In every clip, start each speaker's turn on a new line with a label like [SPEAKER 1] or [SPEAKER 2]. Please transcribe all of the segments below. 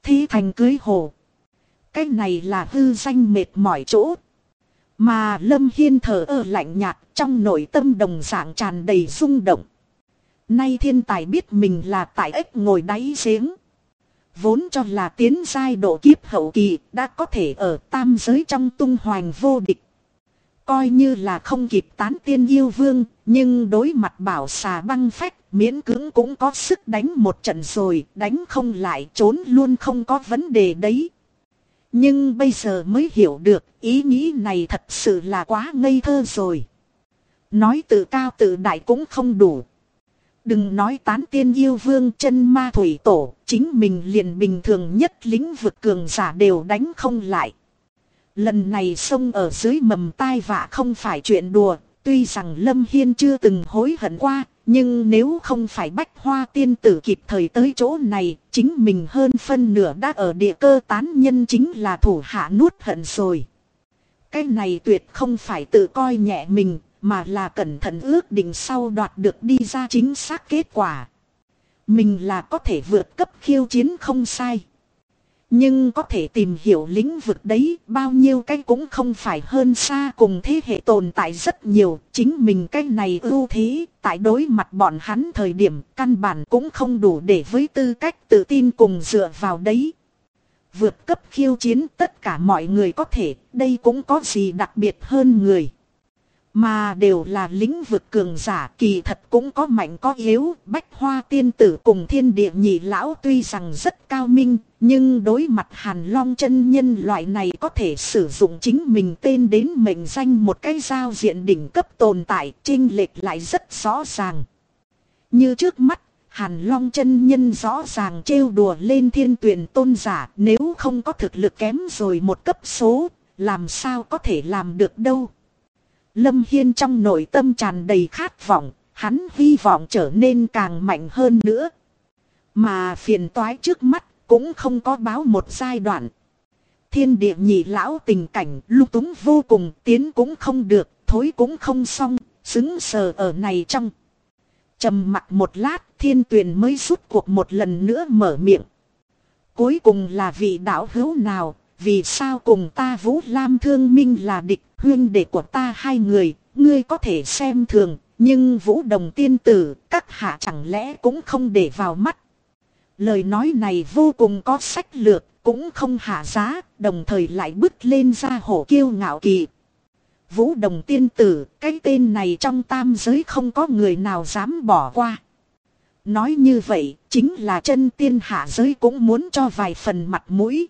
[SPEAKER 1] thế thành cưới hồ. Cái này là hư danh mệt mỏi chỗ. Mà Lâm Hiên thở ơ lạnh nhạt, trong nội tâm đồng dạng tràn đầy rung động. Nay thiên tài biết mình là tại ếch ngồi đáy giếng. Vốn cho là tiến giai độ kiếp hậu kỳ đã có thể ở tam giới trong tung hoành vô địch. Coi như là không kịp tán tiên yêu vương, nhưng đối mặt bảo xà băng phách miễn cưỡng cũng có sức đánh một trận rồi, đánh không lại trốn luôn không có vấn đề đấy. Nhưng bây giờ mới hiểu được ý nghĩ này thật sự là quá ngây thơ rồi. Nói tự cao tự đại cũng không đủ. Đừng nói tán tiên yêu vương chân ma thủy tổ, chính mình liền bình thường nhất lĩnh vực cường giả đều đánh không lại. Lần này xông ở dưới mầm tai vạ không phải chuyện đùa, tuy rằng Lâm Hiên chưa từng hối hận qua, nhưng nếu không phải Bách Hoa tiên tử kịp thời tới chỗ này, chính mình hơn phân nửa đã ở địa cơ tán nhân chính là thủ hạ nuốt hận rồi. Cái này tuyệt không phải tự coi nhẹ mình, mà là cẩn thận ước định sau đoạt được đi ra chính xác kết quả. Mình là có thể vượt cấp khiêu chiến không sai. Nhưng có thể tìm hiểu lĩnh vực đấy bao nhiêu cái cũng không phải hơn xa cùng thế hệ tồn tại rất nhiều. Chính mình cái này ưu thế tại đối mặt bọn hắn thời điểm căn bản cũng không đủ để với tư cách tự tin cùng dựa vào đấy. Vượt cấp khiêu chiến tất cả mọi người có thể, đây cũng có gì đặc biệt hơn người. Mà đều là lĩnh vực cường giả, kỳ thật cũng có mạnh có yếu. Bách Hoa tiên tử cùng Thiên Địa Nhị lão tuy rằng rất cao minh, nhưng đối mặt Hàn Long chân nhân loại này có thể sử dụng chính mình tên đến mệnh danh một cái giao diện đỉnh cấp tồn tại, chênh lệch lại rất rõ ràng. Như trước mắt, Hàn Long chân nhân rõ ràng trêu đùa lên Thiên Tuyển tôn giả, nếu không có thực lực kém rồi một cấp số, làm sao có thể làm được đâu. Lâm Hiên trong nội tâm tràn đầy khát vọng, hắn hy vọng trở nên càng mạnh hơn nữa. Mà phiền toái trước mắt cũng không có báo một giai đoạn. Thiên Địa Nhị lão tình cảnh lung túng vô cùng, tiến cũng không được, thối cũng không xong, sững sờ ở này trong. Trầm mặc một lát, Thiên Tuyền mới rút cuộc một lần nữa mở miệng. Cuối cùng là vị đạo hữu nào, vì sao cùng ta Vũ Lam Thương Minh là địch, huynh đệ của ta hai người, ngươi có thể xem thường, nhưng Vũ Đồng tiên tử, các hạ chẳng lẽ cũng không để vào mắt. Lời nói này vô cùng có sách lược, cũng không hạ giá, đồng thời lại bứt lên ra hổ kiêu ngạo kỳ. Vũ Đồng tiên tử, cái tên này trong tam giới không có người nào dám bỏ qua. Nói như vậy, chính là chân tiên hạ giới cũng muốn cho vài phần mặt mũi.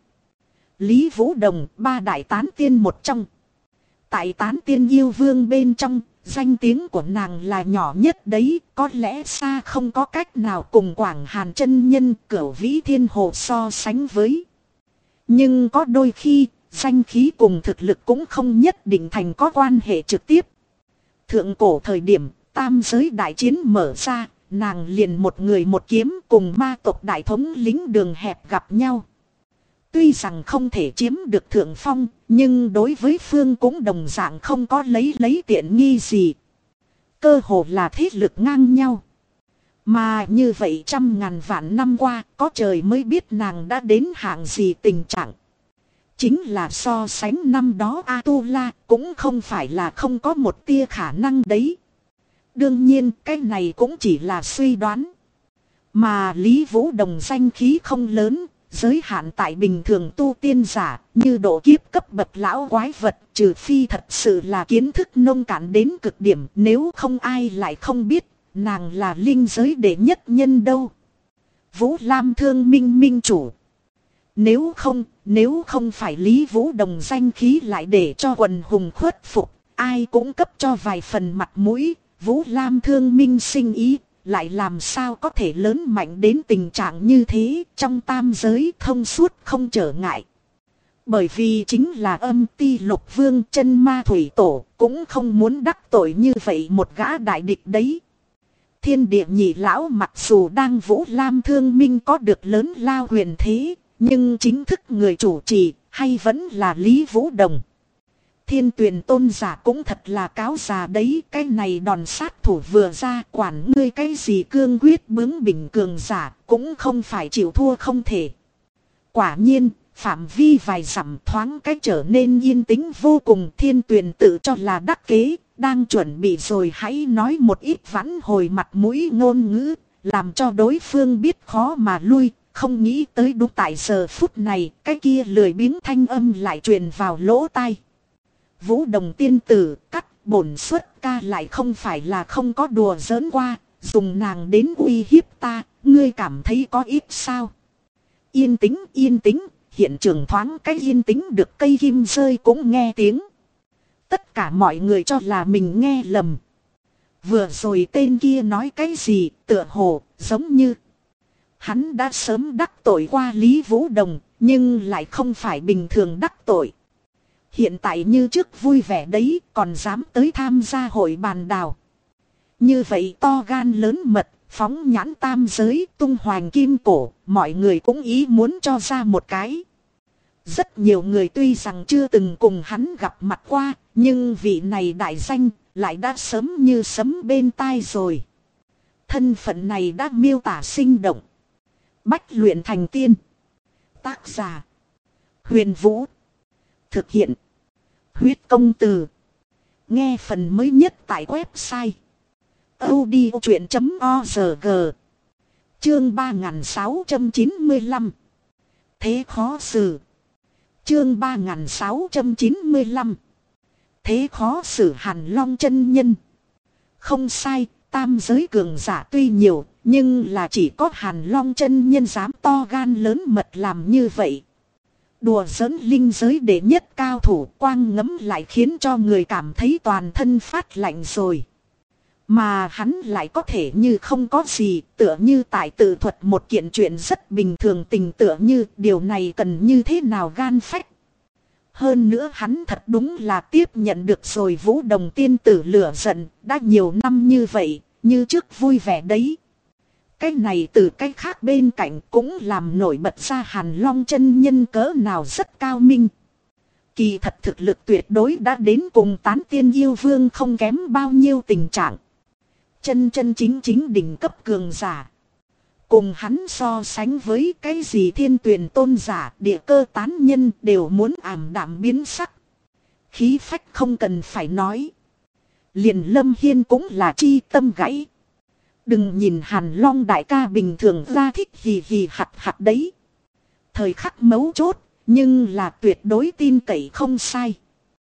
[SPEAKER 1] Lý Vũ Đồng, ba đại tán tiên một trong. Tại tán tiên yêu vương bên trong, danh tiếng của nàng là nhỏ nhất đấy, có lẽ xa không có cách nào cùng Quảng Hàn chân nhân Cửu Vĩ Thiên Hồ so sánh với. Nhưng có đôi khi, danh khí cùng thực lực cũng không nhất định thành có quan hệ trực tiếp. Thượng cổ thời điểm, tam giới đại chiến mở ra, nàng liền một người một kiếm cùng ma tộc đại thống lính đường hẹp gặp nhau. Tuy rằng không thể chiếm được thượng phong, nhưng đối với phương cũng đồng dạng không có lấy tiện nghi gì. Cơ hồ là thế lực ngang nhau. Mà như vậy trăm ngàn vạn năm qua, có trời mới biết nàng đã đến hạng gì tình trạng. Chính là so sánh năm đó A-tu-la cũng không phải là không có một tia khả năng đấy. Đương nhiên cái này cũng chỉ là suy đoán. Mà Lý Vũ Đồng danh khí không lớn, giới hạn tại bình thường tu tiên giả, như độ kiếp cấp bậc lão quái vật, trừ phi thật sự là kiến thức nông cạn đến cực điểm, nếu không ai lại không biết, nàng là linh giới đệ nhất nhân đâu. Vũ Lam Thương Minh minh chủ. Nếu không phải Lý Vũ Đồng danh khí lại để cho quần hùng khuất phục, ai cũng cấp cho vài phần mặt mũi, Vũ Lam Thương Minh sinh ý. Lại làm sao có thể lớn mạnh đến tình trạng như thế, trong tam giới thông suốt không trở ngại. Bởi vì chính là Âm Ti Lục Vương chân ma thủy tổ cũng không muốn đắc tội như vậy một gã đại địch đấy. Thiên Địa Nhị lão mặc dù đang Vũ Lam Thương Minh có được lớn lao huyền thế, nhưng chính thức người chủ trì hay vẫn là Lý Vũ Đồng. Thiên Tuyền tôn giả cũng thật là cáo già đấy, cái này đòn sát thủ vừa ra, quản ngươi cái gì cương quyết bướng bỉnh cường giả cũng không phải chịu thua không thể. Quả nhiên, phạm vi vài dặm thoáng cách trở nên yên tĩnh vô cùng. Thiên Tuyền tự cho là đắc kế, đang chuẩn bị rồi hãy nói một ít vãn hồi mặt mũi ngôn ngữ, làm cho đối phương biết khó mà lui. Không nghĩ tới đúng tại giờ phút này, cái kia lười biếng thanh âm lại truyền vào lỗ tai. Vũ Đồng tiên tử, cắt bổn xuất ca lại không phải là không có đùa giỡn qua, dùng nàng đến uy hiếp ta, ngươi cảm thấy có ít sao? Yên tĩnh, hiện trường thoáng cái yên tĩnh được cây kim rơi cũng nghe tiếng. Tất cả mọi người cho là mình nghe lầm. Vừa rồi tên kia nói cái gì, tựa hồ, giống như hắn đã sớm đắc tội qua Lý Vũ Đồng, nhưng lại không phải bình thường đắc tội. Hiện tại như trước vui vẻ đấy, còn dám tới tham gia hội bàn đào. Như vậy to gan lớn mật, phóng nhãn tam giới, tung hoành kim cổ, mọi người cũng ý muốn cho ra một cái. Rất nhiều người tuy rằng chưa từng cùng hắn gặp mặt qua, nhưng vị này đại danh lại đã sớm như sấm bên tai rồi. Thân phận này đã miêu tả sinh động. Bách luyện thành tiên. Tác giả: Huyền Vũ. Thực hiện: Huyết Công Từ. Nghe phần mới nhất tại website audiochuyện.org. Chương 3695. Thế khó xử. Chương 3695. Thế khó xử. Hàn Long chân nhân. Không sai, tam giới cường giả tuy nhiều, nhưng là chỉ có Hàn Long chân nhân dám to gan lớn mật làm như vậy. Đùa giỡn linh giới đệ nhất cao thủ, quang ngấm lại khiến cho người cảm thấy toàn thân phát lạnh rồi. Mà hắn lại có thể như không có gì, tựa như tại tự thuật một kiện chuyện rất bình thường, tình tựa như điều này cần như thế nào gan phách. Hơn nữa hắn thật đúng là tiếp nhận được rồi Vũ Đồng tiên tử lửa giận, đã nhiều năm như vậy, như trước vui vẻ đấy. Cái này từ cái khác bên cạnh cũng làm nổi bật ra Hàn Long chân nhân cỡ nào rất cao minh. Kỳ thật thực lực tuyệt đối đã đến cùng Tán Tiên Yêu Vương không kém bao nhiêu tình trạng. Chân chính đỉnh cấp cường giả. Cùng hắn so sánh với cái gì Thiên Tuyền tôn giả, địa cơ tán nhân đều muốn ảm đạm biến sắc. Khí phách không cần phải nói. Liền Lâm Hiên cũng là chi tâm gãy. Đừng nhìn Hàn Long đại ca bình thường ra thích hì hì hạt hạt đấy. Thời khắc mấu chốt, nhưng là tuyệt đối tin cậy không sai.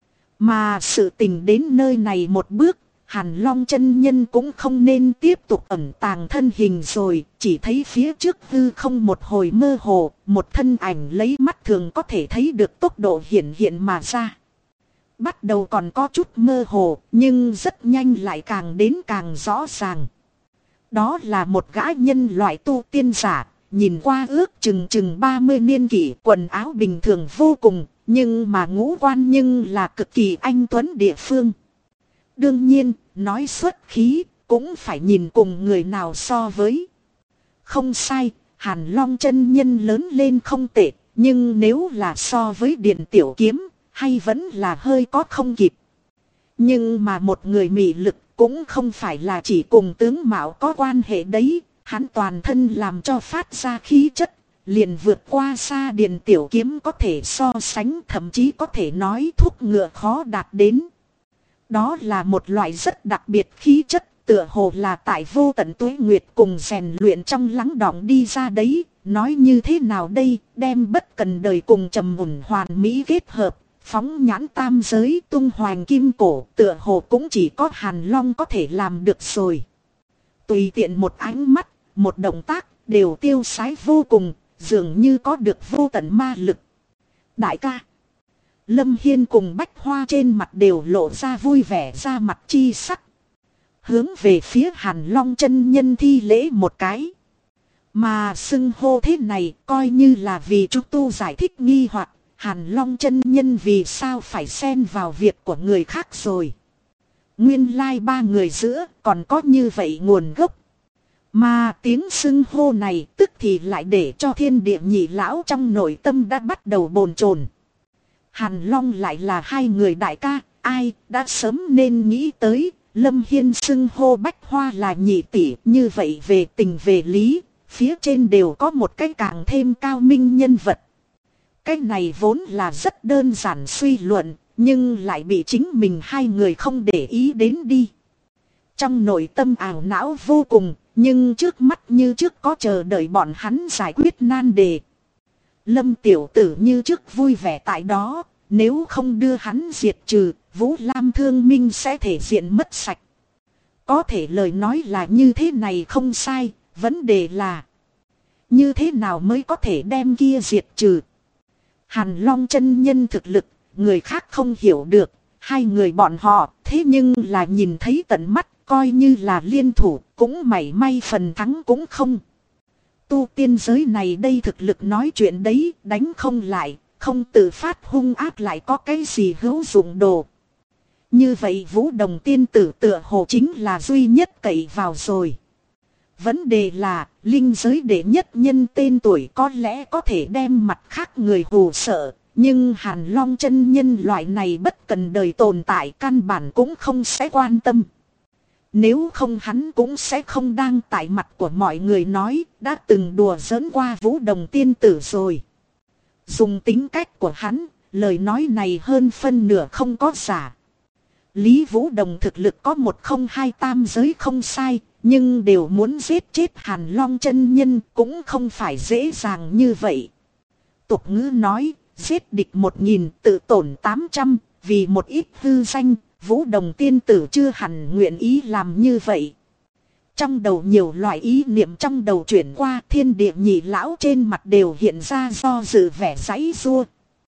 [SPEAKER 1] Mà sự tình đến nơi này một bước, Hàn Long chân nhân cũng không nên tiếp tục ẩn tàng thân hình rồi, chỉ thấy phía trước hư không một hồi mơ hồ, một thân ảnh lấy mắt thường có thể thấy được tốc độ hiện mà ra. Bắt đầu còn có chút mơ hồ, nhưng rất nhanh lại càng đến càng rõ ràng. Đó là một gã nhân loại tu tiên giả, nhìn qua ước chừng 30 niên kỷ, quần áo bình thường vô cùng, nhưng mà ngũ quan nhưng là cực kỳ anh tuấn địa phương. Đương nhiên, nói xuất khí, cũng phải nhìn cùng người nào so với. Không sai, Hàn Long chân nhân lớn lên không tệ, nhưng nếu là so với Điện Tiểu Kiếm, hay vẫn là hơi có không kịp. Nhưng mà một người mị lực cũng không phải là chỉ cùng tướng mạo có quan hệ đấy, hắn toàn thân làm cho phát ra khí chất, liền vượt qua xa Điện Tiểu Kiếm có thể so sánh, thậm chí có thể nói thúc ngựa khó đạt đến. Đó là một loại rất đặc biệt khí chất, tựa hồ là tại vô tận tuế nguyệt cùng rèn luyện trong lắng đọng đi ra đấy. Nói như thế nào đây, đem bất cần đời cùng trầm mùn hoàn mỹ kết hợp, phóng nhãn tam giới tung hoành kim cổ, tựa hồ cũng chỉ có Hàn Long có thể làm được rồi. Tùy tiện một ánh mắt, một động tác, đều tiêu sái vô cùng, dường như có được vô tận ma lực. Đại ca, Lâm Hiên cùng Bách Hoa trên mặt đều lộ ra vui vẻ ra mặt chi sắc. Hướng về phía Hàn Long chân nhân thi lễ một cái. Mà xưng hô thế này coi như là vì chúng tu giải thích nghi hoặc Hàn Long chân nhân vì sao phải xen vào việc của người khác rồi. Nguyên lai ba người giữa còn có như vậy nguồn gốc. Mà tiếng xưng hô này tức thì lại để cho thiên địa nhị lão trong nội tâm đã bắt đầu bồn chồn. Hàn Long lại là hai người đại ca, ai đã sớm nên nghĩ tới, Lâm Hiên xưng hô Bách Hoa là nhị tỷ, như vậy về tình về lý, phía trên đều có một cái càng thêm cao minh nhân vật. Cái này vốn là rất đơn giản suy luận, nhưng lại bị chính mình hai người không để ý đến đi. Trong nội tâm ảo não vô cùng, nhưng trước mắt như trước có chờ đợi bọn hắn giải quyết nan đề. Lâm tiểu tử như trước vui vẻ tại đó, nếu không đưa hắn diệt trừ, Vũ Lam Thương Minh sẽ thể diện mất sạch. Có thể lời nói là như thế này không sai, vấn đề là như thế nào mới có thể đem kia diệt trừ. Hàn Long chân nhân thực lực, người khác không hiểu được, hai người bọn họ thế nhưng là nhìn thấy tận mắt, coi như là liên thủ, cũng mảy may phần thắng cũng không. Tu tiên giới này đây thực lực nói chuyện đấy, đánh không lại, không tự phát hung ác lại có cái gì hữu dụng đồ. Như vậy Vũ Đồng tiên tử tựa hồ chính là duy nhất cậy vào rồi. Vấn đề là, linh giới đệ nhất nhân tên tuổi có lẽ có thể đem mặt khác người hù sợ, nhưng Hàn Long chân nhân loại này bất cần đời tồn tại căn bản cũng không sẽ quan tâm. Nếu không hắn cũng sẽ không đang tại mặt của mọi người nói, đã từng đùa giỡn qua Vũ Đồng tiên tử rồi. Dùng tính cách của hắn, lời nói này hơn phân nửa không có giả. Lý Vũ Đồng thực lực có 102 tam giới không sai, nhưng đều muốn giết chết Hàn Long chân nhân cũng không phải dễ dàng như vậy. Tục ngữ nói, giết địch 1000 tự tổn 800, vì một ít hư danh, Vũ Đồng tiên tử chưa hẳn nguyện ý làm như vậy. Trong đầu nhiều loại ý niệm trong đầu chuyển qua, thiên địa nhị lão trên mặt đều hiện ra do dự vẻ giãy giụa.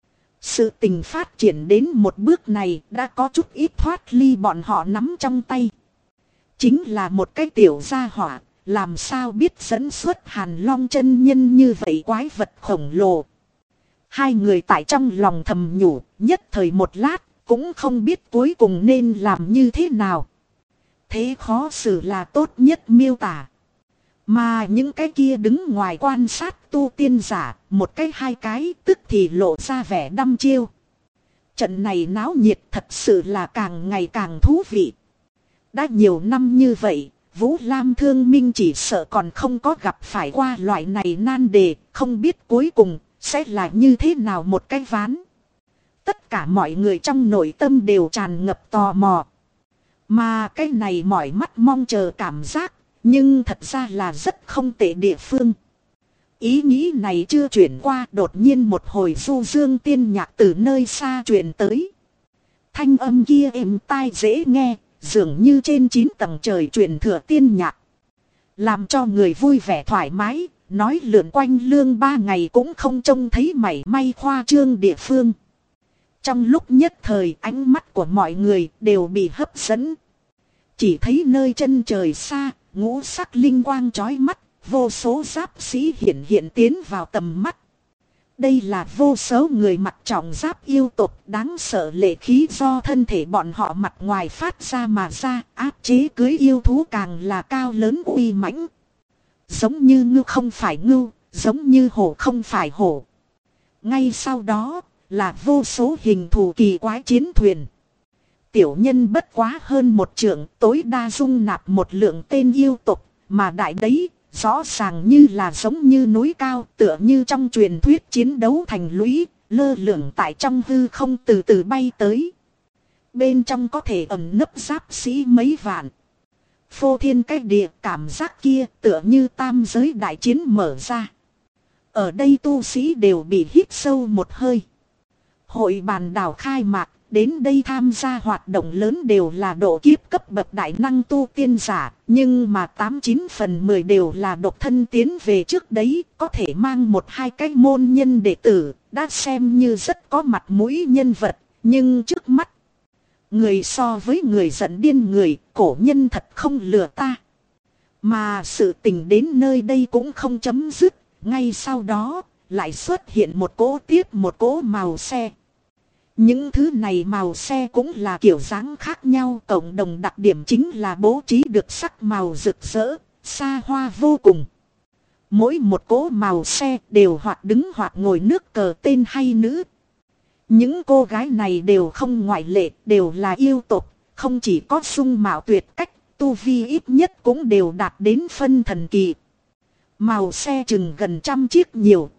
[SPEAKER 1] Sự tình phát triển đến một bước này đã có chút ít thoát ly bọn họ nắm trong tay. Chính là một cái tiểu gia hỏa, làm sao biết dẫn xuất Hàn Long chân nhân như vậy quái vật khổng lồ. Hai người tại trong lòng thầm nhủ, nhất thời một lát, cũng không biết cuối cùng nên làm như thế nào. Thế khó xử là tốt nhất miêu tả. Mà những cái kia đứng ngoài quan sát tu tiên giả, một cái hai cái tức thì lộ ra vẻ đăm chiêu. Trận này náo nhiệt thật sự là càng ngày càng thú vị. Đã nhiều năm như vậy, Vũ Lam Thương Minh chỉ sợ còn không có gặp phải qua loại này nan đề, không biết cuối cùng sẽ là như thế nào một cái ván. Tất cả mọi người trong nội tâm đều tràn ngập tò mò. Mà cái này mỏi mắt mong chờ cảm giác, nhưng thật ra là rất không tệ địa phương. Ý nghĩ này chưa chuyển qua, đột nhiên một hồi du dương tiên nhạc từ nơi xa truyền tới. Thanh âm kia êm tai dễ nghe, dường như trên 9 tầng trời truyền thừa tiên nhạc. Làm cho người vui vẻ thoải mái, nói lượn quanh lương 3 ngày cũng không trông thấy mảy may khoa trương địa phương. Trong lúc nhất thời ánh mắt của mọi người đều bị hấp dẫn. Chỉ thấy nơi chân trời xa, ngũ sắc linh quang chói mắt, vô số giáp sĩ hiện tiến vào tầm mắt. Đây là vô số người mặc trọng giáp yêu tộc, đáng sợ lệ khí do thân thể bọn họ mặt ngoài phát ra mà ra, áp chế cưới yêu thú càng là cao lớn uy mãnh. Giống như ngưu không phải ngưu, giống như hổ không phải hổ. Ngay sau đó là vô số hình thù kỳ quái chiến thuyền. Tiểu nhân bất quá hơn 1 trượng, tối đa dung nạp một lượng tên yêu tộc, mà đại đấy, rõ ràng như là giống như núi cao, tựa như trong truyền thuyết chiến đấu thành lũy, lơ lửng tại trong hư không từ từ bay tới. Bên trong có thể ẩn nấp giáp sĩ mấy vạn. Phô thiên cách địa, cảm giác kia tựa như tam giới đại chiến mở ra. Ở đây tu sĩ đều bị hít sâu một hơi. Hội bàn đảo khai mạc, đến đây tham gia hoạt động lớn đều là độ kiếp cấp bậc đại năng tu tiên giả, nhưng mà 89 phần 10 đều là độc thân tiến về trước đấy, có thể mang 1-2 cái môn nhân đệ tử, đã xem như rất có mặt mũi nhân vật, nhưng trước mắt, người so với người giận điên người, cổ nhân thật không lừa ta. Mà sự tình đến nơi đây cũng không chấm dứt, ngay sau đó, lại xuất hiện một cỗ tiếp một cỗ màu xe. Những thứ này màu xe cũng là kiểu dáng khác nhau, cộng đồng đặc điểm chính là bố trí được sắc màu rực rỡ, xa hoa vô cùng. Mỗi một cỗ màu xe đều hoặc đứng hoặc ngồi nước cờ tên hay nữ. Những cô gái này đều không ngoại lệ, đều là yêu tộc, không chỉ có dung mạo tuyệt cách, tu vi ít nhất cũng đều đạt đến phân thần kỳ. Màu xe chừng gần 100 chiếc nhiều,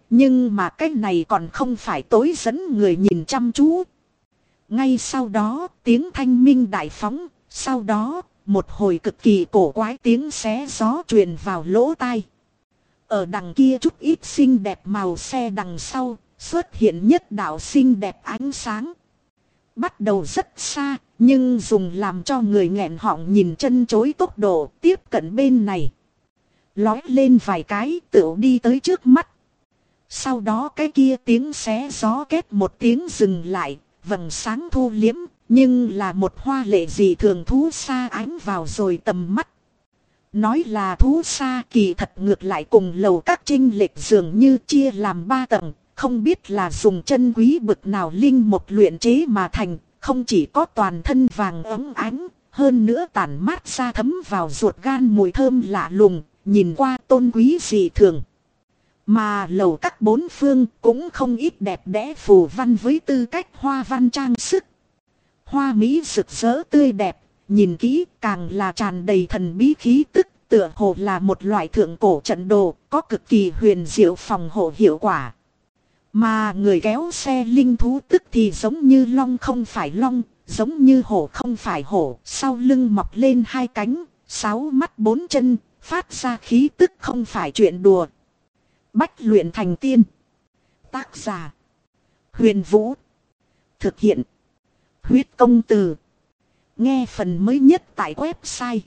[SPEAKER 1] Nhưng mà cái này còn không phải tối dẫn người nhìn chăm chú. Ngay sau đó tiếng thanh minh đại phóng. Sau đó một hồi cực kỳ cổ quái tiếng xé gió truyền vào lỗ tai. Ở đằng kia chút ít xinh đẹp màu xe đằng sau xuất hiện nhất đạo xinh đẹp ánh sáng. Bắt đầu rất xa nhưng dùng làm cho người nghẹn họng nhìn chân chối tốc độ tiếp cận bên này. Lói lên vài cái tựu đi tới trước mắt. Sau đó cái kia tiếng xé gió két một tiếng dừng lại, vầng sáng thu liếm, nhưng là một hoa lệ dị thường thú xa ánh vào rồi tầm mắt. Nói là thú xa kỳ thật ngược lại cùng lầu các trinh lệch dường như chia làm 3 tầng, không biết là dùng chân quý bực nào linh một luyện chế mà thành, không chỉ có toàn thân vàng óng ánh, hơn nữa tản mát ra thấm vào ruột gan mùi thơm lạ lùng, nhìn qua tôn quý dị thường. Mà lầu các 4 phương cũng không ít đẹp đẽ phù văn với tư cách hoa văn trang sức. Hoa mỹ rực rỡ tươi đẹp, nhìn kỹ càng là tràn đầy thần bí khí tức, tựa hồ là một loại thượng cổ trận đồ, có cực kỳ huyền diệu phòng hộ hiệu quả. Mà người kéo xe linh thú tức thì giống như long không phải long, giống như hổ không phải hổ, sau lưng mọc lên 2 cánh, 6 mắt 4 chân, phát ra khí tức không phải chuyện đùa. Bách luyện thành tiên. Tác giả: Huyền Vũ. Thực hiện: Huyết Công Từ. Nghe phần mới nhất tại website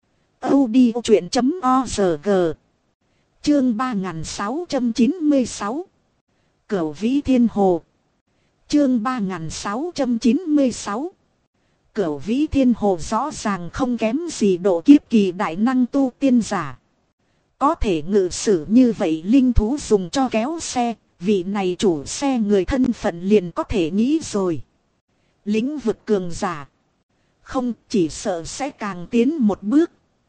[SPEAKER 1] audiochuyện.org. Chương 3696. Cửu Vĩ Thiên Hồ. Chương 3696. Cửu Vĩ Thiên Hồ rõ ràng không kém gì độ kiếp kỳ đại năng tu tiên giả. Có thể ngự sử như vậy linh thú dùng cho kéo xe, vị này chủ xe người thân phận liền có thể nghĩ rồi. Lĩnh vực cường giả. Không, chỉ sợ sẽ càng tiến một bước.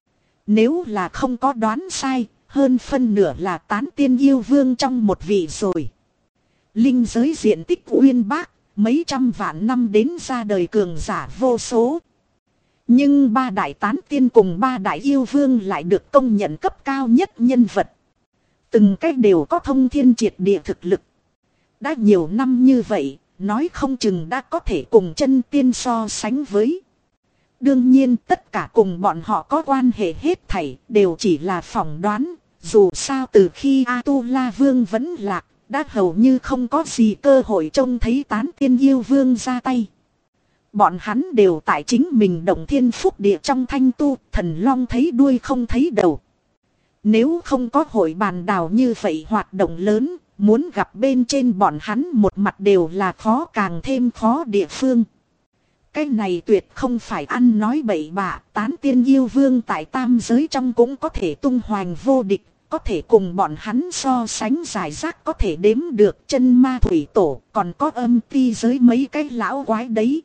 [SPEAKER 1] Nếu là không có đoán sai, hơn phân nửa là tán tiên yêu vương trong một vị rồi. Linh giới diện tích uyên bác, mấy trăm vạn năm đến ra đời cường giả vô số. Nhưng 3 đại tán tiên cùng 3 đại yêu vương lại được công nhận cấp cao nhất nhân vật. Từng cách đều có thông thiên triệt địa thực lực. Đã nhiều năm như vậy, nói không chừng đã có thể cùng chân tiên so sánh với. Đương nhiên tất cả cùng bọn họ có quan hệ hết thảy đều chỉ là phỏng đoán. Dù sao từ khi A-tu-la vương vẫn lạc, đã hầu như không có gì cơ hội trông thấy tán tiên yêu vương ra tay. Bọn hắn đều tại chính mình động thiên phúc địa trong thanh tu, thần long thấy đuôi không thấy đầu. Nếu không có hội bàn đào như vậy hoạt động lớn, muốn gặp bên trên bọn hắn một mặt đều là khó càng thêm khó địa phương. Cái này tuyệt không phải ăn nói bậy bạ, tán tiên yêu vương tại tam giới trong cũng có thể tung hoành vô địch, có thể cùng bọn hắn so sánh giải rác có thể đếm được chân ma thủy tổ, còn có âm ti giới mấy cái lão quái đấy.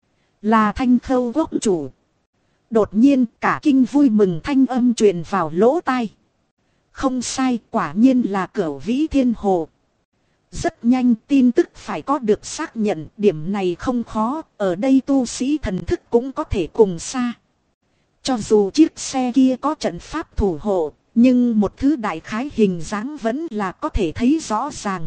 [SPEAKER 1] Là Thanh Khâu gốc chủ. Đột nhiên cả kinh vui mừng thanh âm truyền vào lỗ tai. Không sai, quả nhiên là Cửu Vĩ Thiên Hồ. Rất nhanh tin tức phải có được xác nhận, điểm này không khó, ở đây tu sĩ thần thức cũng có thể cùng xa. Cho dù chiếc xe kia có trận pháp thủ hộ, nhưng một thứ đại khái hình dáng vẫn là có thể thấy rõ ràng.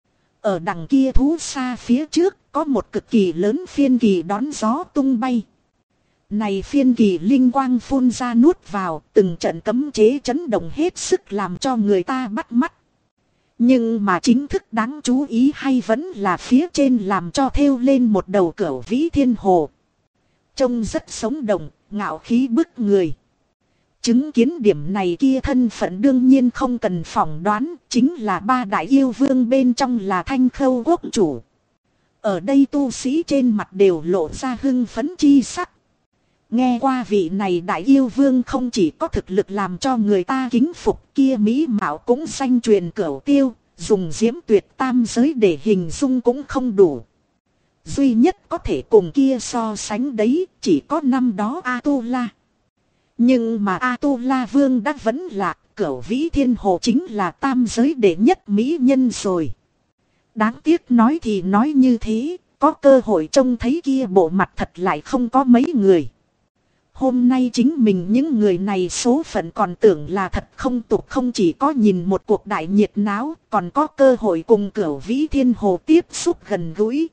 [SPEAKER 1] Ở đằng kia thú xa phía trước, có một cực kỳ lớn phiên kỳ đón gió tung bay. Này phiên kỳ linh quang phun ra nuốt vào, từng trận cấm chế chấn động hết sức làm cho người ta bắt mắt. Nhưng mà chính thức đáng chú ý hay vẫn là phía trên làm cho thêu lên một đầu Cửu Vĩ Thiên Hồ. Trông rất sống động, ngạo khí bức người. Chứng kiến điểm này kia thân phận đương nhiên không cần phỏng đoán, chính là 3 đại yêu vương bên trong là Thanh Khâu quốc chủ. Ở đây tu sĩ trên mặt đều lộ ra hưng phấn chi sắc. Nghe qua vị này đại yêu vương không chỉ có thực lực làm cho người ta kính phục, kia mỹ mạo cũng danh truyền cửu tiêu, dùng diễm tuyệt tam giới để hình dung cũng không đủ. Duy nhất có thể cùng kia so sánh đấy chỉ có năm đó A-tu-la. Nhưng mà A-tu-la vương đã vẫn lạc, Cửu Vĩ Thiên Hồ chính là tam giới đệ nhất mỹ nhân rồi. Đáng tiếc nói thì nói như thế, có cơ hội trông thấy kia bộ mặt thật lại không có mấy người. Hôm nay chính mình những người này số phận còn tưởng là thật không tục, không chỉ có nhìn một cuộc đại nhiệt náo, còn có cơ hội cùng Cửu Vĩ Thiên Hồ tiếp xúc gần gũi.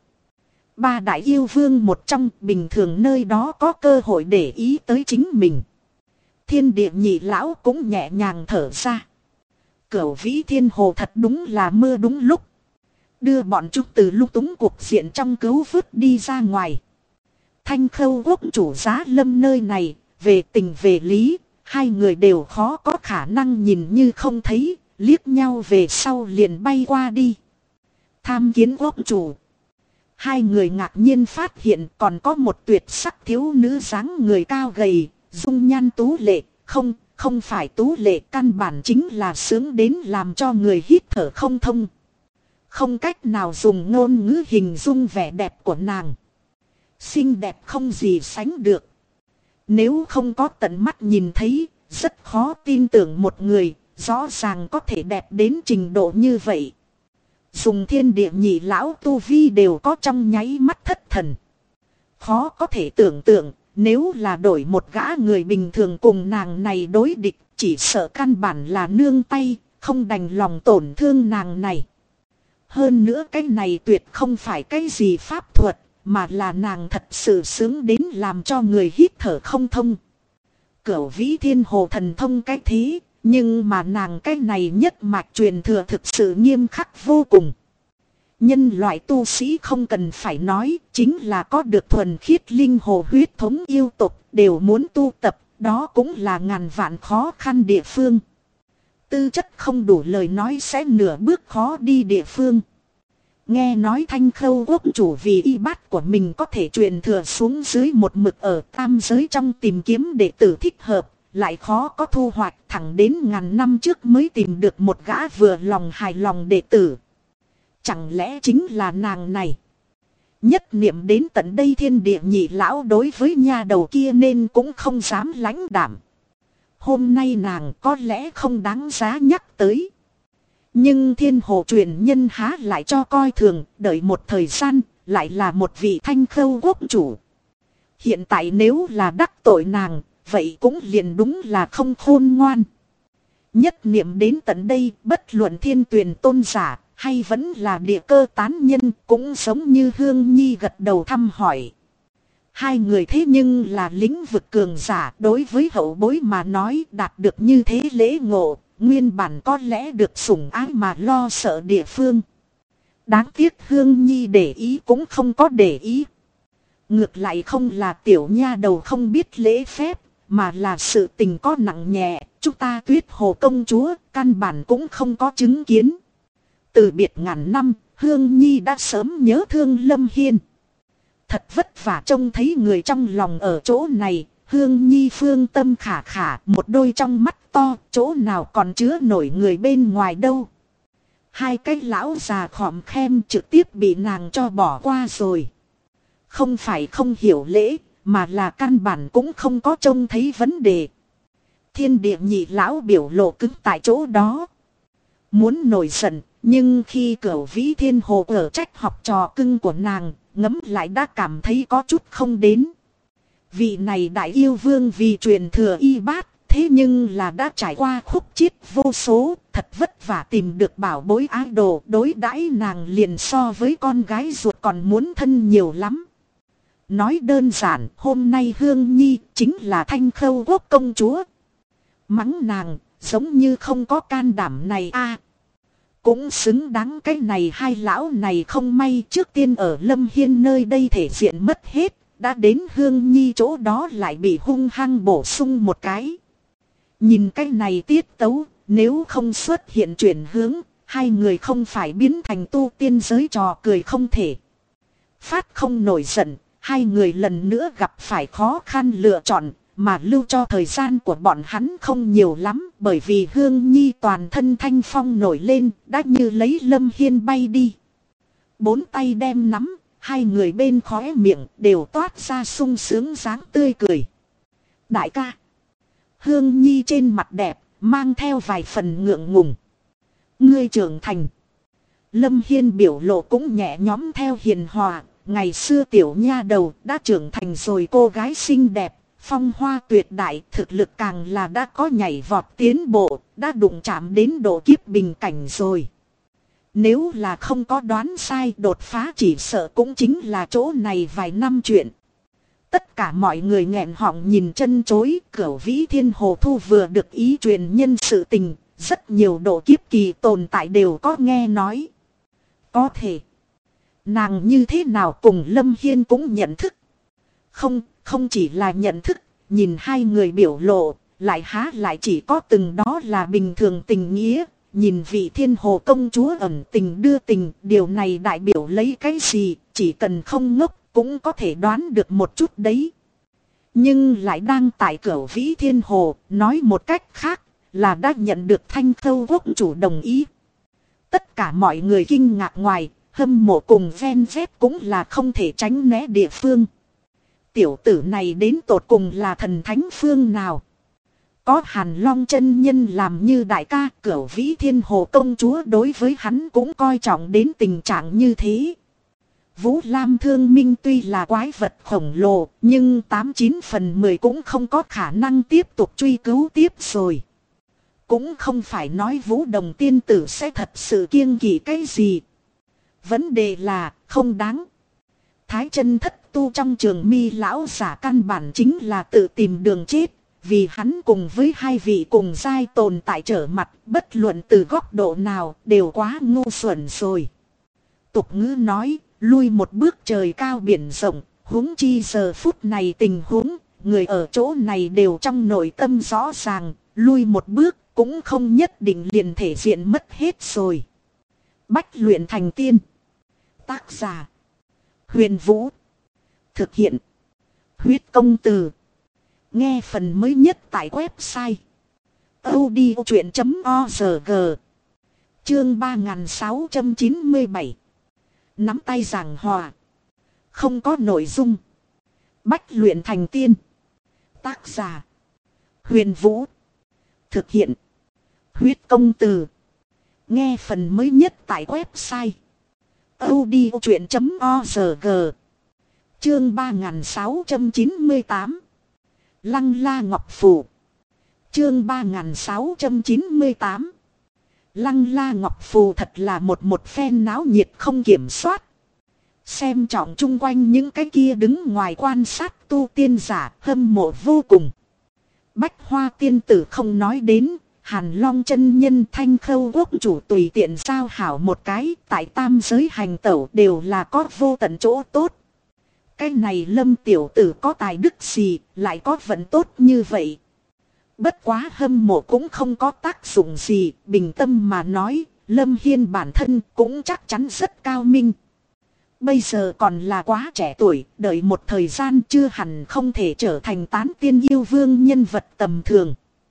[SPEAKER 1] Ba đại yêu vương một trong, bình thường nơi đó có cơ hội để ý tới chính mình. Thiên Địa Nhị lão cũng nhẹ nhàng thở ra. Cửu Vĩ Thiên Hồ thật đúng là mưa đúng lúc, đưa bọn chúng từ lung túng cuộc diện trong cứu vớt đi ra ngoài. Thanh Khâu Quốc chủ Giá Lâm nơi này, về tình về lý, hai người đều khó có khả năng nhìn như không thấy, liếc nhau về sau liền bay qua đi. Tham kiến quốc chủ. Hai người ngạc nhiên phát hiện còn có một tuyệt sắc thiếu nữ dáng người cao gầy, dung nhan tú lệ, không phải tú lệ, căn bản chính là sướng đến làm cho người hít thở không thông. Không cách nào dùng ngôn ngữ hình dung vẻ đẹp của nàng. Xinh đẹp không gì sánh được. Nếu không có tận mắt nhìn thấy, rất khó tin tưởng một người rõ ràng có thể đẹp đến trình độ như vậy. Dùng Thiên Địa Nhị lão tu vi đều có trong nháy mắt thất thần. Khó có thể tưởng tượng, nếu là đổi một gã người bình thường cùng nàng này đối địch, chỉ sợ căn bản là nương tay, không đành lòng tổn thương nàng này. Hơn nữa cái này tuyệt không phải cái gì pháp thuật, mà là nàng thật sự sướng đến làm cho người hít thở không thông. Cửu Vĩ Thiên Hồ thần thông cái thế, nhưng mà nàng cái này nhất mạch truyền thừa thực sự nghiêm khắc vô cùng. Nhân loại tu sĩ không cần phải nói, chính là có được thuần khiết linh hồ huyết thống yêu tộc đều muốn tu tập, đó cũng là ngàn vạn khó khăn địa phương. Tư chất không đủ lời nói sẽ nửa bước khó đi địa phương. Nghe nói Thanh Khâu Quốc chủ vì y bát của mình có thể truyền thừa xuống dưới một mực ở tam giới trong tìm kiếm đệ tử thích hợp, lại khó có thu hoạch, thẳng đến ngàn năm trước mới tìm được một gã vừa lòng hài lòng đệ tử. Chẳng lẽ chính là nàng này? Nhất niệm đến tận đây Thiên Địa Nhị lão đối với nha đầu kia nên cũng không dám lãnh đạm. Hôm nay nàng có lẽ không đáng giá nhắc tới. Nhưng Thiên Hồ truyền nhân há lại cho coi thường, đợi một thời gian, lại là một vị Thanh Khâu Quốc chủ. Hiện tại nếu là đắc tội nàng, vậy cũng liền đúng là không khôn ngoan. Nhất niệm đến tận đây, bất luận Thiên Tuyền tôn giả, hay vẫn là địa cơ tán nhân, cũng giống như Hương Nhi gật đầu thăm hỏi. Hai người thế nhưng là lĩnh vực cường giả, đối với hậu bối mà nói đạt được như thế lễ ngộ, nguyên bản có lẽ được sủng ái mà lo sợ địa phương. Đáng tiếc Hương Nhi để ý cũng không có để ý. Ngược lại không là tiểu nha đầu không biết lễ phép, mà là sự tình có nặng nhẹ, chúng ta Tuyết Hồ công chúa căn bản cũng không có chứng kiến. Từ biệt ngàn năm, Hương Nhi đã sớm nhớ thương Lâm Hiên. Thật vất vả trông thấy người trong lòng ở chỗ này, Hương Nhi phương tâm khả khả, một đôi trong mắt to, chỗ nào còn chứa nổi người bên ngoài đâu. Hai cái lão già khom khem trực tiếp bị nàng cho bỏ qua rồi. Không phải không hiểu lễ, mà là căn bản cũng không có trông thấy vấn đề. Thiên Địa Nhị lão biểu lộ cứng tại chỗ đó. Muốn nổi giận, nhưng khi Cửu Vĩ Thiên Hồ ở trách học trò cưng của nàng, ngẫm lại đã cảm thấy có chút không đến. Vị này đại yêu vương vì truyền thừa y bát, thế nhưng là đã trải qua khúc chiết vô số, thật vất vả tìm được bảo bối ái đồ, đối đãi nàng liền so với con gái ruột còn muốn thân nhiều lắm. Nói đơn giản, hôm nay Hương Nhi chính là Thanh Khâu Quốc công chúa. Mắng nàng, giống như không có can đảm này a. Cũng xứng đáng cái này hai lão này không may trước tiên ở Lâm Hiên nơi đây thể diện mất hết, đã đến Hương Nhi chỗ đó lại bị hung hăng bổ sung một cái. Nhìn cái này tiết tấu, nếu không xuất hiện chuyển hướng, hai người không phải biến thành tu tiên giới trò cười không thể. Phát không nổi giận, hai người lần nữa gặp phải khó khăn lựa chọn, mà lưu cho thời gian của bọn hắn không nhiều lắm, bởi vì Hương Nhi toàn thân thanh phong nổi lên, đã như lấy Lâm Hiên bay đi. Bốn tay đem nắm, hai người bên khóe miệng đều toát ra sung sướng dáng tươi cười. Đại ca. Hương Nhi trên mặt đẹp, mang theo vài phần ngượng ngùng. Ngươi trưởng thành. Lâm Hiên biểu lộ cũng nhẹ nhõm theo hiền hòa. Ngày xưa tiểu nha đầu đã trưởng thành rồi, cô gái xinh đẹp, phong hoa tuyệt đại, thực lực càng là đã có nhảy vọt tiến bộ, đã đụng chạm đến độ kiếp bình cảnh rồi. Nếu là không có đoán sai, đột phá chỉ sợ cũng chính là chỗ này vài năm chuyện. Tất cả mọi người nghẹn họng nhìn chân chối, Cửu Vĩ Thiên Hồ Thu vừa được ý truyền nhân sự tình, rất nhiều độ kiếp kỳ tồn tại đều có nghe nói. Có thể, nàng như thế nào cùng Lâm Hiên cũng nhận thức. Không chỉ là nhận thức, nhìn hai người biểu lộ, lại há lại chỉ có từng đó là bình thường tình nghĩa. Nhìn vị Thiên Hồ công chúa ẩn tình đưa tình, điều này đại biểu lấy cái gì, chỉ cần không ngốc cũng có thể đoán được một chút đấy. Nhưng lại đang tại Cửu Vĩ Thiên Hồ, nói một cách khác là đã nhận được Thanh Khâu quốc chủ đồng ý. Tất cả mọi người kinh ngạc, ngoài hâm mộ cùng ven vét cũng là không thể tránh né địa phương. Tiểu tử này đến tột cùng là thần thánh phương nào? Có Hàn Long chân nhân làm như đại ca, Cửu Vĩ Thiên Hồ công chúa đối với hắn cũng coi trọng đến tình trạng như thế. Vũ Lam Thương Minh tuy là quái vật khổng lồ, nhưng 89/10 cũng không có khả năng tiếp tục truy cứu tiếp rồi. Cũng không phải nói Vũ Đồng tiên tử sẽ thật sự kiêng kỵ cái gì. Vấn đề là không đáng. Thái chân thất tu trong trường mi lão giả căn bản chính là tự tìm đường chết. Vì hắn cùng với hai vị cùng giai tồn tại trở mặt, bất luận từ góc độ nào đều quá ngu xuẩn rồi. Tục ngữ nói, lui một bước trời cao biển rộng, huống chi giờ phút này tình huống, người ở chỗ này đều trong nội tâm rõ ràng, lui một bước cũng không nhất định liền thể diện mất hết rồi. Bách luyện thành tiên. Tác giả: Huyền Vũ. Thực hiện: Huyết Công Từ. Nghe phần mới nhất tại website audiochuyện.org. Chương 3697. Nắm tay giảng hòa. Không có nội dung. Bách luyện thành tiên. Tác giả: Huyền Vũ. Thực hiện: Huyết Công Từ. Nghe phần mới nhất tại website audiochuyện.org. Chương 3698. Lăng La Ngọc Phù. Chương 3698. Lăng La Ngọc Phù thật là một phen náo nhiệt không kiểm soát. Xem trọng chung quanh những cái kia đứng ngoài quan sát tu tiên giả, hâm mộ vô cùng. Bách Hoa tiên tử không nói đến, Hàn Long chân nhân, Thanh Khâu quốc chủ tùy tiện giao hảo một cái, tại tam giới hành tẩu đều là có vô tận chỗ tốt. Cái này Lâm tiểu tử có tài đức gì, lại có vận tốt như vậy. Bất quá hâm mộ cũng không có tác dụng gì, bình tâm mà nói, Lâm Hiên bản thân cũng chắc chắn rất cao minh. Bây giờ còn là quá trẻ tuổi, đợi một thời gian chưa hẳn không thể trở thành tán tiên yêu vương nhân vật tầm thường.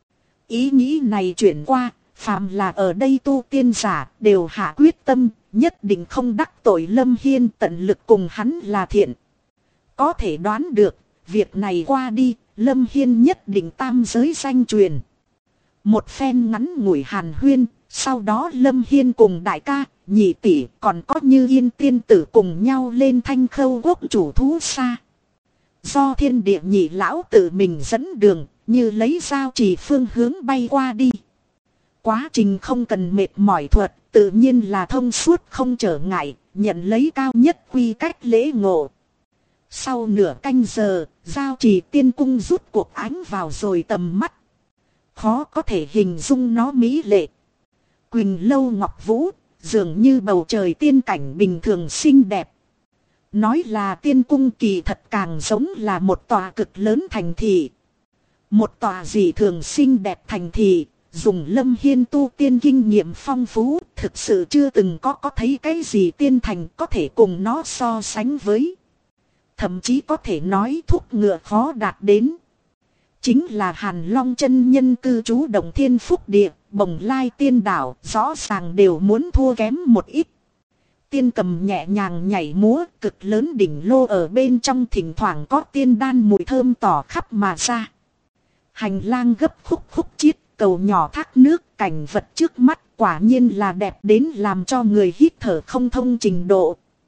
[SPEAKER 1] Ý nghĩ này chuyển qua, phàm là ở đây tu tiên giả đều hạ quyết tâm, nhất định không đắc tội Lâm Hiên, tận lực cùng hắn là thiện. Có thể đoán được, việc này qua đi, Lâm Hiên nhất định tam giới danh truyền. Một phen ngắn ngủi hàn huyên, sau đó Lâm Hiên cùng đại ca, nhị tỷ còn có Như Yên tiên tử cùng nhau lên Thanh Khâu quốc chủ thú xa. Do thiên địa nhị lão tự mình dẫn đường, như lấy dao chỉ phương hướng bay qua đi. Quá trình không cần mệt mỏi thuật, tự nhiên là thông suốt không trở ngại, nhận lấy cao nhất quy cách lễ ngộ. Sau nửa canh giờ, giao trì tiên cung rút cuộc ánh vào rồi tầm mắt. Khó có thể hình dung nó mỹ lệ. Quỳnh lâu ngọc vũ, dường như bầu trời tiên cảnh bình thường xinh đẹp. Nói là tiên cung kỳ thật càng giống là một tòa cực lớn thành thị. Một tòa dị thường xinh đẹp thành thị, dùng Lâm Hiên tu tiên kinh nghiệm phong phú, thực sự chưa từng có thấy cái gì tiên thành có thể cùng nó so sánh với. Thậm chí có thể nói thúc ngựa khó đạt đến. Chính là Hàn Long chân nhân cư trú Động Thiên Phúc Địa, Bồng Lai Tiên Đảo, rõ ràng đều muốn thua kém một ít. Tiên cầm nhẹ nhàng nhảy múa, cực lớn đỉnh lô ở bên trong, thỉnh thoảng có tiên đan mùi thơm tỏ khắp mà ra. Hành lang gấp khúc khúc chiết, cầu nhỏ thác nước, cảnh vật trước mắt quả nhiên là đẹp đến làm cho người hít thở không thông trình độ.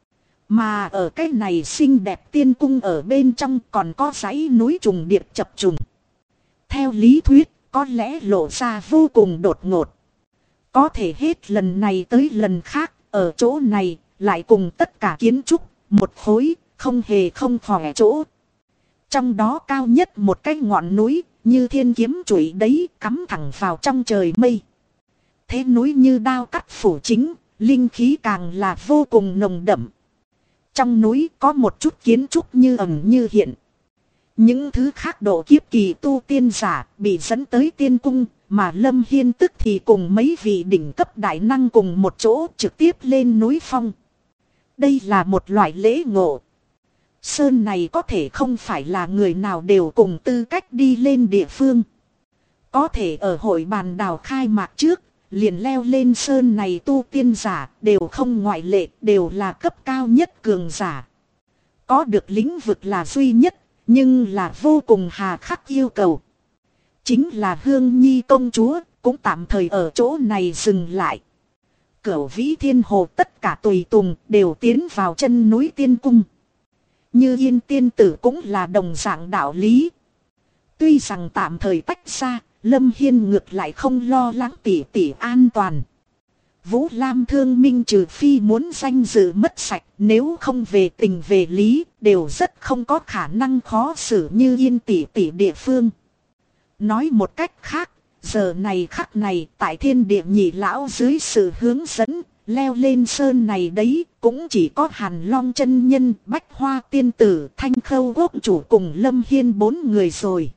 [SPEAKER 1] Mà ở cái này xinh đẹp tiên cung ở bên trong còn có dãy núi trùng điệp chập trùng. Theo lý thuyết, có lẽ lộ ra vô cùng đột ngột. Có thể hết lần này tới lần khác, ở chỗ này, lại cùng tất cả kiến trúc, một khối, không hề không khỏe chỗ. Trong đó cao nhất một cái ngọn núi, như thiên kiếm chùy đấy, cắm thẳng vào trong trời mây. Thế núi như đao cắt phủ chính, linh khí càng là vô cùng nồng đậm. Trong núi có một chút kiến trúc như ẩn như hiện. Những thứ khác độ kiếp kỳ tu tiên giả bị dẫn tới tiên cung, mà Lâm Hiên tức thì cùng mấy vị đỉnh cấp đại năng cùng một chỗ trực tiếp lên núi phong. Đây là một loại lễ ngộ. Sơn này có thể không phải là người nào đều cùng tư cách đi lên địa phương. Có thể ở hội bàn đào khai mạc trước, liền leo lên sơn này tu tiên giả đều không ngoại lệ, đều là cấp cao nhất cường giả. Có được lĩnh vực là duy nhất, nhưng là vô cùng hà khắc yêu cầu. Chính là Hương Nhi công chúa, cũng tạm thời ở chỗ này dừng lại. Cửu Vĩ Thiên Hồ tất cả tùy tùng đều tiến vào chân núi tiên cung. Như Yên tiên tử cũng là đồng dạng đạo lý. Tuy rằng tạm thời tách ra, Lâm Hiên ngược lại không lo lắng tỷ tỷ an toàn. Vũ Lam Thương Minh trừ phi muốn danh dự mất sạch, nếu không về tình về lý, đều rất không có khả năng khó xử như Yên tỷ tỷ địa phương. Nói một cách khác, giờ này khắc này tại thiên địa nhị lão dưới sự hướng dẫn, leo lên sơn này đấy, cũng chỉ có Hàn Long chân nhân, Bách Hoa tiên tử, Thanh Khâu quốc chủ cùng Lâm Hiên 4 người rồi.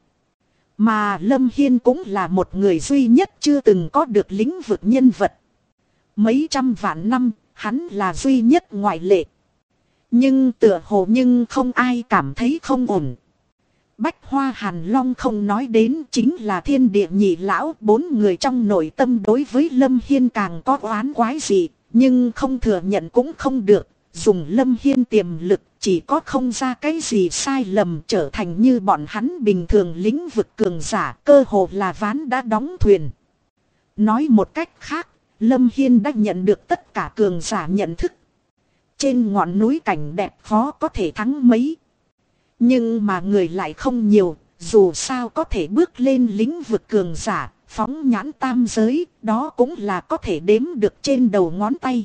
[SPEAKER 1] Mà Lâm Hiên cũng là một người duy nhất chưa từng có được lĩnh vực nhân vật. Mấy trăm vạn năm, hắn là duy nhất ngoại lệ. Nhưng tựa hồ nhưng không ai cảm thấy không ổn. Bách Hoa Hàn Long không nói đến, chính là thiên địa nhị lão, 4 người trong nội tâm đối với Lâm Hiên càng có oán quái gì, nhưng không thừa nhận cũng không được. Dùng Lâm Hiên tiềm lực, chỉ có không ra cái gì sai lầm, trở thành như bọn hắn bình thường lĩnh vực cường giả, cơ hồ là ván đã đóng thuyền. Nói một cách khác, Lâm Hiên đã nhận được tất cả cường giả nhận thức. Trên ngọn núi cảnh đẹp khó có thể thắng mấy. Nhưng mà người lại không nhiều, dù sao có thể bước lên lĩnh vực cường giả, phóng nhãn tam giới, đó cũng là có thể đếm được trên đầu ngón tay.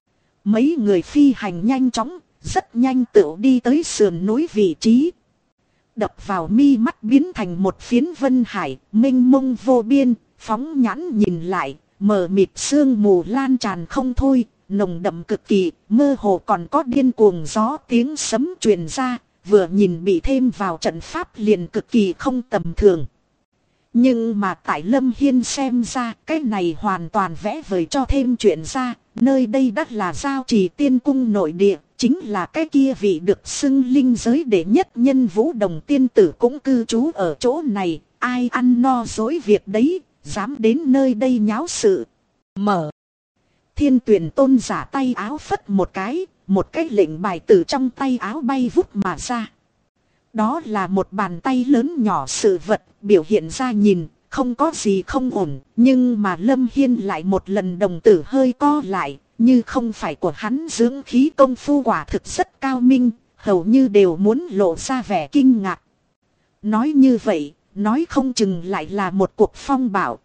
[SPEAKER 1] Mấy người phi hành nhanh chóng, rất nhanh tựu đi tới sườn núi vị trí. Đập vào mi mắt biến thành một phiến vân hải, mênh mông vô biên, phóng nhãn nhìn lại, mờ mịt sương mù lan tràn không thôi, nồng đậm cực kỳ, mơ hồ còn có điên cuồng gió tiếng sấm truyền ra, vừa nhìn bị thêm vào trận pháp liền cực kỳ không tầm thường. Nhưng mà tại Lâm Hiên xem ra, cái này hoàn toàn vẽ vời cho thêm chuyện ra, nơi đây đất là giao trì tiên cung nội địa, chính là cái kia vị được xưng linh giới đệ nhất nhân Vũ Đồng tiên tử cũng cư trú ở chỗ này, ai ăn no dối việc đấy, dám đến nơi đây nháo sự. Mở. Thiên Tuyển tôn giả tay áo phất một cái lệnh bài từ trong tay áo bay vút mà ra. Đó là một bàn tay lớn nhỏ sự vật, biểu hiện ra nhìn, không có gì không ổn, nhưng mà Lâm Hiên lại một lần đồng tử hơi co lại, như không phải của hắn dưỡng khí công phu quả thực rất cao minh, hầu như đều muốn lộ ra vẻ kinh ngạc. Nói như vậy, nói không chừng lại là một cuộc phong bạo.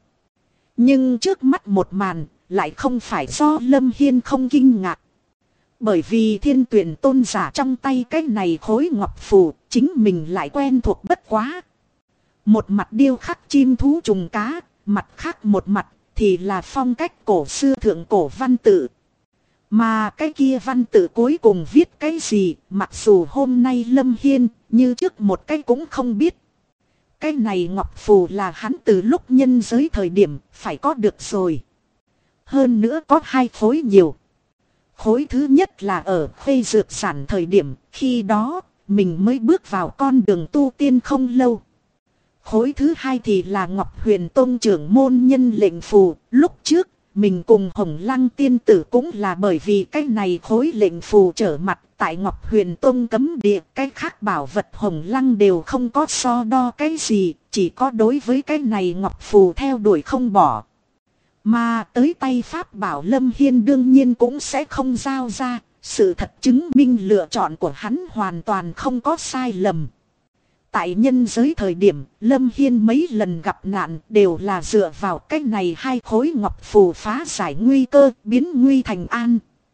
[SPEAKER 1] Nhưng trước mắt một màn, lại không phải do Lâm Hiên không kinh ngạc. Bởi vì Thiên Tuyển tôn giả trong tay cái này khối ngọc phù, chính mình lại quen thuộc bất quá. Một mặt điêu khắc chim thú trùng cá, mặt khác một mặt thì là phong cách cổ xưa thượng cổ văn tự. Mà cái kia văn tự cuối cùng viết cái gì, mặc dù hôm nay Lâm Hiên như trước một cái cũng không biết. Cái này ngọc phù là hắn từ lúc nhân giới thời điểm phải có được rồi. Hơn nữa có 2 khối nhiều. Khối thứ nhất là ở Khuê Dược Sản thời điểm, khi đó mình mới bước vào con đường tu tiên không lâu. Khối thứ hai thì là Ngọc Huyền Tông trưởng môn nhân lệnh phù, lúc trước mình cùng Hồng Lăng tiên tử cũng là bởi vì cái này khối lệnh phù trở mặt tại Ngọc Huyền Tông cấm địa, cái khác bảo vật Hồng Lăng đều không có so đo cái gì, chỉ có đối với cái này Ngọc phù theo đuổi không bỏ. Mà tới tay pháp bảo Lâm Hiên đương nhiên cũng sẽ không giao ra, sự thật chứng minh lựa chọn của hắn hoàn toàn không có sai lầm. Tại nhân giới thời điểm, Lâm Hiên mấy lần gặp nạn đều là dựa vào cách này hai khối ngọc phù phá giải nguy cơ, biến nguy thành an.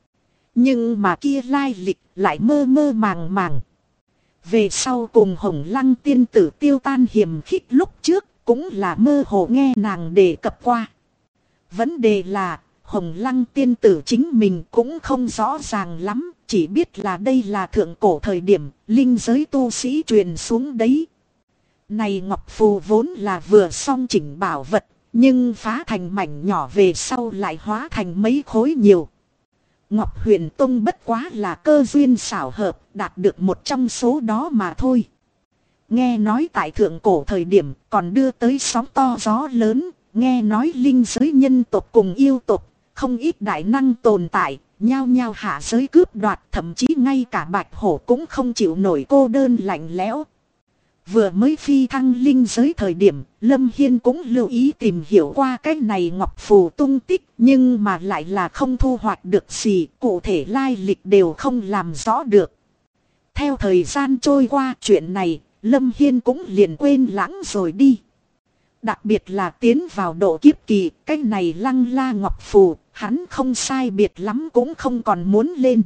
[SPEAKER 1] Nhưng mà kia lai lịch lại mơ mơ màng màng. Về sau cùng Hồng Lăng tiên tử tiêu tan hiểm khích lúc trước, cũng là mơ hồ nghe nàng đề cập qua. Vấn đề là, Hồng Lăng tiên tử chính mình cũng không rõ ràng lắm, chỉ biết là đây là thượng cổ thời điểm, linh giới tu sĩ truyền xuống đấy. Này ngọc phù vốn là vừa song chỉnh bảo vật, nhưng phá thành mảnh nhỏ về sau lại hóa thành mấy khối nhiều. Ngọc Huyền Tông bất quá là cơ duyên xảo hợp, đạt được một trong số đó mà thôi. Nghe nói tại thượng cổ thời điểm còn đưa tới sóng to gió lớn, nghe nói linh giới nhân tộc cùng yêu tộc, không ít đại năng tồn tại, nhao nhao hạ giới cướp đoạt, thậm chí ngay cả bạch hổ cũng không chịu nổi cô đơn lạnh lẽo. Vừa mới phi thăng linh giới thời điểm, Lâm Hiên cũng lưu ý tìm hiểu qua cái này ngọc phù tung tích, nhưng mà lại là không thu hoạch được gì, cụ thể lai lịch đều không làm rõ được. Theo thời gian trôi qua, chuyện này, Lâm Hiên cũng liền quên lãng rồi đi. Đặc biệt là tiến vào độ kiếp kỳ, cái này lăng la ngọc phù, hắn không sai biệt lắm cũng không còn muốn lên.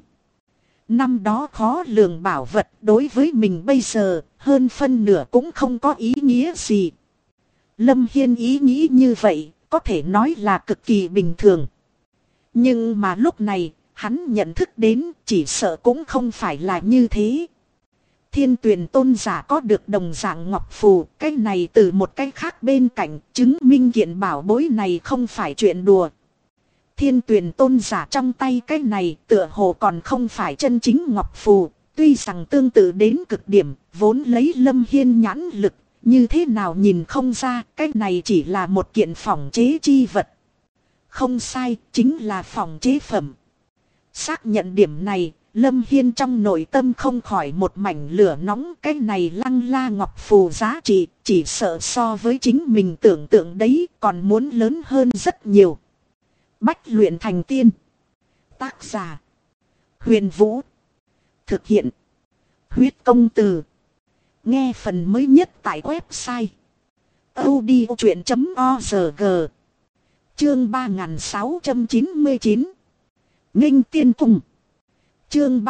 [SPEAKER 1] Năm đó khó lường bảo vật đối với mình bây giờ, hơn phân nửa cũng không có ý nghĩa gì. Lâm Hiên ý nghĩ như vậy, có thể nói là cực kỳ bình thường. Nhưng mà lúc này, hắn nhận thức đến chỉ sợ cũng không phải là như thế. Thiên Tuyền tôn giả có được đồng dạng ngọc phù, cái này từ một cái khác bên cạnh, chứng minh kiện bảo bối này không phải chuyện đùa. Thiên Tuyền tôn giả trong tay cái này tựa hồ còn không phải chân chính ngọc phù, tuy rằng tương tự đến cực điểm, vốn lấy Lâm Hiên nhãn lực, như thế nào nhìn không ra, cái này chỉ là một kiện phỏng chế chi vật. Không sai, chính là phỏng chế phẩm. Xác nhận điểm này, Lâm Hiên trong nội tâm không khỏi một mảnh lửa nóng, cái này lăng la ngọc phù giá trị, chỉ sợ so với chính mình tưởng tượng đấy còn muốn lớn hơn rất nhiều. Bách luyện thành tiên. Tác giả: Huyền Vũ. Thực hiện: Huyết Công Từ. Nghe phần mới nhất tại website audiochuyện.org. Chương 3699. Nghênh tiên cung. Chương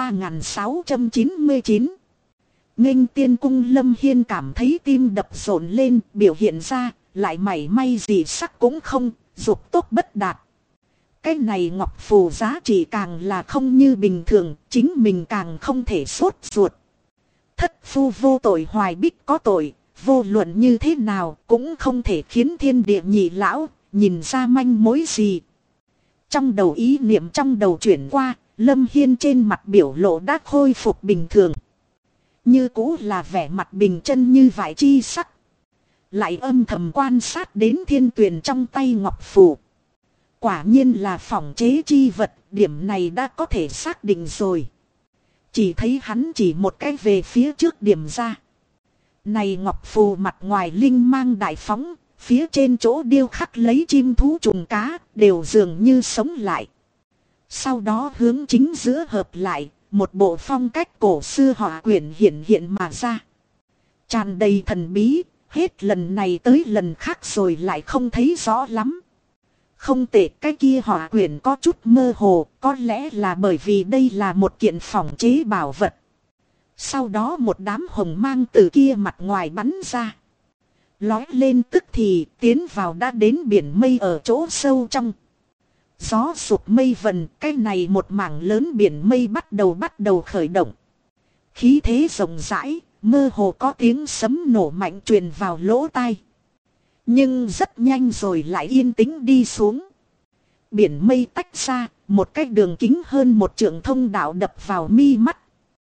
[SPEAKER 1] 3699. Nghênh tiên cung. Lâm Hiên cảm thấy tim đập rộn lên, biểu hiện ra lại mảy may gì sắc cũng không, dục tốc bất đạt. Cái này ngọc phù giá trị càng là không như bình thường, chính mình càng không thể sốt ruột. Thất phu vô tội hoài bích có tội, vô luận như thế nào cũng không thể khiến thiên địa nhị lão nhìn ra manh mối gì. Trong đầu ý niệm trong đầu chuyển qua, Lâm Hiên trên mặt biểu lộ đã khôi phục bình thường. Như cũ là vẻ mặt bình chân như vải chi sắc. Lại âm thầm quan sát đến Thiên Tuyền trong tay ngọc phù. Quả nhiên là phỏng chế chi vật, điểm này đã có thể xác định rồi. Chỉ thấy hắn chỉ một cái về phía trước điểm ra. Này ngọc phù mặt ngoài linh mang đại phóng, phía trên chỗ điêu khắc lấy chim thú trùng cá, đều dường như sống lại. Sau đó hướng chính giữa hợp lại, một bộ phong cách cổ xưa họa quyển hiện mà ra. Tràn đầy thần bí, hết lần này tới lần khác rồi lại không thấy rõ lắm. Không tệ, cái kia họa quyển có chút mơ hồ, có lẽ là bởi vì đây là một kiện phỏng chế bảo vật. Sau đó một đám hồng mang từ kia mặt ngoài bắn ra. Lói lên tức thì tiến vào đã đến biển mây ở chỗ sâu trong. Gió sụp mây vần, cái này một mảng lớn biển mây bắt đầu khởi động. Khí thế rộng rãi, mơ hồ có tiếng sấm nổ mạnh truyền vào lỗ tai. Nhưng rất nhanh rồi lại yên tĩnh đi xuống. Biển mây tách ra, một cái đường kính hơn một trượng thông đạo đập vào mi mắt.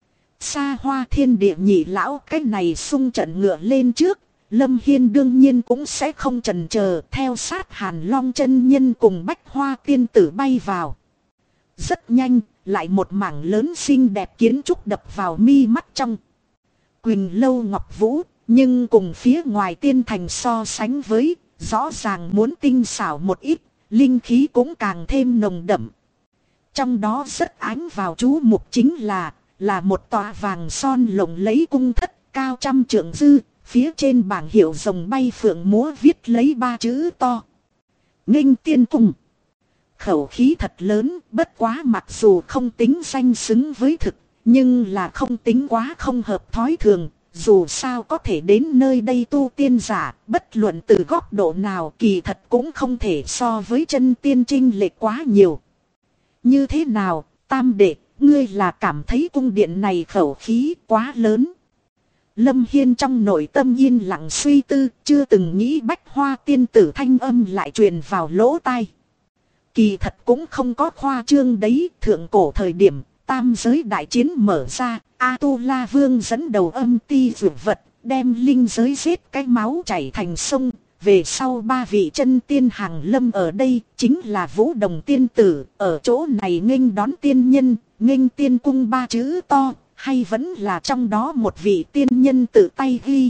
[SPEAKER 1] Xa Hoa Thiên Địa nhị lão cái này xung trận ngựa lên trước. Lâm Hiên đương nhiên cũng sẽ không chần chờ, theo sát Hàn Long chân nhân cùng Bách Hoa tiên tử bay vào. Rất nhanh, lại một mảng lớn xinh đẹp kiến trúc đập vào mi mắt trong. Quỳnh lâu ngọc vũ, nhưng cùng phía ngoài tiên thành so sánh với, rõ ràng muốn tinh xảo một ít, linh khí cũng càng thêm nồng đậm. Trong đó rất ánh vào chú mục chính là một tòa vàng son lộng lấy cung thất cao trăm trượng dư, phía trên bảng hiệu rồng bay phượng múa viết lấy 3 chữ to. Nghênh tiên cung. Khẩu khí thật lớn, bất quá mặc dù không tính danh xứng với thực, nhưng là không tính quá không hợp thói thường. Dù sao có thể đến nơi đây tu tiên giả, bất luận từ góc độ nào kỳ thật cũng không thể so với chân tiên trinh lệch quá nhiều. Như thế nào, tam đệ, ngươi là cảm thấy cung điện này khẩu khí quá lớn. Lâm Hiên trong nội tâm yên lặng suy tư, chưa từng nghĩ Bách Hoa tiên tử thanh âm lại truyền vào lỗ tai. Kỳ thật cũng không có khoa trương đấy, thượng cổ thời điểm, tam giới đại chiến mở ra, A-tu-la vương dẫn đầu âm ti dược vật, đem linh giới giết cái máu chảy thành sông. Về sau 3 vị chân tiên hàng lâm ở đây, chính là Vũ Đồng tiên tử, ở chỗ này nghênh đón tiên nhân, nghênh tiên cung 3 chữ to, hay vẫn là trong đó một vị tiên nhân tự tay ghi.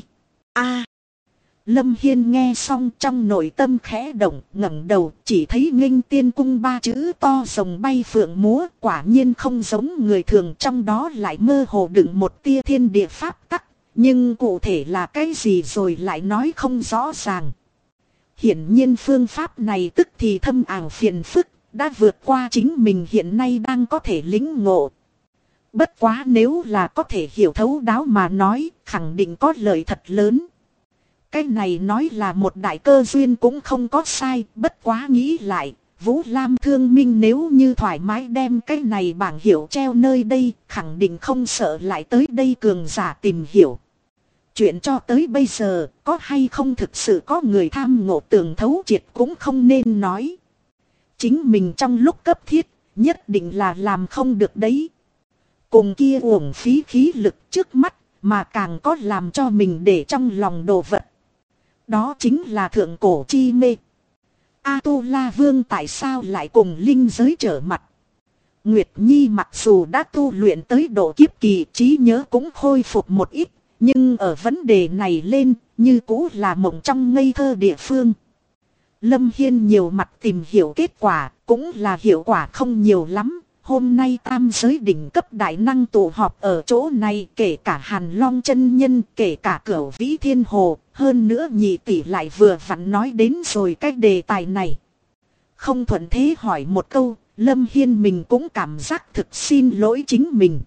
[SPEAKER 1] Lâm Hiên nghe xong trong nội tâm khẽ động, ngẩng đầu chỉ thấy nghênh tiên cung 3 chữ to rồng bay phượng múa, quả nhiên không giống người thường, trong đó lại mơ hồ đựng một tia thiên địa pháp tắc, nhưng cụ thể là cái gì rồi lại nói không rõ ràng. Hiển nhiên phương pháp này tức thì thâm ảo phiền phức, đã vượt qua chính mình hiện nay đang có thể lĩnh ngộ. Bất quá nếu là có thể hiểu thấu đáo mà nói, khẳng định có lợi thật lớn. Cái này nói là một đại cơ duyên cũng không có sai, bất quá nghĩ lại, Vũ Lam Thương Minh nếu như thoải mái đem cái này bảng hiệu treo nơi đây, khẳng định không sợ lại tới đây cường giả tìm hiểu. Chuyện cho tới bây giờ, có hay không thực sự có người tham ngộ tường thấu triệt cũng không nên nói. Chính mình trong lúc cấp thiết, nhất định là làm không được đấy. Cùng kia uổng phí khí lực trước mắt, mà càng có làm cho mình để trong lòng đồ vật. Đó chính là thượng cổ chi mê. A-tu-la vương tại sao lại cùng linh giới trở mặt? Nguyệt Nhi mặc dù đã tu luyện tới độ kiếp kỳ, trí nhớ cũng khôi phục một ít, nhưng ở vấn đề này lên, như cũ là mộng trong ngây thơ địa phương. Lâm Hiên nhiều mặt tìm hiểu kết quả, cũng là hiệu quả không nhiều lắm. Hôm nay tam giới đỉnh cấp đại năng tụ họp ở chỗ này, kể cả Hàn Long chân nhân, kể cả Cửu Vĩ Thiên Hồ, hơn nữa nhị tỷ lại vừa vặn nói đến rồi cái đề tài này. Không thuận thế hỏi một câu, Lâm Hiên mình cũng cảm giác thực xin lỗi chính mình.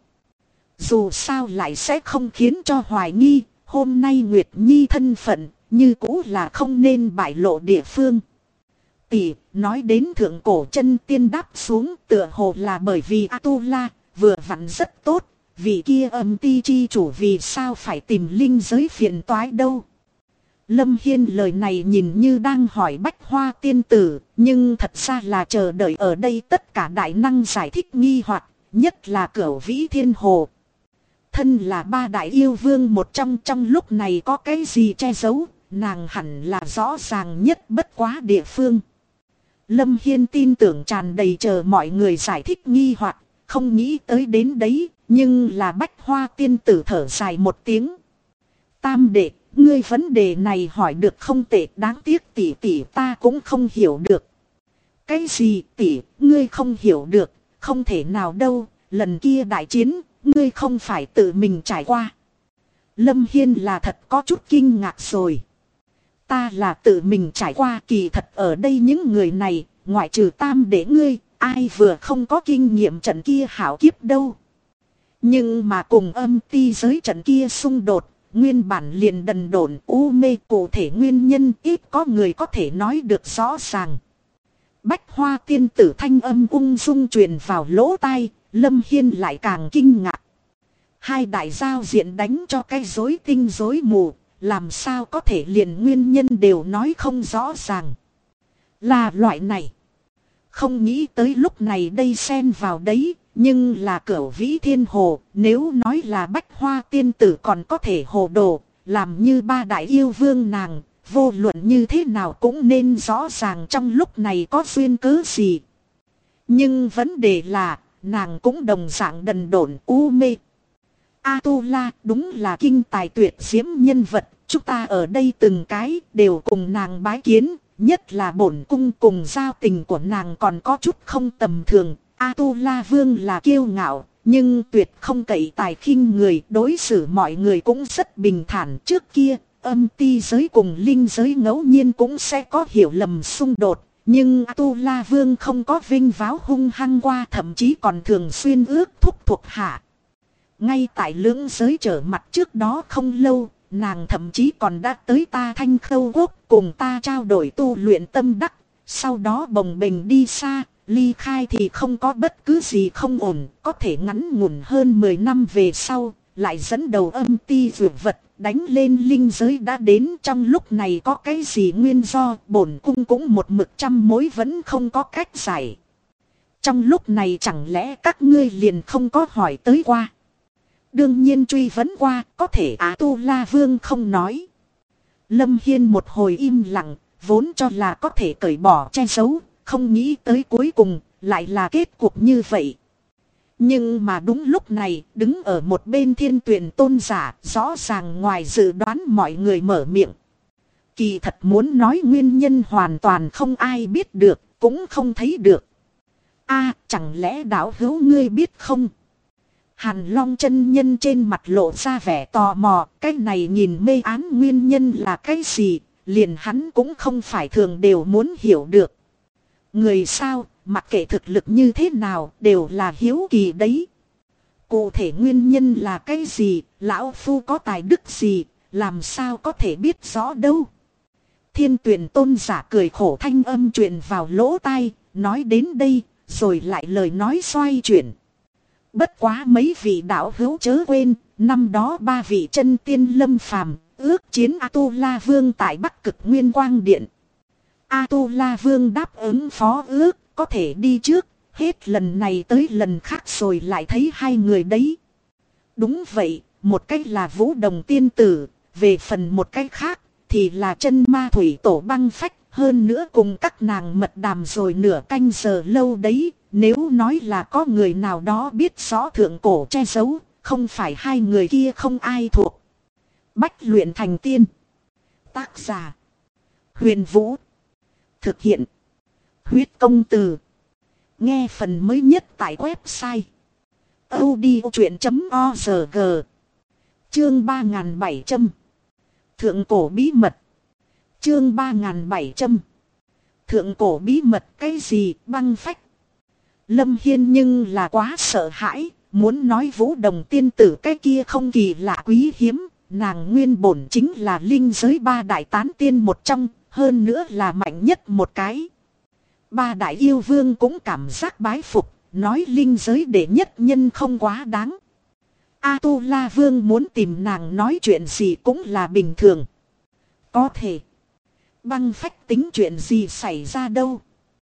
[SPEAKER 1] Dù sao lại sẽ không khiến cho hoài nghi, hôm nay Nguyệt Nhi thân phận, như cũ là không nên bại lộ địa phương. Tỷ, nói đến thượng cổ chân tiên đáp xuống tựa hồ là bởi vì A-tu-la, vừa vặn rất tốt, vì kia âm ti chi chủ vì sao phải tìm linh giới phiền toái đâu. Lâm Hiên lời này nhìn như đang hỏi Bách Hoa tiên tử, nhưng thật ra là chờ đợi ở đây tất cả đại năng giải thích nghi hoặc, nhất là Cửu Vĩ Thiên Hồ. Thân là 3 đại yêu vương một trong lúc này có cái gì che giấu, nàng hẳn là rõ ràng nhất bất quá địa phương. Lâm Hiên tin tưởng tràn đầy chờ mọi người giải thích nghi hoặc, không nghĩ tới đến đấy, nhưng là Bách Hoa tiên tử thở dài một tiếng. Tam đệ, ngươi vấn đề này hỏi được không tệ, đáng tiếc tỷ tỷ ta cũng không hiểu được. Cái gì tỷ, ngươi không hiểu được, không thể nào đâu, lần kia đại chiến, ngươi không phải tự mình trải qua. Lâm Hiên là thật có chút kinh ngạc rồi. Ta là tự mình trải qua, kỳ thật ở đây những người này, ngoại trừ tam đệ ngươi, ai vừa không có kinh nghiệm trận kia hảo kiếp đâu. Nhưng mà cùng âm ti giới trận kia xung đột, nguyên bản liền đần độn u mê, cụ thể nguyên nhân ít có người có thể nói được rõ ràng. Bách Hoa tiên tử thanh âm ung dung truyền vào lỗ tai, Lâm Hiên lại càng kinh ngạc. Hai đại giao diện đánh cho cái rối tinh rối mù, làm sao có thể liền nguyên nhân đều nói không rõ ràng. Là loại này. Không nghĩ tới lúc này đây xen vào đấy, nhưng là Cửu Vĩ Thiên Hồ, nếu nói là Bách Hoa tiên tử còn có thể hồ đồ, làm như 3 đại yêu vương nàng, vô luận như thế nào cũng nên rõ ràng trong lúc này có duyên cớ gì. Nhưng vấn đề là, nàng cũng đồng dạng đần độn u mê. A-tu-la đúng là kinh tài tuyệt diễm nhân vật, chúng ta ở đây từng cái đều cùng nàng bái kiến, nhất là bổn cung cùng giao tình của nàng còn có chút không tầm thường. A-tu-la vương là kiêu ngạo, nhưng tuyệt không cậy tài khinh người, đối xử mọi người cũng rất bình thản. Trước kia, âm ti giới cùng linh giới ngẫu nhiên cũng sẽ có hiểu lầm xung đột, nhưng A-tu-la vương không có vinh váo hung hăng qua, thậm chí còn thường xuyên ước thúc thuộc hạ. Ngay tại lưỡng giới trở mặt trước đó không lâu, nàng thậm chí còn đã tới ta Thanh Khâu Quốc cùng ta trao đổi tu luyện tâm đắc, sau đó bồng bềnh đi xa. Ly khai thì không có bất cứ gì không ổn, có thể ngắn ngủn hơn 10 năm về sau, lại dẫn đầu âm ti dược vật, đánh lên linh giới đã đến. Trong lúc này có cái gì nguyên do, bổn cung cũng một mực trăm mối vẫn không có cách giải. Trong lúc này chẳng lẽ các ngươi liền không có hỏi tới qua? Đương nhiên truy vấn qua, có thể A-tu-la vương không nói. Lâm Hiên một hồi im lặng, vốn cho là có thể cởi bỏ che giấu. Không nghĩ tới cuối cùng, lại là kết cục như vậy. Nhưng mà đúng lúc này, đứng ở một bên Thiên Tuyển tôn giả, rõ ràng ngoài dự đoán mọi người mở miệng. Kỳ thật muốn nói nguyên nhân hoàn toàn không ai biết được, cũng không thấy được. Chẳng lẽ đạo hữu ngươi biết không? Hàn Long chân nhân trên mặt lộ ra vẻ tò mò, cái này nhìn mê án nguyên nhân là cái gì, liền hắn cũng không phải thường đều muốn hiểu được. Người sao, mặc kệ thực lực như thế nào, đều là hiếu kỳ đấy. Cụ thể nguyên nhân là cái gì, lão phu có tài đức gì, làm sao có thể biết rõ đâu. Thiên Tuyển tôn giả cười khổ, thanh âm truyền vào lỗ tai, nói đến đây, rồi lại lời nói xoay chuyển. Bất quá mấy vị đạo hữu chớ quên, năm đó 3 vị chân tiên lâm phàm, ước chiến A-tu-la vương tại Bắc Cực Nguyên Quang Điện. A-tu-la vương đáp ứng phó ước, có thể đi trước, hết lần này tới lần khác rồi lại thấy hai người đấy. Đúng vậy, một cách là Vũ Đồng tiên tử, về phần một cách khác, thì là chân ma thủy tổ băng phách, hơn nữa cùng các nàng mật đàm rồi nửa canh giờ lâu đấy. Nếu nói là có người nào đó biết rõ thượng cổ che giấu, không phải hai người kia không ai thuộc. Bách luyện thành tiên. Tác giả: Huyền Vũ. Thực hiện: Huyết Công Từ. Nghe phần mới nhất tại website audiochuyện.org. Chương 3700. Thượng cổ bí mật. Chương 3700. Thượng cổ bí mật cái gì? Băng phách. Lâm Hiên nhưng là quá sợ hãi, muốn nói Vũ Đồng tiên tử cái kia không kỳ lạ quý hiếm, nàng nguyên bổn chính là linh giới 3 đại tán tiên một trong, hơn nữa là mạnh nhất một cái. 3 đại yêu vương cũng cảm giác bái phục, nói linh giới đệ nhất nhân không quá đáng. A-tu-la vương muốn tìm nàng nói chuyện gì cũng là bình thường. Có thể. Băng phách tính chuyện gì xảy ra đâu.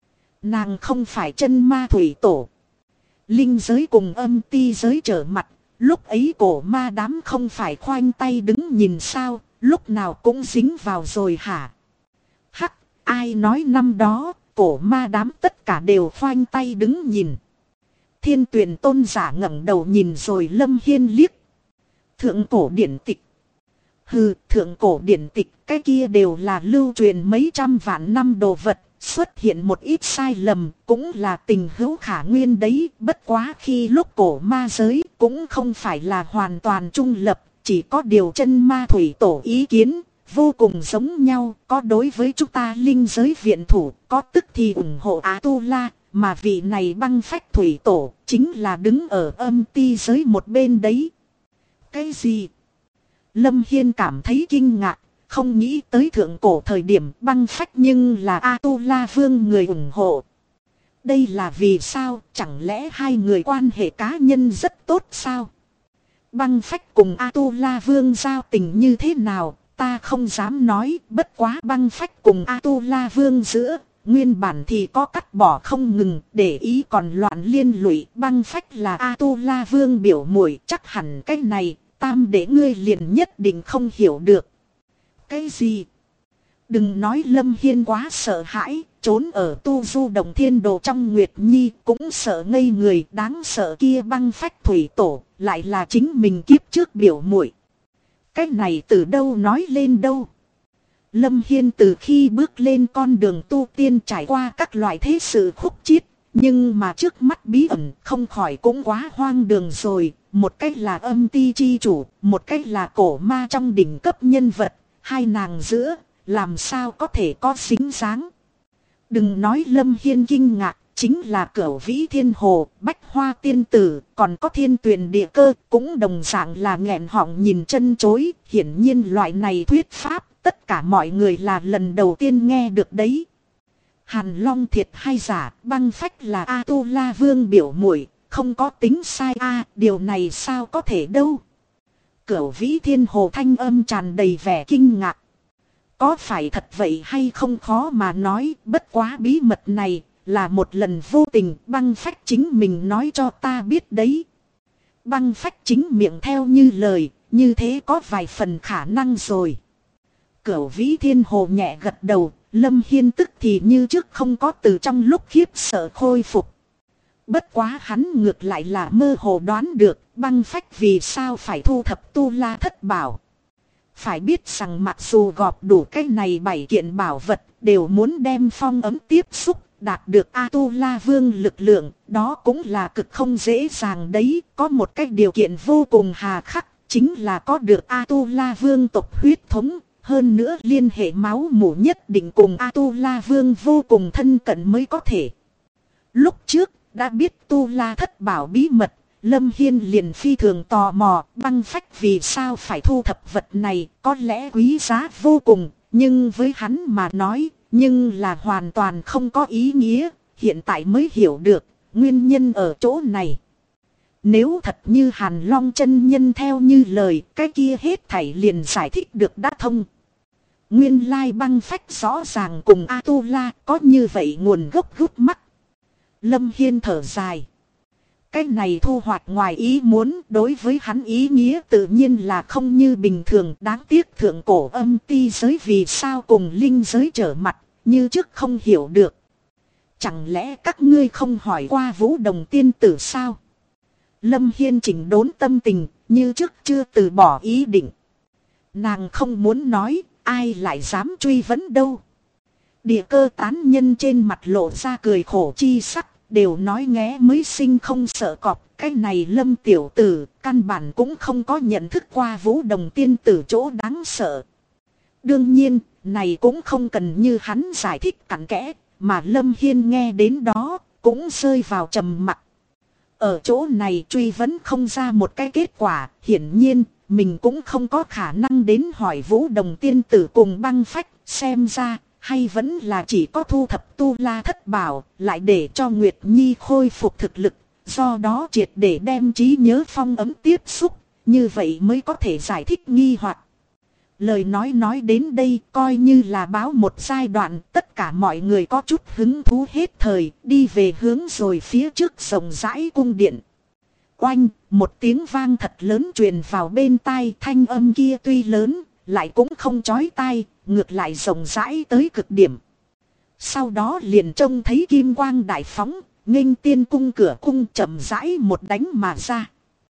[SPEAKER 1] Nàng không phải chân ma thủy tổ. Linh giới cùng âm ti giới trở mặt. Lúc ấy cổ ma đám không phải khoanh tay đứng nhìn sao. Lúc nào cũng dính vào rồi hả? Hắc, ai nói năm đó cổ ma đám tất cả đều khoanh tay đứng nhìn. Thiên Tuyển tôn giả ngẩng đầu nhìn rồi Lâm Hiên liếc. Thượng cổ điển tịch. Hừ, thượng cổ điển tịch cái kia đều là lưu truyền mấy trăm vạn năm đồ vật. Xuất hiện một ít sai lầm cũng là tình hữu khả nguyên đấy. Bất quá khi lúc cổ ma giới cũng không phải là hoàn toàn trung lập. Chỉ có điều chân ma thủy tổ ý kiến vô cùng giống nhau. Có đối với chúng ta linh giới viện thủ, có tức thì ủng hộ A-tu-la. Mà vị này băng phách thủy tổ chính là đứng ở âm ti giới một bên đấy. Cái gì? Lâm Hiên cảm thấy kinh ngạc. Không nghĩ tới thượng cổ thời điểm băng phách nhưng là A-tu-la vương người ủng hộ. Đây là vì sao? Chẳng lẽ hai người quan hệ cá nhân rất tốt sao? Băng phách cùng A-tu-la vương giao tình như thế nào? Ta không dám nói. Bất quá băng phách cùng A-tu-la vương giữa nguyên bản thì có cắt bỏ không ngừng, để ý còn loạn liên lụy. Băng phách là A-tu-la vương biểu muội, chắc hẳn cái này tam để ngươi liền nhất định không hiểu được. Cái gì? Đừng nói Lâm Hiên quá sợ hãi, trốn ở tu du đồng thiên đồ trong Nguyệt Nhi cũng sợ ngây người. Đáng sợ kia băng phách thủy tổ, lại là chính mình kiếp trước biểu muội. Cái này từ đâu nói lên đâu? Lâm Hiên từ khi bước lên con đường tu tiên trải qua các loại thế sự khúc chiết, Nhưng mà trước mắt bí ẩn không khỏi cũng quá hoang đường rồi. Một cách là âm ti chi chủ, một cách là cổ ma trong đỉnh cấp nhân vật. Hai nàng giữa, làm sao có thể có xính dáng. Đừng nói Lâm Hiên kinh ngạc, chính là Cửu Vĩ Thiên Hồ, Bách Hoa Tiên Tử, còn có Thiên Tuyền Địa Cơ, cũng đồng dạng là nghẹn họng nhìn chân chối. Hiển nhiên loại này thuyết pháp, tất cả mọi người là lần đầu tiên nghe được đấy. Hàn Long thiệt hay giả, Băng Phách là A-tu-la vương biểu muội, không có tính sai điều này sao có thể đâu. Cửu Vĩ Thiên Hồ thanh âm tràn đầy vẻ kinh ngạc. Có phải thật vậy hay không khó mà nói, bất quá bí mật này là một lần vô tình Băng Phách chính mình nói cho ta biết đấy. Băng Phách chính miệng theo như lời, như thế có vài phần khả năng rồi. Cửu Vĩ Thiên Hồ nhẹ gật đầu, Lâm Hiên tức thì như trước không có từ trong lúc khiếp sợ khôi phục. Bất quá hắn ngược lại là mơ hồ đoán được Băng Phách vì sao phải thu thập tu la thất bảo. Phải biết rằng mặc dù gọp đủ cái này 7 kiện bảo vật đều muốn đem phong ấm tiếp xúc đạt được A-tu-la vương lực lượng, đó cũng là cực không dễ dàng đấy. Có một cái điều kiện vô cùng hà khắc, chính là có được A-tu-la vương tộc huyết thống. Hơn nữa liên hệ máu mủ nhất định cùng A-tu-la vương vô cùng thân cận mới có thể. Lúc trước đã biết tu la thất bảo bí mật, Lâm Hiên liền phi thường tò mò Băng Phách vì sao phải thu thập vật này, có lẽ quý giá vô cùng, nhưng với hắn mà nói, nhưng là hoàn toàn không có ý nghĩa, hiện tại mới hiểu được, nguyên nhân ở chỗ này. Nếu thật như Hàn Long chân nhân theo như lời, cái kia hết thảy liền giải thích được đã thông. Nguyên lai Băng Phách rõ ràng cùng A-tu-la có như vậy nguồn gốc gút mắt. Lâm Hiên thở dài. Cái này thu hoạch ngoài ý muốn, đối với hắn ý nghĩa tự nhiên là không như bình thường. Đáng tiếc thượng cổ âm ti giới vì sao cùng linh giới trở mặt, như trước không hiểu được. Chẳng lẽ các ngươi không hỏi qua Vũ Đồng tiên tử sao? Lâm Hiên chỉnh đốn tâm tình, như trước chưa từ bỏ ý định. Nàng không muốn nói, ai lại dám truy vấn đâu. Địa Cơ tán nhân trên mặt lộ ra cười khổ chi sắc. Đều nói nghé mới sinh không sợ cọp. Cái này Lâm tiểu tử căn bản cũng không có nhận thức qua Vũ Đồng tiên tử chỗ đáng sợ. Đương nhiên này cũng không cần như hắn giải thích cặn kẽ. Mà Lâm Hiên nghe đến đó cũng rơi vào trầm mặc. Ở chỗ này truy vấn không ra một cái kết quả. Hiển nhiên mình cũng không có khả năng đến hỏi Vũ Đồng tiên tử cùng Băng Phách. Xem ra hay vẫn là chỉ có thu thập tu la thất bảo, lại để cho Nguyệt Nhi khôi phục thực lực, do đó triệt để đem trí nhớ phong ấm tiếp xúc, như vậy mới có thể giải thích nghi hoặc. Lời nói đến đây coi như là báo một giai đoạn, tất cả mọi người có chút hứng thú hết thời, đi về hướng rồi phía trước rộng rãi cung điện. Oanh, một tiếng vang thật lớn truyền vào bên tai, thanh âm kia tuy lớn, lại cũng không chói tai, ngược lại rộng rãi tới cực điểm. Sau đó liền trông thấy kim quang đại phóng, nghênh tiên cung cửa cung chậm rãi một đánh mà ra.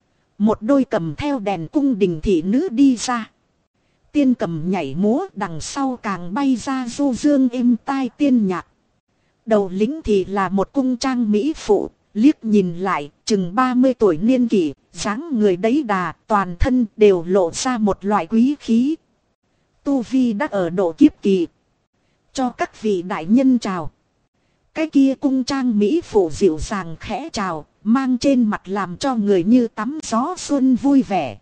[SPEAKER 1] Một đôi cầm theo đèn cung đình thị nữ đi ra. Tiên cầm nhảy múa, đằng sau càng bay ra du dương êm tai tiên nhạc. Đầu lính thì là một cung trang mỹ phụ, liếc nhìn lại, chừng 30 tuổi niên kỷ, dáng người đấy đà, toàn thân đều lộ ra một loại quý khí. Tu vi đã ở độ kiếp kỳ. Cho các vị đại nhân chào. Cái kia cung trang mỹ phụ dịu dàng khẽ chào, mang trên mặt làm cho người như tắm gió xuân vui vẻ.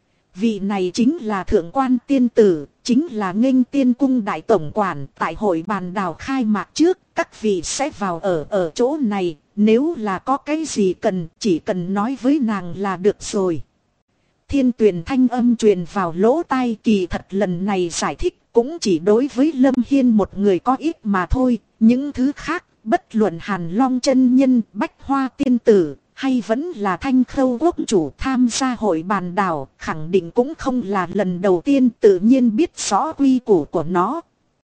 [SPEAKER 1] Vị này chính là thượng quan tiên tử, chính là nghênh tiên cung đại tổng quản. Tại hội bàn đào khai mạc trước, các vị sẽ vào ở chỗ này. Nếu là có cái gì cần, chỉ cần nói với nàng là được rồi. Thiên Tuyền thanh âm truyền vào lỗ tai, kỳ thật lần này giải thích cũng chỉ đối với Lâm Hiên một người có ít mà thôi. Những thứ khác, bất luận Hàn Long chân nhân, Bách Hoa tiên tử, hay vẫn là Thanh Khâu quốc chủ tham gia hội bàn đảo, khẳng định cũng không là lần đầu tiên, tự nhiên biết rõ quy củ của nó.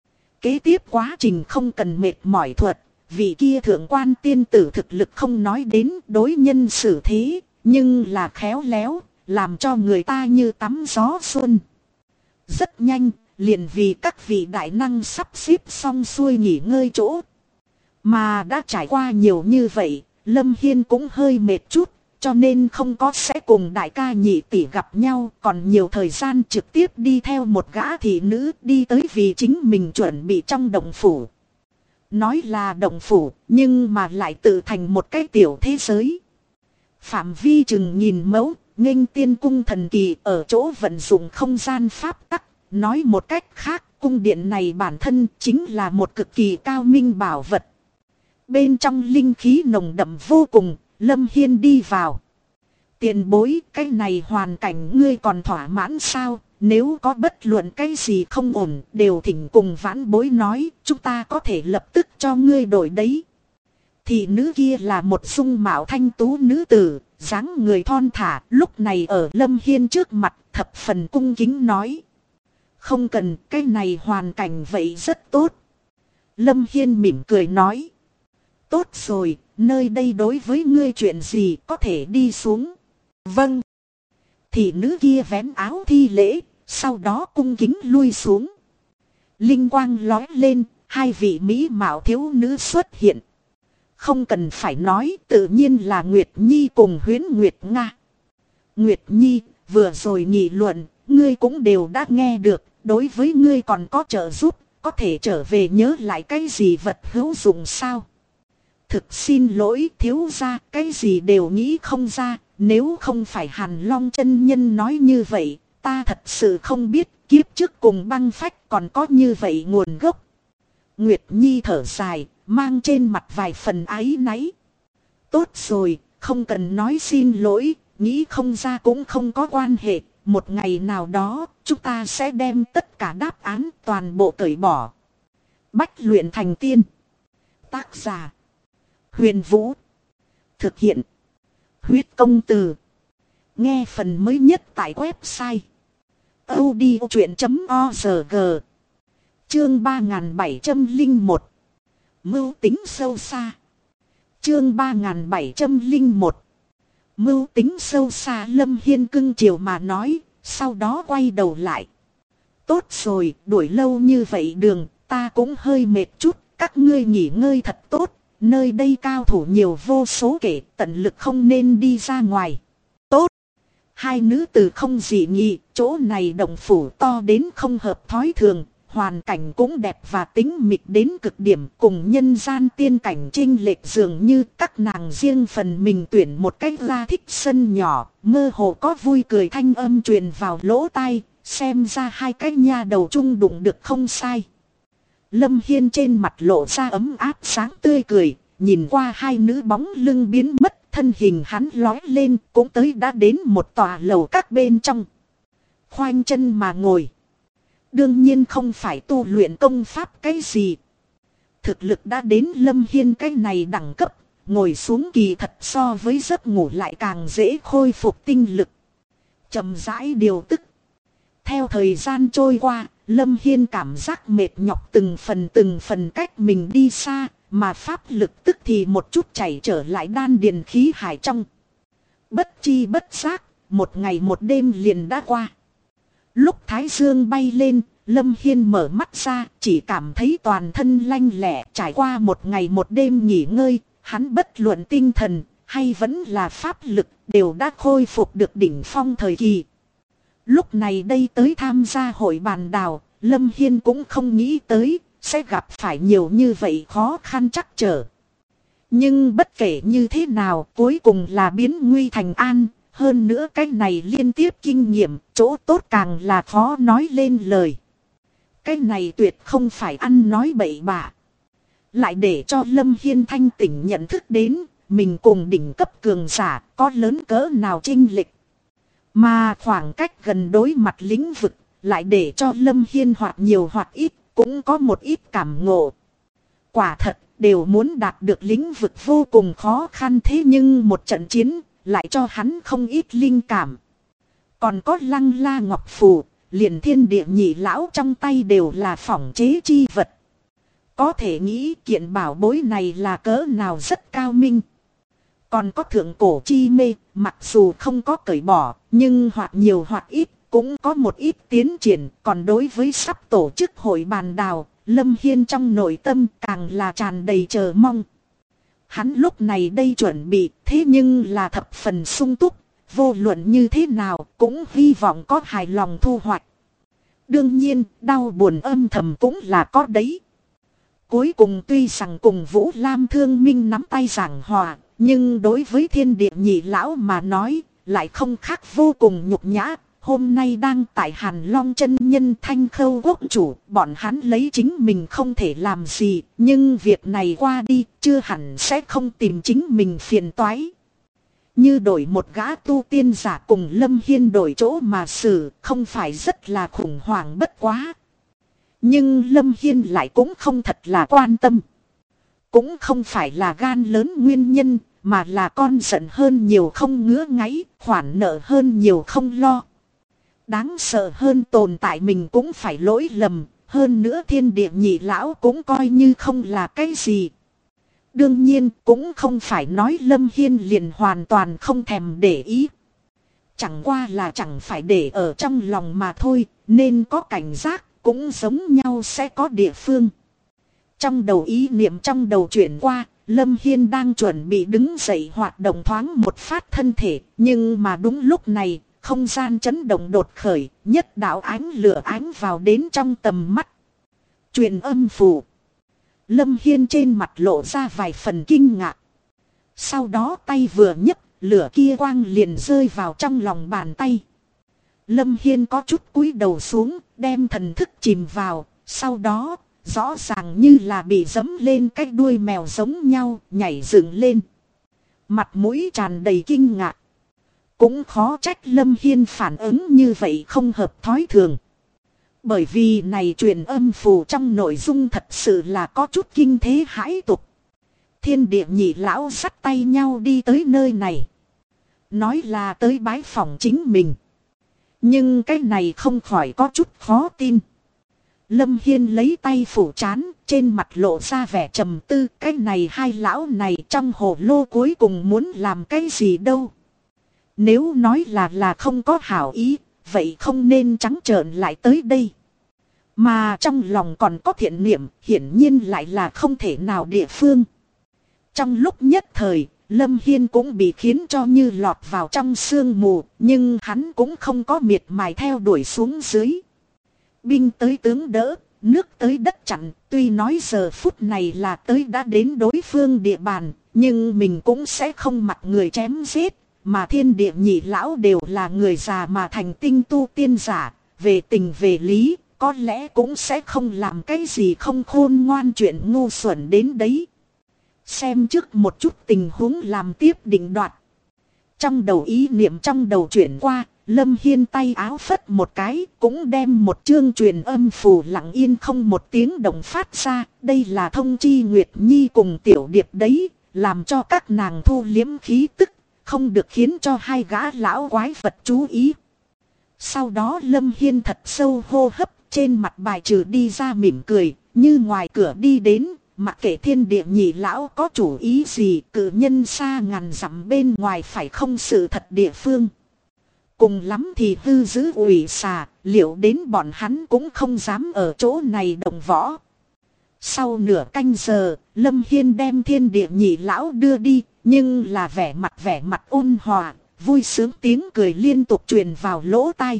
[SPEAKER 1] Kế tiếp quá trình không cần mệt mỏi thuật, vị kia thượng quan tiên tử thực lực không nói đến đối nhân xử thế, nhưng là khéo léo, làm cho người ta như tắm gió xuân. Rất nhanh, liền vì các vị đại năng sắp xếp xong xuôi nghỉ ngơi chỗ. Mà đã trải qua nhiều như vậy, Lâm Hiên cũng hơi mệt chút, cho nên không có sẽ cùng đại ca nhị tỷ gặp nhau, còn nhiều thời gian trực tiếp đi theo một gã thị nữ đi tới vì chính mình chuẩn bị trong động phủ. Nói là động phủ, nhưng mà lại tự thành một cái tiểu thế giới. Phạm vi chừng 1000 mẫu, nghênh tiên cung thần kỳ ở chỗ vận dụng không gian pháp tắc. Nói một cách khác, cung điện này bản thân chính là một cực kỳ cao minh bảo vật. Bên trong linh khí nồng đậm vô cùng, Lâm Hiên đi vào. Tiền bối, cái này hoàn cảnh ngươi còn thỏa mãn sao? Nếu có bất luận cái gì không ổn, đều thỉnh cùng vãn bối nói, chúng ta có thể lập tức cho ngươi đổi đấy. Thị nữ kia là một dung mạo thanh tú nữ tử, dáng người thon thả, lúc này ở Lâm Hiên trước mặt thập phần cung kính nói. Không cần, cái này hoàn cảnh vậy rất tốt. Lâm Hiên mỉm cười nói. Tốt rồi, nơi đây đối với ngươi chuyện gì có thể đi xuống. Vâng. Thị nữ kia vén áo thi lễ, sau đó cung kính lui xuống. Linh quang lói lên, hai vị mỹ mạo thiếu nữ xuất hiện. Không cần phải nói, tự nhiên là Nguyệt Nhi cùng Huyễn Nguyệt Nga. Nguyệt Nhi, vừa rồi nghị luận, ngươi cũng đều đã nghe được, đối với ngươi còn có trợ giúp, có thể trở về nhớ lại cái gì vật hữu dụng sao? Thực xin lỗi thiếu gia, cái gì đều nghĩ không ra, nếu không phải Hàn Long chân nhân nói như vậy, ta thật sự không biết kiếp trước cùng băng phách còn có như vậy nguồn gốc. Nguyệt Nhi thở dài, mang trên mặt vài phần áy náy. Tốt rồi, không cần nói xin lỗi, nghĩ không ra cũng không có quan hệ. Một ngày nào đó, chúng ta sẽ đem tất cả đáp án toàn bộ cởi bỏ. Bách luyện thành tiên. Tác giả: Huyền Vũ. Thực hiện: Huyết Công Từ. Nghe phần mới nhất tại website audiochuyện.org. Chương 3701. Mưu tính sâu xa. Chương 3701. Mưu tính sâu xa. Lâm Hiên cưng chiều mà nói, sau đó quay đầu lại. Tốt rồi, đuổi lâu như vậy đường, ta cũng hơi mệt chút, các ngươi nghỉ ngơi thật tốt, nơi đây cao thủ nhiều vô số kể, tận lực không nên đi ra ngoài. Tốt. Hai nữ tử không dị nghị, chỗ này động phủ to đến không hợp thói thường. Hoàn cảnh cũng đẹp và tính mịch đến cực điểm, cùng nhân gian tiên cảnh chênh lệch dường như các nàng riêng phần mình tuyển một cách ra thích sân nhỏ, mơ hồ có vui cười thanh âm truyền vào lỗ tai, xem ra hai cái nha đầu chung đụng được không sai. Lâm Hiên trên mặt lộ ra ấm áp sáng tươi cười, nhìn qua hai nữ bóng lưng biến mất, thân hình hắn lói lên cũng tới đã đến một tòa lầu các bên trong. Khoanh chân mà ngồi. Đương nhiên không phải tu luyện công pháp cái gì. Thực lực đã đến Lâm Hiên cái này đẳng cấp, ngồi xuống kỳ thật so với giấc ngủ lại càng dễ khôi phục tinh lực. Chậm rãi điều tức. Theo thời gian trôi qua, Lâm Hiên cảm giác mệt nhọc từng phần cách mình đi xa, mà pháp lực tức thì một chút chảy trở lại đan điền khí hải trong. Bất chi bất giác, một ngày một đêm liền đã qua. Lúc thái dương bay lên, Lâm Hiên mở mắt ra, chỉ cảm thấy toàn thân lanh lẹ. Trải qua một ngày một đêm nghỉ ngơi, hắn bất luận tinh thần hay vẫn là pháp lực đều đã khôi phục được đỉnh phong thời kỳ. Lúc này đây tới tham gia hội bàn đào, Lâm Hiên cũng không nghĩ tới sẽ gặp phải nhiều như vậy khó khăn trắc trở. Nhưng bất kể như thế nào, cuối cùng là biến nguy thành an. Hơn nữa cái này liên tiếp kinh nghiệm, chỗ tốt càng là khó nói lên lời. Cái này tuyệt không phải ăn nói bậy bạ. Lại để cho Lâm Hiên thanh tỉnh nhận thức đến, mình cùng đỉnh cấp cường giả có lớn cỡ nào chênh lệch. Mà khoảng cách gần đối mặt lĩnh vực, lại để cho Lâm Hiên hoặc nhiều hoặc ít, cũng có một ít cảm ngộ. Quả thật, đều muốn đạt được lĩnh vực vô cùng khó khăn, thế nhưng một trận chiến lại cho hắn không ít linh cảm. Còn có Lăng La Ngọc Phù, liền thiên địa nhị lão trong tay đều là phỏng chế chi vật. Có thể nghĩ kiện bảo bối này là cỡ nào rất cao minh. Còn có thượng cổ chi mê, mặc dù không có cởi bỏ, nhưng hoặc nhiều hoặc ít cũng có một ít tiến triển. Còn đối với sắp tổ chức hội bàn đào, Lâm Hiên trong nội tâm càng là tràn đầy chờ mong. Hắn lúc này đây chuẩn bị thế nhưng là thập phần sung túc, vô luận như thế nào cũng hy vọng có hài lòng thu hoạch. Đương nhiên, đau buồn âm thầm cũng là có đấy. Cuối cùng tuy rằng cùng Vũ Lam Thương Minh nắm tay giảng hòa, nhưng đối với Thiên Địa Nhị Lão mà nói, lại không khác vô cùng nhục nhã. Hôm nay đang tại Hàn Long chân nhân Thanh Khâu quốc chủ, bọn hắn lấy chính mình không thể làm gì, nhưng việc này qua đi, chưa hẳn sẽ không tìm chính mình phiền toái. Như đổi một gã tu tiên giả cùng Lâm Hiên đổi chỗ mà xử, không phải rất là khủng hoảng bất quá. Nhưng Lâm Hiên lại cũng không thật là quan tâm. Cũng không phải là gan lớn nguyên nhân, mà là con giận hơn nhiều không ngứa ngáy, khoản nợ hơn nhiều không lo. Đáng sợ hơn tồn tại mình cũng phải lỗi lầm, hơn nữa Thiên Địa Nhị Lão cũng coi như không là cái gì. Đương nhiên cũng không phải nói Lâm Hiên liền hoàn toàn không thèm để ý. Chẳng qua là chẳng phải để ở trong lòng mà thôi, nên có cảnh giác, cũng giống nhau sẽ có địa phương. Trong đầu ý niệm trong đầu chuyển qua, Lâm Hiên đang chuẩn bị đứng dậy hoạt động thoáng một phát thân thể, nhưng mà đúng lúc này, không gian chấn động đột khởi, nhất đạo ánh lửa ánh vào đến trong tầm mắt. Truyền âm phù. Lâm Hiên trên mặt lộ ra vài phần kinh ngạc. Sau đó tay vừa nhấc, lửa kia quang liền rơi vào trong lòng bàn tay. Lâm Hiên có chút cúi đầu xuống, đem thần thức chìm vào, sau đó, rõ ràng như là bị giẫm lên cái đuôi mèo giống nhau, nhảy dựng lên. Mặt mũi tràn đầy kinh ngạc. Cũng khó trách Lâm Hiên phản ứng như vậy không hợp thói thường. Bởi vì này truyền âm phù trong nội dung thật sự là có chút kinh thế hãi tục. Thiên Địa Nhị Lão dắt tay nhau đi tới nơi này. Nói là tới bái phỏng chính mình. Nhưng cái này không khỏi có chút khó tin. Lâm Hiên lấy tay phủ trán, trên mặt lộ ra vẻ trầm tư. Cái này hai lão này trong hồ lô cuối cùng muốn làm cái gì đâu. Nếu nói là không có hảo ý, vậy không nên trắng trợn lại tới đây. Mà trong lòng còn có thiện niệm, hiển nhiên lại là không thể nào địa phương. Trong lúc nhất thời, Lâm Hiên cũng bị khiến cho như lọt vào trong sương mù, nhưng hắn cũng không có miệt mài theo đuổi xuống dưới. Binh tới tướng đỡ, nước tới đất chặn, tuy nói giờ phút này là tới đã đến đối phương địa bàn, nhưng mình cũng sẽ không mặc người chém giết. Mà Thiên Địa Nhị Lão đều là người già mà thành tinh tu tiên giả, về tình về lý, có lẽ cũng sẽ không làm cái gì không khôn ngoan chuyện ngu xuẩn đến đấy. Xem trước một chút tình huống làm tiếp định đoạt. Trong đầu ý niệm trong đầu chuyển qua, Lâm Hiên tay áo phất một cái, cũng đem một chương truyền âm phù lặng yên không một tiếng động phát ra. Đây là thông chi Nguyệt Nhi cùng Tiểu Điệp đấy, làm cho các nàng thu liếm khí tức, không được khiến cho hai gã lão quái vật chú ý. Sau đó Lâm Hiên thật sâu hô hấp, trên mặt bài trừ đi ra mỉm cười, như ngoài cửa đi đến, mặc kệ Thiên Địa Nhị Lão có chủ ý gì, cử nhân xa ngàn dặm bên ngoài phải không sự thật địa phương. Cùng lắm thì hư giữ ủy xà, liệu đến bọn hắn cũng không dám ở chỗ này động võ. Sau nửa canh giờ, Lâm Hiên đem Thiên Địa Nhị Lão đưa đi, nhưng là vẻ mặt ôn hòa, vui sướng tiếng cười liên tục truyền vào lỗ tai.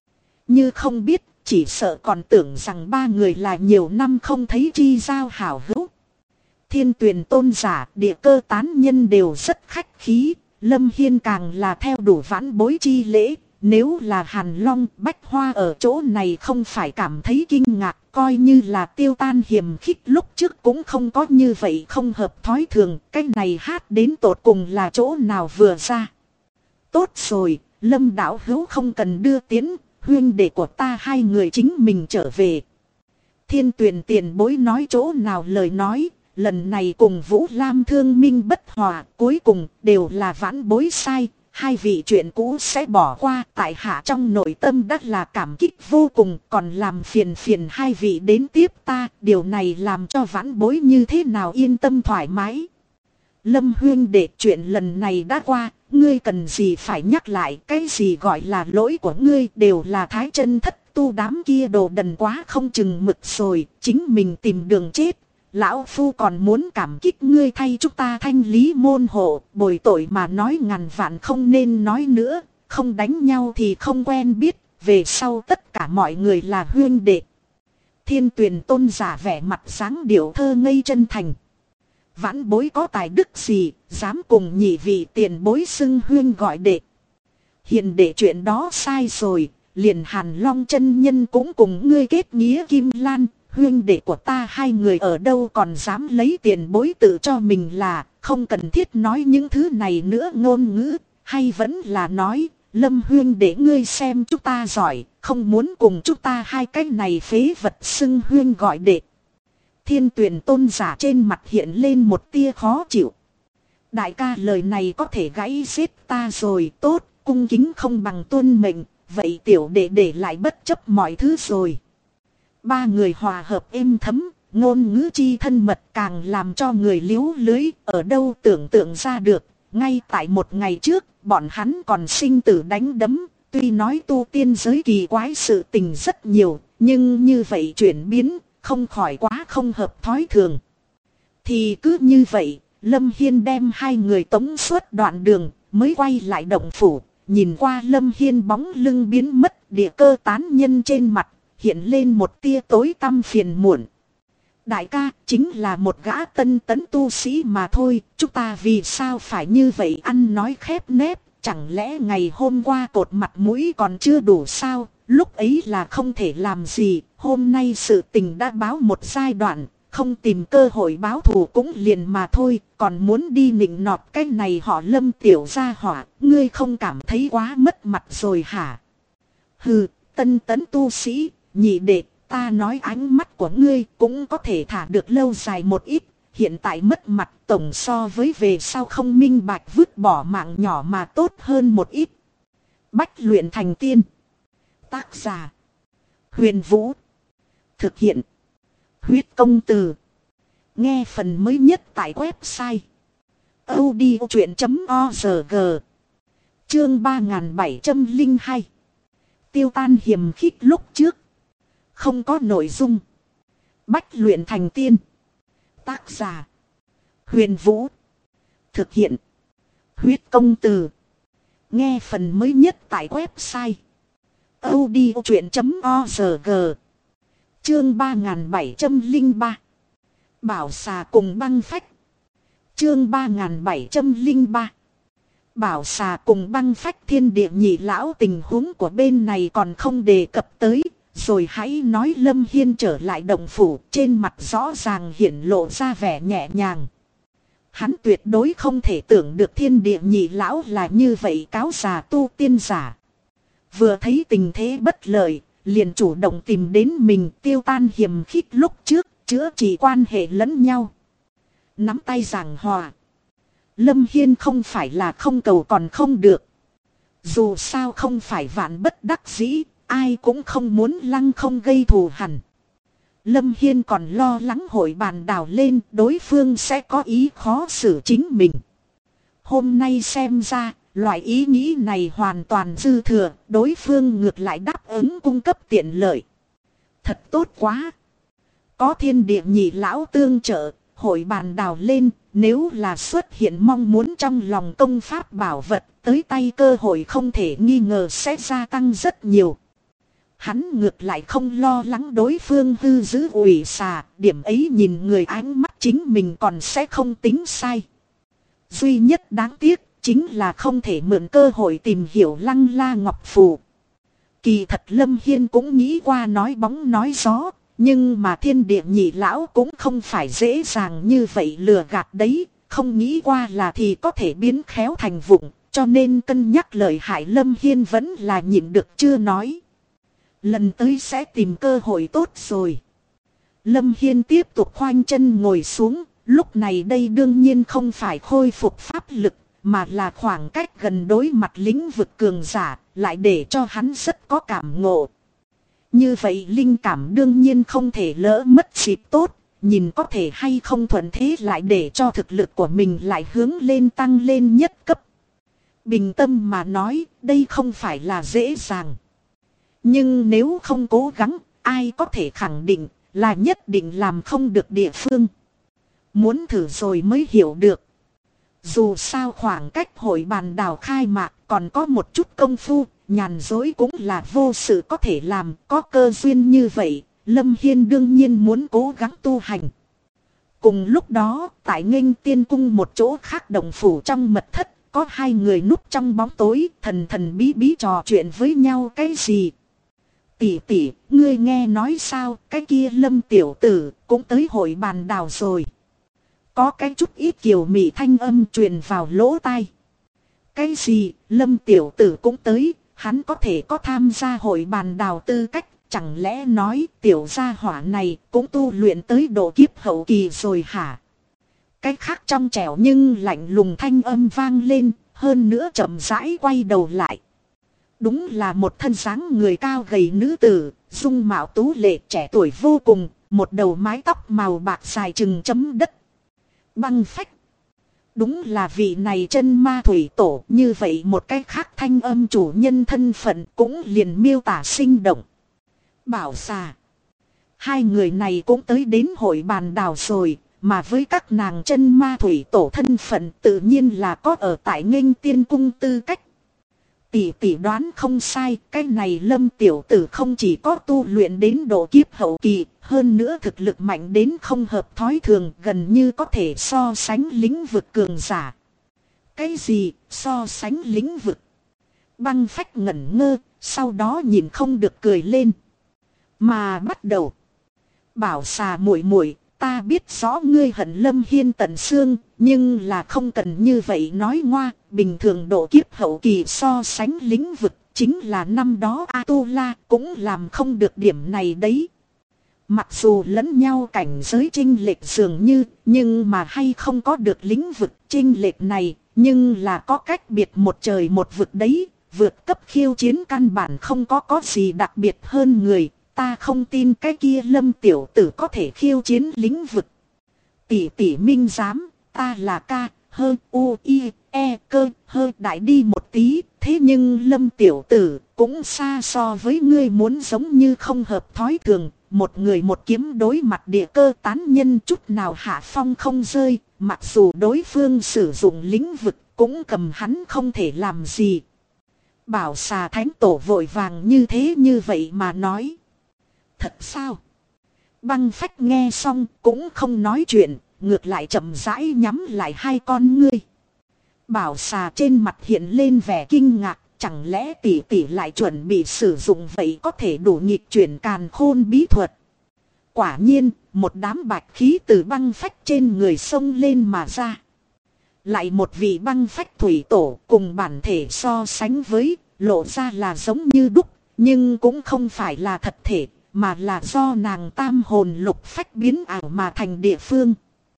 [SPEAKER 1] Như không biết, chỉ sợ còn tưởng rằng ba người là nhiều năm không thấy chi giao hảo hữu. Thiên Tuyền tôn giả, Địa Cơ tán nhân đều rất khách khí, Lâm Hiên càng là theo đủ vãn bối chi lễ. Nếu là Hàn Long Bách Hoa ở chỗ này không phải cảm thấy kinh ngạc, coi như là Tiêu Tan hiềm khích lúc trước cũng không có như vậy không hợp thói thường. Cái này hát đến tột cùng là chỗ nào vừa ra. Tốt rồi, Lâm đạo hữu không cần đưa tiến, huynh đệ của ta hai người chính mình trở về. Thiên Tuyền tiền bối nói chỗ nào lời nói, lần này cùng Vũ Lam Thương Minh bất hòa, cuối cùng đều là vãn bối sai. Hai vị chuyện cũ sẽ bỏ qua, tại hạ trong nội tâm rất là cảm kích vô cùng, còn làm phiền hai vị đến tiếp ta, điều này làm cho vãn bối như thế nào yên tâm thoải mái. Lâm huynh đệ, chuyện lần này đã qua, ngươi cần gì phải nhắc lại, cái gì gọi là lỗi của ngươi đều là thái chân thất tu đám kia đồ đần quá không chừng mực rồi, chính mình tìm đường chết. Lão Phu còn muốn cảm kích ngươi thay chúng ta thanh lý môn hộ, bồi tội mà nói ngàn vạn không nên nói nữa, không đánh nhau thì không quen biết, về sau tất cả mọi người là huynh đệ. Thiên Tuyền Tôn giả vẻ mặt dáng điệu thơ ngây chân thành. Vãn bối có tài đức gì, dám cùng nhị vị tiền bối xưng huyên gọi đệ. Hiền đệ chuyện đó sai rồi, liền Hàn Long chân nhân cũng cùng ngươi kết nghĩa kim lan. Huyên đệ của ta hai người ở đâu còn dám lấy tiền bối tự cho mình là, không cần thiết nói những thứ này nữa ngôn ngữ, hay vẫn là nói, Lâm huyên đệ ngươi xem chúng ta giỏi, không muốn cùng chúng ta hai cái này phế vật xưng huyên gọi đệ. Thiên Tuyền Tôn giả trên mặt hiện lên một tia khó chịu. Đại ca lời này có thể gãy giết ta rồi, tốt, cung kính không bằng tuân mệnh, vậy tiểu đệ để lại bất chấp mọi thứ rồi. Ba người hòa hợp êm thấm, ngôn ngữ chi thân mật càng làm cho người liếu lưới, ở đâu tưởng tượng ra được. Ngay tại một ngày trước, bọn hắn còn sinh tử đánh đấm, tuy nói tu tiên giới kỳ quái sự tình rất nhiều, nhưng như vậy chuyển biến, không khỏi quá không hợp thói thường. Thì cứ như vậy, Lâm Hiên đem hai người tống suốt đoạn đường, mới quay lại động phủ, nhìn qua Lâm Hiên bóng lưng biến mất, địa cơ tán nhân trên mặt hiện lên một tia tối tăm phiền muộn. Đại ca chính là một gã tân tấn tu sĩ mà thôi, chúng ta vì sao phải như vậy ăn nói khép nép, chẳng lẽ ngày hôm qua cột mặt mũi còn chưa đủ sao, lúc ấy là không thể làm gì, hôm nay sự tình đã báo một giai đoạn, không tìm cơ hội báo thù cũng liền mà thôi, còn muốn đi nịnh nọt cái này họ Lâm tiểu gia hỏa, ngươi không cảm thấy quá mất mặt rồi hả? Hừ, tân tấn tu sĩ, nhị đệ, ta nói ánh mắt của ngươi cũng có thể thả được lâu dài một ít, hiện tại mất mặt tổng so với về sau không minh bạch vứt bỏ mạng nhỏ mà tốt hơn một ít. Bách luyện thành tiên. Tác giả Huyền Vũ. Thực hiện Huyết Công Từ. Nghe phần mới nhất tại website audiochuyện.org. Chương 3702. Tiêu tan hiềm khích lúc trước. Không có nội dung. Bách luyện thành tiên. Tác giả Huyền Vũ. Thực hiện Huyết Công Từ. Nghe phần mới nhất tại website audiochuyện.org. Chương 3703. Bảo xà cùng băng phách. Chương 3703. Bảo xà cùng băng phách thiên địa nhị lão tình huống của bên này còn không đề cập tới. Rồi hãy nói Lâm Hiên trở lại động phủ, trên mặt rõ ràng hiển lộ ra vẻ nhẹ nhàng. Hắn tuyệt đối không thể tưởng được thiên địa nhị lão là như vậy cáo già tu tiên giả. Vừa thấy tình thế bất lợi, liền chủ động tìm đến mình tiêu tan hiềm khích lúc trước, chữa trị quan hệ lẫn nhau. Nắm tay giảng hòa. Lâm Hiên không phải là không cầu còn không được. Dù sao không phải vạn bất đắc dĩ, ai cũng không muốn lăng không gây thù hằn. Lâm Hiên còn lo lắng hội bàn đảo lên đối phương sẽ có ý khó xử chính mình. Hôm nay xem ra, loại ý nghĩ này hoàn toàn dư thừa, đối phương ngược lại đáp ứng cung cấp tiện lợi. Thật tốt quá! Có thiên địa nhị lão tương trợ, hội bàn đảo lên, nếu là xuất hiện mong muốn trong lòng công pháp bảo vật, tới tay cơ hội không thể nghi ngờ sẽ gia tăng rất nhiều. Hắn ngược lại không lo lắng đối phương hư giữ ủy xà, điểm ấy nhìn người ánh mắt chính mình còn sẽ không tính sai. Duy nhất đáng tiếc chính là không thể mượn cơ hội tìm hiểu Lăng La Ngọc Phù. Kỳ thật Lâm Hiên cũng nghĩ qua nói bóng nói gió, nhưng mà thiên địa nhị lão cũng không phải dễ dàng như vậy lừa gạt đấy, không nghĩ qua là thì có thể biến khéo thành vụng, cho nên cân nhắc lợi hại Lâm Hiên vẫn là nhịn được chưa nói. Lần tới sẽ tìm cơ hội tốt rồi. Lâm Hiên tiếp tục khoanh chân ngồi xuống, lúc này đây đương nhiên không phải khôi phục pháp lực, mà là khoảng cách gần đối mặt lĩnh vực cường giả, lại để cho hắn rất có cảm ngộ. Như vậy linh cảm đương nhiên không thể lỡ mất dịp tốt, nhìn có thể hay không thuận thế lại để cho thực lực của mình lại hướng lên tăng lên nhất cấp. Bình tâm mà nói, đây không phải là dễ dàng. Nhưng nếu không cố gắng, ai có thể khẳng định là nhất định làm không được địa phương. Muốn thử rồi mới hiểu được. Dù sao khoảng cách hội bàn đào khai mạc còn có một chút công phu, nhàn dối cũng là vô sự có thể làm, có cơ duyên như vậy, Lâm Hiên đương nhiên muốn cố gắng tu hành. Cùng lúc đó, tại Nghênh Tiên Cung một chỗ khác động phủ trong mật thất, có hai người núp trong bóng tối, thần thần bí bí trò chuyện với nhau cái gì. Tỷ tỷ, ngươi nghe nói sao, cái kia Lâm tiểu tử cũng tới hội bàn đào rồi. Có cái chút ít kiều mị thanh âm truyền vào lỗ tai. Cái gì, Lâm tiểu tử cũng tới, hắn có thể có tham gia hội bàn đào tư cách, chẳng lẽ nói tiểu gia hỏa này cũng tu luyện tới độ kiếp hậu kỳ rồi hả? Cái khác trong trẻo nhưng lạnh lùng thanh âm vang lên, hơn nữa chậm rãi quay đầu lại. Đúng là một thân dáng người cao gầy nữ tử, dung mạo tú lệ trẻ tuổi vô cùng, một đầu mái tóc màu bạc dài chừng chấm đất. Băng Phách. Đúng là vị này chân ma thủy tổ, như vậy một cái khác thanh âm chủ nhân thân phận cũng liền miêu tả sinh động. Bảo xà. Hai người này cũng tới đến hội bàn đào rồi, mà với các nàng chân ma thủy tổ thân phận tự nhiên là có ở tại Nghênh Tiên Cung tư cách. Tỷ tỷ đoán không sai, cái này Lâm tiểu tử không chỉ có tu luyện đến độ kiếp hậu kỳ, hơn nữa thực lực mạnh đến không hợp thói thường, gần như có thể so sánh lĩnh vực cường giả. Cái gì, so sánh lĩnh vực? Băng Phách ngẩn ngơ, sau đó nhìn không được cười lên. Mà bắt đầu. Bảo xà muội muội, ta biết rõ ngươi hận Lâm Hiên tận xương, nhưng là không cần như vậy nói ngoa, bình thường độ kiếp hậu kỳ so sánh lĩnh vực, chính là năm đó A-tu-la cũng làm không được điểm này đấy. Mặc dù lẫn nhau cảnh giới chênh lệch dường như, nhưng mà hay không có được lĩnh vực chênh lệch này, nhưng là có cách biệt một trời một vực đấy, vượt cấp khiêu chiến căn bản không có gì đặc biệt hơn người. Ta không tin cái kia Lâm tiểu tử có thể khiêu chiến lĩnh vực. Tỷ tỷ minh giám, ta là ca, hơ, u, i, e, cơ, hơ đại đi một tí. Thế nhưng Lâm tiểu tử cũng xa so với ngươi muốn giống như không hợp thói thường. Một người một kiếm đối mặt địa cơ tán nhân chút nào hạ phong không rơi. Mặc dù đối phương sử dụng lĩnh vực cũng cầm hắn không thể làm gì. Bảo xà thánh tổ vội vàng như thế như vậy mà nói. Thật sao? Băng Phách nghe xong cũng không nói chuyện, ngược lại chậm rãi nhắm lại hai con ngươi. Bảo xà trên mặt hiện lên vẻ kinh ngạc, chẳng lẽ tỷ tỷ lại chuẩn bị sử dụng vậy có thể đủ nghịch chuyển càn khôn bí thuật. Quả nhiên, một đám bạch khí từ Băng Phách trên người xông lên mà ra. Lại một vị Băng Phách thủy tổ cùng bản thể so sánh với, lộ ra là giống như đúc, nhưng cũng không phải là thật thể. Mà là do nàng tam hồn lục phách biến ảo mà thành địa phương.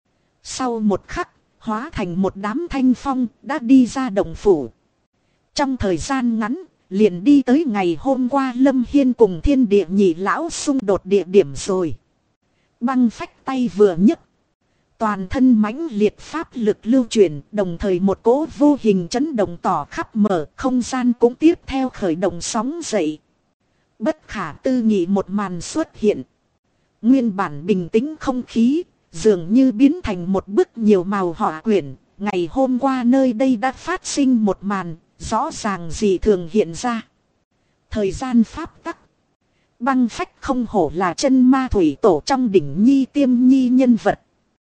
[SPEAKER 1] Sau một khắc, hóa thành một đám thanh phong đã đi ra động phủ. Trong thời gian ngắn, liền đi tới ngày hôm qua Lâm Hiên cùng thiên địa nhị lão xung đột địa điểm rồi. Băng Phách tay vừa nhấc. Toàn thân mãnh liệt pháp lực lưu chuyển, đồng thời một cỗ vô hình chấn động tỏ khắp mở, không gian cũng tiếp theo khởi động sóng dậy. Bất khả tư nghị một màn xuất hiện. Nguyên bản bình tĩnh không khí, dường như biến thành một bức nhiều màu họa quyển. Ngày hôm qua nơi đây đã phát sinh một màn, rõ ràng dị thường hiện ra. Thời gian pháp tắc. Băng Phách không hổ là chân ma thủy tổ trong đỉnh nhi tiêm nhi nhân vật.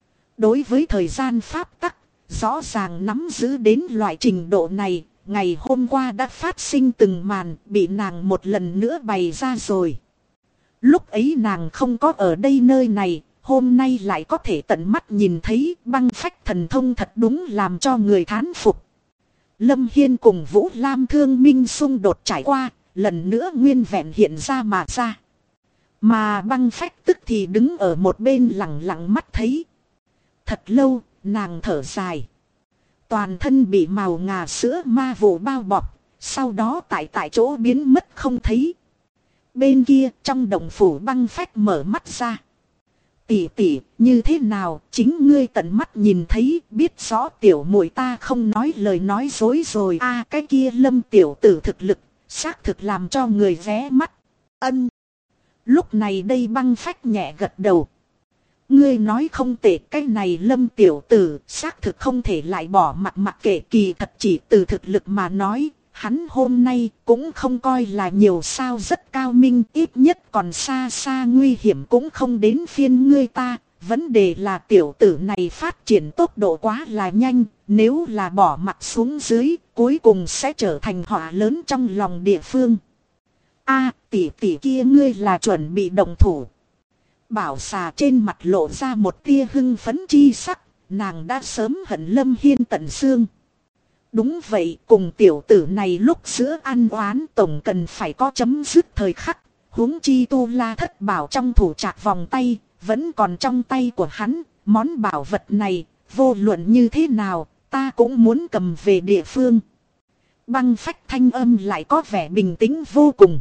[SPEAKER 1] Đối với thời gian pháp tắc, rõ ràng nắm giữ đến loại trình độ này. Ngày hôm qua đã phát sinh từng màn bị nàng một lần nữa bày ra rồi. Lúc ấy nàng không có ở đây nơi này, hôm nay lại có thể tận mắt nhìn thấy. Băng Phách thần thông thật đúng làm cho người thán phục. Lâm Hiên cùng Vũ Lam thương minh xung đột trải qua, lần nữa nguyên vẹn hiện ra mà ra. Mà Băng Phách tức thì đứng ở một bên lặng lặng mắt thấy. Thật lâu, nàng thở dài. Toàn thân bị màu ngà sữa ma vụ bao bọc, sau đó tại chỗ biến mất không thấy. Bên kia trong động phủ Băng Phách mở mắt ra. Tỷ tỷ, như thế nào, chính ngươi tận mắt nhìn thấy, biết rõ tiểu muội ta không nói lời nói dối rồi. Cái kia Lâm tiểu tử thực lực, xác thực làm cho người ghé mắt. Ân. Lúc này đây băng phách nhẹ gật đầu. Ngươi nói không tệ, cái này Lâm tiểu tử xác thực không thể lại bỏ mặt, mặc kệ kỳ thật chỉ từ thực lực mà nói. Hắn hôm nay cũng không coi là nhiều sao, rất cao minh, ít nhất còn xa xa nguy hiểm cũng không đến phiên ngươi ta. Vấn đề là tiểu tử này phát triển tốc độ quá là nhanh, nếu là bỏ mặt xuống dưới, cuối cùng sẽ trở thành họa lớn trong lòng địa phương. Tỷ tỷ kia ngươi là chuẩn bị động thủ. Bảo xà trên mặt lộ ra một tia hưng phấn chi sắc, nàng đã sớm hận Lâm Hiên tận xương. Đúng vậy, cùng tiểu tử này lúc giữa ăn oán tổng cần phải có chấm dứt thời khắc. Huống chi Tu La Thất Bảo trong thủ trạc vòng tay, vẫn còn trong tay của hắn. Món bảo vật này, vô luận như thế nào, ta cũng muốn cầm về địa phương. Băng phách thanh âm lại có vẻ bình tĩnh vô cùng.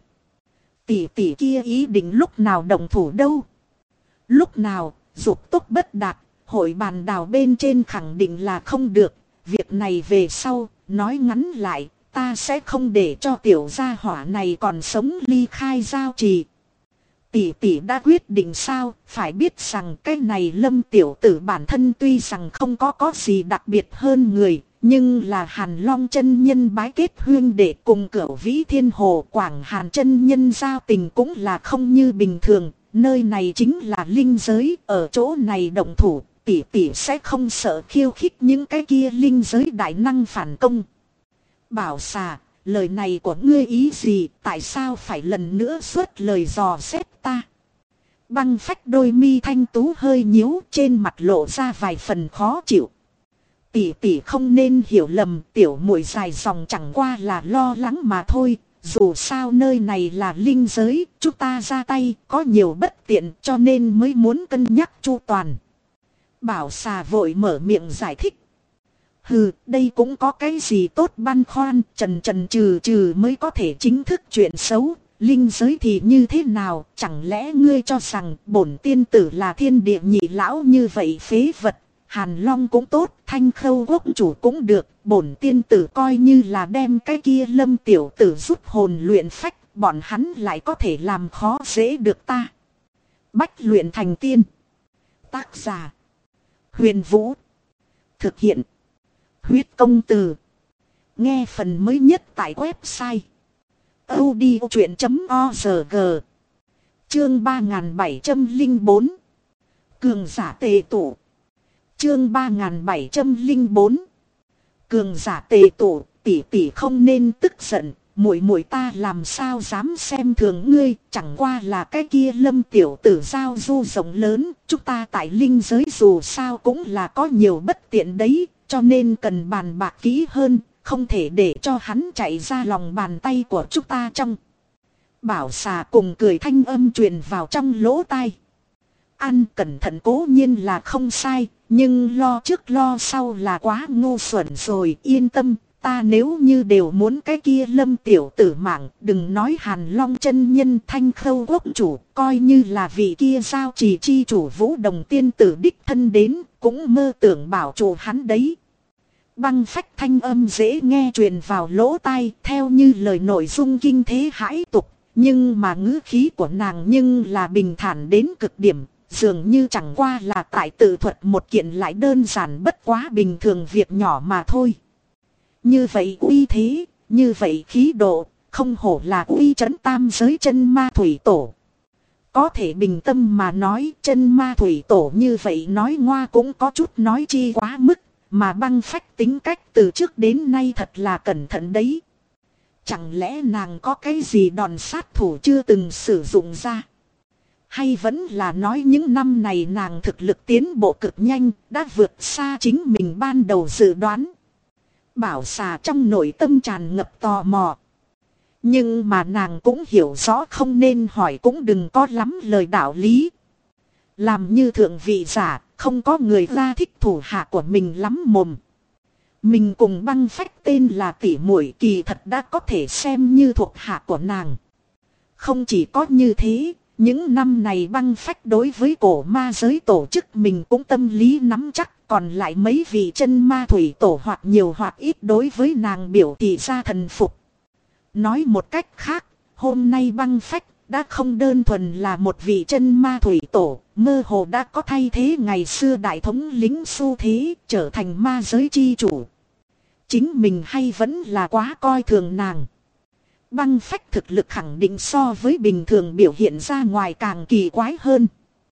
[SPEAKER 1] Tỷ tỷ kia ý định lúc nào động thủ đâu? Lúc nào, dục tốc bất đạt, hội bàn đào bên trên khẳng định là không được. Việc này về sau, nói ngắn lại, ta sẽ không để cho tiểu gia hỏa này còn sống ly khai giao trì. Tỷ tỷ đã quyết định sao? Phải biết rằng cái này Lâm tiểu tử bản thân tuy rằng không có gì đặc biệt hơn người, nhưng là Hàn Long chân nhân bái kết huyên để cùng Cửu Vĩ Thiên Hồ Quảng Hàn chân nhân giao tình cũng là không như bình thường. Nơi này chính là linh giới, ở chỗ này động thủ, tỷ tỷ sẽ không sợ khiêu khích những cái kia linh giới đại năng phản công. Bảo xà, lời này của ngươi ý gì, tại sao phải lần nữa xuất lời dò xét ta? Băng phách đôi mi thanh tú hơi nhíu, trên mặt lộ ra vài phần khó chịu. Tỷ tỷ không nên hiểu lầm, tiểu muội dài dòng chẳng qua là lo lắng mà thôi. Dù sao nơi này là linh giới, chúng ta ra tay có nhiều bất tiện cho nên mới muốn cân nhắc chu toàn. Bảo xà vội mở miệng giải thích. Hừ, đây cũng có cái gì tốt băn khoăn, trần trừ mới có thể chính thức chuyện xấu. Linh giới thì như thế nào, chẳng lẽ ngươi cho rằng bổn tiên tử là thiên địa nhị lão như vậy phế vật. Hàn Long cũng tốt, Thanh Khâu quốc chủ cũng được, bổn tiên tử coi như là đem cái kia Lâm tiểu tử giúp hồn luyện phách, bọn hắn lại có thể làm khó dễ được ta. Bách luyện thành tiên. Tác giả Huyền Vũ. Thực hiện Huyết Công Từ. Nghe phần mới nhất tại website audiochuyện.org. Chương 3704 Cường giả tề tụ. Chương 3704 Cường giả tề tụ, tỷ tỷ không nên tức giận, muội muội ta làm sao dám xem thường ngươi, chẳng qua là cái kia Lâm tiểu tử giao du rộng lớn, chúng ta tại linh giới dù sao cũng là có nhiều bất tiện đấy, cho nên cần bàn bạc kỹ hơn, không thể để cho hắn chạy ra lòng bàn tay của chúng ta trong. Bảo xà cùng cười thanh âm truyền vào trong lỗ tai. Ăn cẩn thận cố nhiên là không sai, nhưng lo trước lo sau là quá ngu xuẩn rồi. Yên tâm, ta nếu như đều muốn cái kia Lâm tiểu tử mạng, đừng nói Hàn Long chân nhân Thanh Khâu quốc chủ, coi như là vị kia giao trì chi chủ Vũ Đồng tiên tử đích thân đến, cũng mơ tưởng bảo chủ hắn đấy. Băng phách thanh âm dễ nghe truyền vào lỗ tai, theo như lời nội dung kinh thế hãi tục, nhưng mà ngữ khí của nàng nhưng là bình thản đến cực điểm. Dường như chẳng qua là tại tự thuật một kiện lại đơn giản bất quá bình thường việc nhỏ mà thôi. Như vậy uy thế, như vậy khí độ, không hổ là uy trấn tam giới chân ma thủy tổ. Có thể bình tâm mà nói chân ma thủy tổ như vậy nói ngoa cũng có chút nói chi quá mức, mà băng phách tính cách từ trước đến nay thật là cẩn thận đấy. Chẳng lẽ nàng có cái gì đòn sát thủ chưa từng sử dụng ra? Hay vẫn là nói những năm này nàng thực lực tiến bộ cực nhanh, đã vượt xa chính mình ban đầu dự đoán. Bảo xà trong nội tâm tràn ngập tò mò. Nhưng mà nàng cũng hiểu rõ không nên hỏi cũng đừng có lắm lời đạo lý. Làm như thượng vị giả, không có người ra thích thủ hạ của mình lắm mồm. Mình cùng băng phách tên là tỷ muội kỳ thật đã có thể xem như thuộc hạ của nàng. Không chỉ có như thế, những năm này băng phách đối với cổ ma giới tổ chức mình cũng tâm lý nắm chắc, còn lại mấy vị chân ma thủy tổ hoặc nhiều hoặc ít đối với nàng biểu thị ra thần phục. Nói một cách khác, hôm nay băng phách đã không đơn thuần là một vị chân ma thủy tổ, mơ hồ đã có thay thế ngày xưa đại thống lĩnh xu thế, trở thành ma giới chi chủ. Chính mình hay vẫn là quá coi thường nàng. Băng phách thực lực khẳng định so với bình thường biểu hiện ra ngoài càng kỳ quái hơn.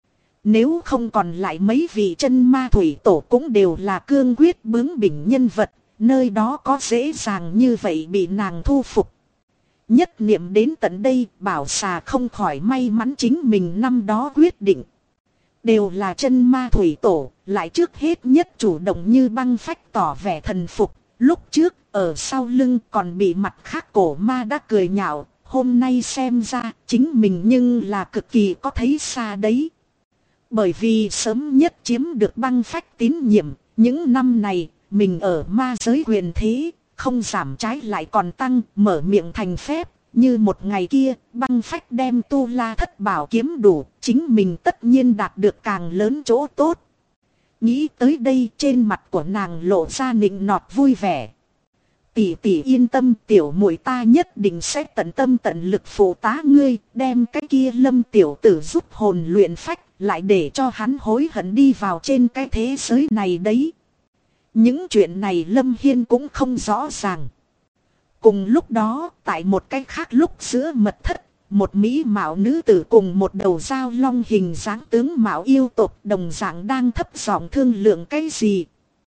[SPEAKER 1] Nếu không còn lại mấy vị chân ma thủy tổ cũng đều là cương quyết bướng bỉnh nhân vật, nơi đó có dễ dàng như vậy bị nàng thu phục. Nhất niệm đến tận đây, Bảo Xà không khỏi may mắn chính mình năm đó quyết định. Đều là chân ma thủy tổ, lại trước hết nhất chủ động như băng phách tỏ vẻ thần phục. Lúc trước, ở sau lưng còn bị mặt khác cổ ma đã cười nhạo, hôm nay xem ra chính mình nhưng là cực kỳ có thấy xa đấy. Bởi vì sớm nhất chiếm được băng phách tín nhiệm, những năm này mình ở ma giới quyền thế, không giảm trái lại còn tăng, mở miệng thành phép. Như một ngày kia, băng phách đem tu la thất bảo kiếm đủ, chính mình tất nhiên đạt được càng lớn chỗ tốt. Nghĩ tới đây, trên mặt của nàng lộ ra nịnh nọt vui vẻ. Tỷ tỷ yên tâm, tiểu muội ta nhất định sẽ tận tâm tận lực phụ tá ngươi, đem cái kia Lâm tiểu tử giúp hồn luyện phách, lại để cho hắn hối hận đi vào trên cái thế giới này đấy. Những chuyện này Lâm Hiên cũng không rõ ràng. Cùng lúc đó, tại một cái khác lúc giữa mật thất, một mỹ mạo nữ tử cùng một đầu dao long hình dáng tướng mạo yêu tộc đồng dạng đang thấp giọng thương lượng cái gì.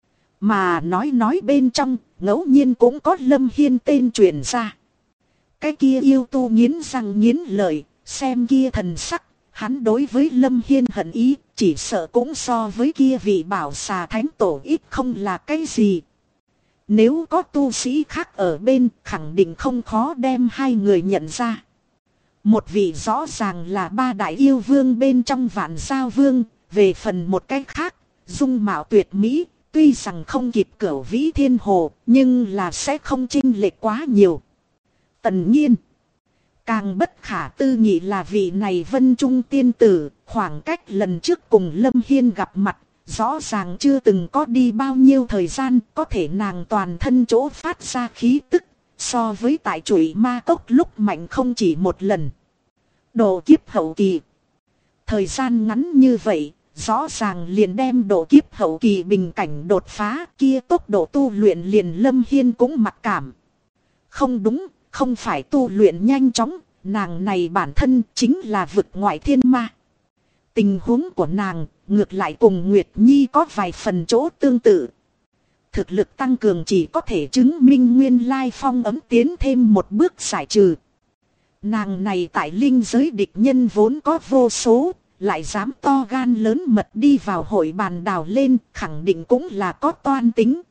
[SPEAKER 1] Mà nói bên trong, ngẫu nhiên cũng có Lâm Hiên tên truyền ra. Cái kia yêu tu nghiến răng nghiến lợi, xem kia thần sắc, hắn đối với Lâm Hiên hận ý, chỉ sợ cũng so với kia vị Bảo Xà thánh tổ ít không là cái gì. Nếu có tu sĩ khác ở bên, khẳng định không khó đem hai người nhận ra. Một vị rõ ràng là ba đại yêu vương bên trong Vạn Giao Vương, về phần một cái khác, dung mạo tuyệt mỹ, tuy rằng không kịp Cửu Vĩ Thiên Hồ, nhưng là sẽ không chênh lệch quá nhiều. Tần Nhiên. Càng bất khả tư nghị là vị này Vân Trung tiên tử, khoảng cách lần trước cùng Lâm Hiên gặp mặt, rõ ràng chưa từng có đi bao nhiêu thời gian, có thể nàng toàn thân chỗ phát ra khí tức, so với tại chuỗi ma cốc lúc mạnh không chỉ một lần. Độ kiếp hậu kỳ. Thời gian ngắn như vậy, rõ ràng liền đem độ kiếp hậu kỳ bình cảnh đột phá, kia tốc độ tu luyện liền Lâm Hiên cũng mặc cảm. Không đúng, không phải tu luyện nhanh chóng, nàng này bản thân chính là vực ngoại thiên ma. Tình huống của nàng ngược lại cùng Nguyệt Nhi có vài phần chỗ tương tự. Thực lực tăng cường chỉ có thể chứng minh nguyên lai phong ấm tiến thêm một bước giải trừ. Nàng này tại linh giới địch nhân vốn có vô số, lại dám to gan lớn mật đi vào hội bàn đào lên, khẳng định cũng là có toan tính.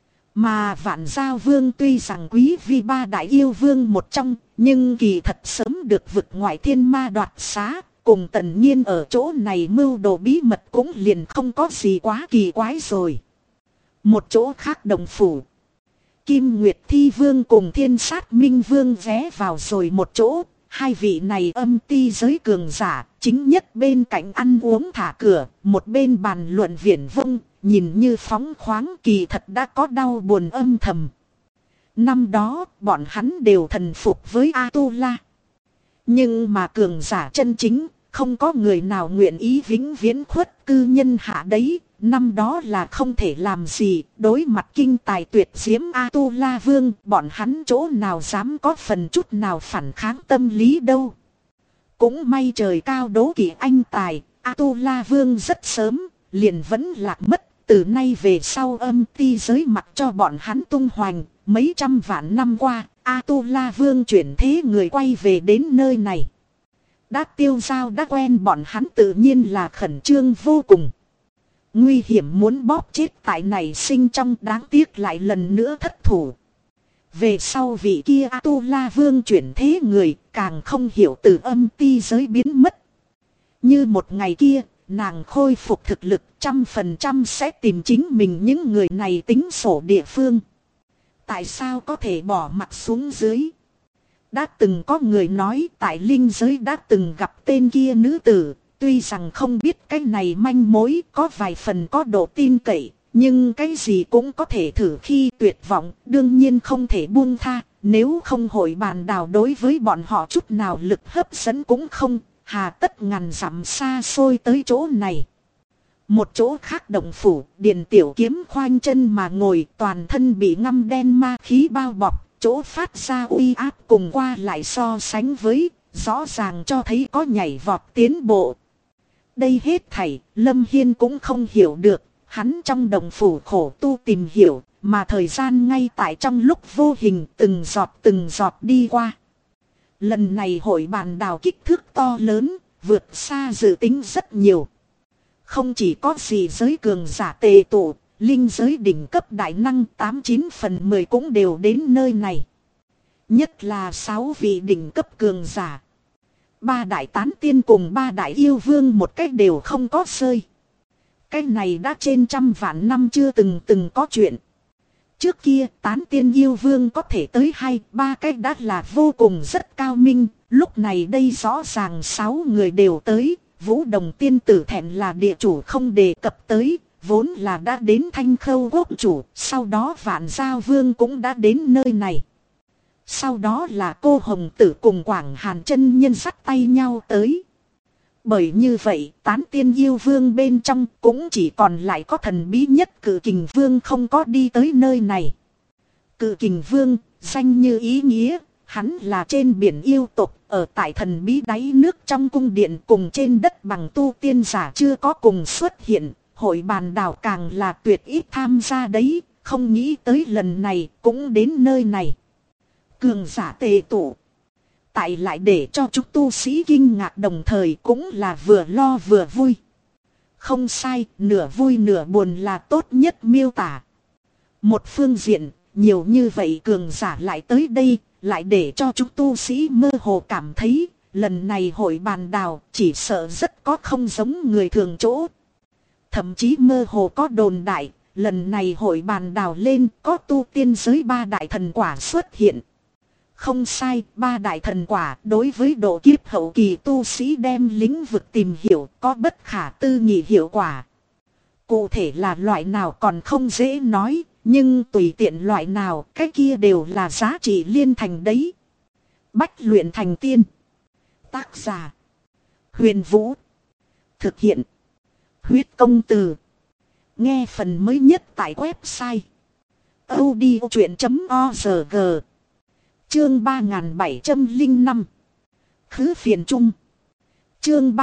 [SPEAKER 1] Mà Vạn Giao Vương tuy rằng quý vi ba đại yêu vương một trong, nhưng kỳ thật sớm được vực ngoại thiên ma đoạt xá, cùng Tần Nhiên ở chỗ này mưu đồ bí mật cũng liền không có gì quá kỳ quái rồi. Một chỗ khác đồng phủ, Kim Nguyệt Thi Vương cùng Thiên Sát Minh Vương ghé vào rồi một chỗ. Hai vị này âm ti giới cường giả, chính nhất bên cạnh ăn uống thả cửa, một bên bàn luận viển vông, nhìn như phóng khoáng, kỳ thật đã có đau buồn âm thầm. Năm đó, bọn hắn đều thần phục với A-tu-la. Nhưng mà cường giả chân chính, không có người nào nguyện ý vĩnh viễn khuất cư nhân hạ đấy. Năm đó là không thể làm gì, đối mặt kinh tài tuyệt diễm A-tu-la vương, bọn hắn chỗ nào dám có phần chút nào phản kháng tâm lý đâu. Cũng may trời cao đố kỵ anh tài, A-tu-la vương rất sớm, liền vẫn lạc mất, từ nay về sau âm ti giới mặc cho bọn hắn tung hoành, mấy trăm vạn năm qua, A-tu-la vương chuyển thế người quay về đến nơi này. Đã tiêu dao đã quen bọn hắn tự nhiên là khẩn trương vô cùng. Nguy hiểm muốn bóp chết tại này sinh trong, đáng tiếc lại lần nữa thất thủ. Về sau vị kia A-tu-la vương chuyển thế người, càng không hiểu từ âm ti giới biến mất. Như một ngày kia, nàng khôi phục thực lực 100% sẽ tìm chính mình những người này tính sổ địa phương. Tại sao có thể bỏ mặt xuống dưới? Đã từng có người nói tại linh giới đã từng gặp tên kia nữ tử. Tuy rằng không biết cái này manh mối có vài phần có độ tin cậy, nhưng cái gì cũng có thể thử khi tuyệt vọng, đương nhiên không thể buông tha, nếu không hội bàn đào đối với bọn họ chút nào lực hấp dẫn cũng không, hà tất ngàn dặm xa xôi tới chỗ này. Một chỗ khác động phủ, Điền Tiểu Kiếm khoanh chân mà ngồi, toàn thân bị ngăm đen ma khí bao bọc, chỗ phát ra uy áp cùng qua lại so sánh với, rõ ràng cho thấy có nhảy vọt tiến bộ. Đây hết thảy, Lâm Hiên cũng không hiểu được, hắn trong động phủ khổ tu tìm hiểu, mà thời gian ngay tại trong lúc vô hình từng giọt đi qua. Lần này hội bàn đào kích thước to lớn, vượt xa dự tính rất nhiều. Không chỉ có gì giới cường giả tề tụ, linh giới đỉnh cấp đại năng 89/10 cũng đều đến nơi này. Nhất là 6 vị đỉnh cấp cường giả. 3 đại tán tiên cùng 3 đại yêu vương một cách đều không có rơi. Cái này đã trên trăm vạn năm chưa từng có chuyện. Trước kia tán tiên yêu vương có thể tới 2-3 cách đã là vô cùng rất cao minh. Lúc này đây rõ ràng 6 người đều tới. Vũ Đồng tiên tử thẹn là địa chủ không đề cập tới. Vốn là đã đến Thanh Khâu quốc chủ. Sau đó Vạn Giao Vương cũng đã đến nơi này. Sau đó là cô Hồng Tử cùng Quảng Hàn chân nhân dắt tay nhau tới. Bởi như vậy tán tiên yêu vương bên trong cũng chỉ còn lại có thần bí nhất Cự Kình Vương không có đi tới nơi này. Cự Kình Vương, danh như ý nghĩa, hắn là trên biển yêu tộc, ở tại thần bí đáy nước trong cung điện cùng trên đất bằng tu tiên giả chưa có cùng xuất hiện, hội bàn đảo càng là tuyệt ít tham gia đấy, không nghĩ tới lần này cũng đến nơi này. Cường giả tề tụ. Tại lại để cho chúng tu sĩ kinh ngạc đồng thời cũng là vừa lo vừa vui. Không sai, nửa vui nửa buồn là tốt nhất miêu tả. Một phương diện, nhiều như vậy cường giả lại tới đây, lại để cho chúng tu sĩ mơ hồ cảm thấy, lần này hội bàn đào chỉ sợ rất có không giống người thường chỗ. Thậm chí mơ hồ có đồn đại, lần này hội bàn đào lên có tu tiên giới 3 đại thần quả xuất hiện. Không sai, 3 đại thần quả đối với độ kiếp hậu kỳ tu sĩ đem lĩnh vực tìm hiểu có bất khả tư nghị hiệu quả. Cụ thể là loại nào còn không dễ nói, nhưng tùy tiện loại nào cái kia đều là giá trị liên thành đấy. Bách luyện thành tiên. Tác giả: Huyền Vũ. Thực hiện: Huyết Công Từ. Nghe phần mới nhất tại website audiochuyen.org. Chương 3705. Khứ phiền trung. Chương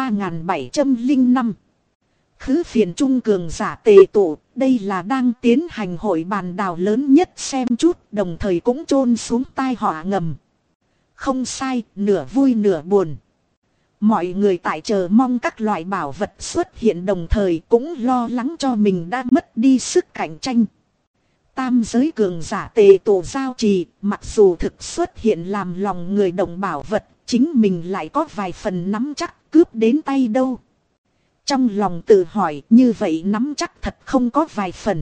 [SPEAKER 1] 3705. Khứ phiền trung cường giả tề tụ, đây là đang tiến hành hội bàn đào lớn nhất xem chút, đồng thời cũng chôn xuống tai họa ngầm. Không sai, nửa vui nửa buồn. Mọi người tại chờ mong các loại bảo vật xuất hiện đồng thời cũng lo lắng cho mình đã mất đi sức cạnh tranh. Tam giới cường giả tề tụ giao trì, mặc dù thực xuất hiện làm lòng người động bảo vật, chính mình lại có vài phần nắm chắc cướp đến tay đâu. Trong lòng tự hỏi như vậy nắm chắc thật không có vài phần.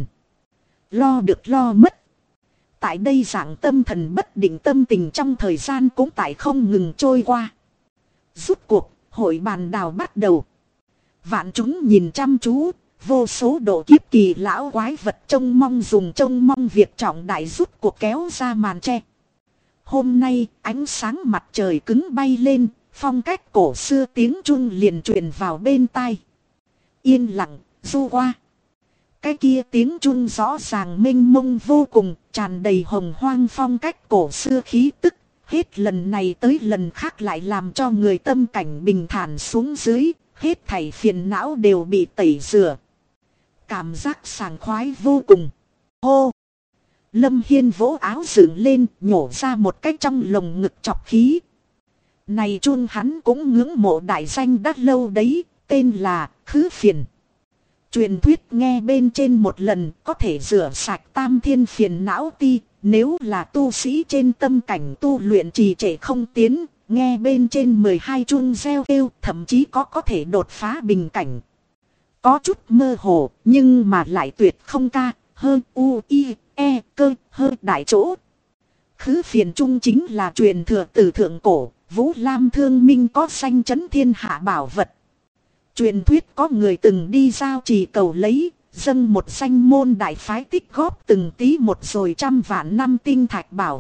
[SPEAKER 1] Lo được lo mất. Tại đây dạng tâm thần bất định tâm tình trong thời gian cũng tại không ngừng trôi qua. Rút cuộc, hội bàn đào bắt đầu. Vạn chúng nhìn chăm chú. Vô số độ kiếp kỳ lão quái vật trông mong việc trọng đại rút cuộc kéo ra màn tre. Hôm nay ánh sáng mặt trời cứng bay lên, phong cách cổ xưa tiếng chuông liền truyền vào bên tai. Yên lặng, du qua. Cái kia tiếng chuông rõ ràng mênh mông vô cùng, tràn đầy hồng hoang phong cách cổ xưa khí tức. Hết lần này tới lần khác lại làm cho người tâm cảnh bình thản xuống dưới, hết thảy phiền não đều bị tẩy rửa. Cảm giác sảng khoái vô cùng. Hô! Lâm Hiên vỗ áo dựng lên, nhổ ra một cái trong lồng ngực chọc khí. Này chuông hắn cũng ngưỡng mộ đại danh đã lâu đấy, tên là Khứ Phiền. Truyền thuyết nghe bên trên một lần có thể rửa sạch tam thiên phiền não ti, nếu là tu sĩ trên tâm cảnh tu luyện trì trệ không tiến, nghe bên trên 12 chuông reo kêu, thậm chí có thể đột phá bình cảnh. Có chút mơ hồ, nhưng mà lại tuyệt không ca, hơn u, i, e, cơ, hơi đại chỗ. Khứ phiền trung chính là truyền thừa từ thượng cổ, Vũ Lam Thương Minh có danh chấn thiên hạ bảo vật. Truyền thuyết có người từng đi giao trì cầu lấy, dâng một danh môn đại phái tích góp từng tí một rồi trăm vạn năm tinh thạch bảo vật,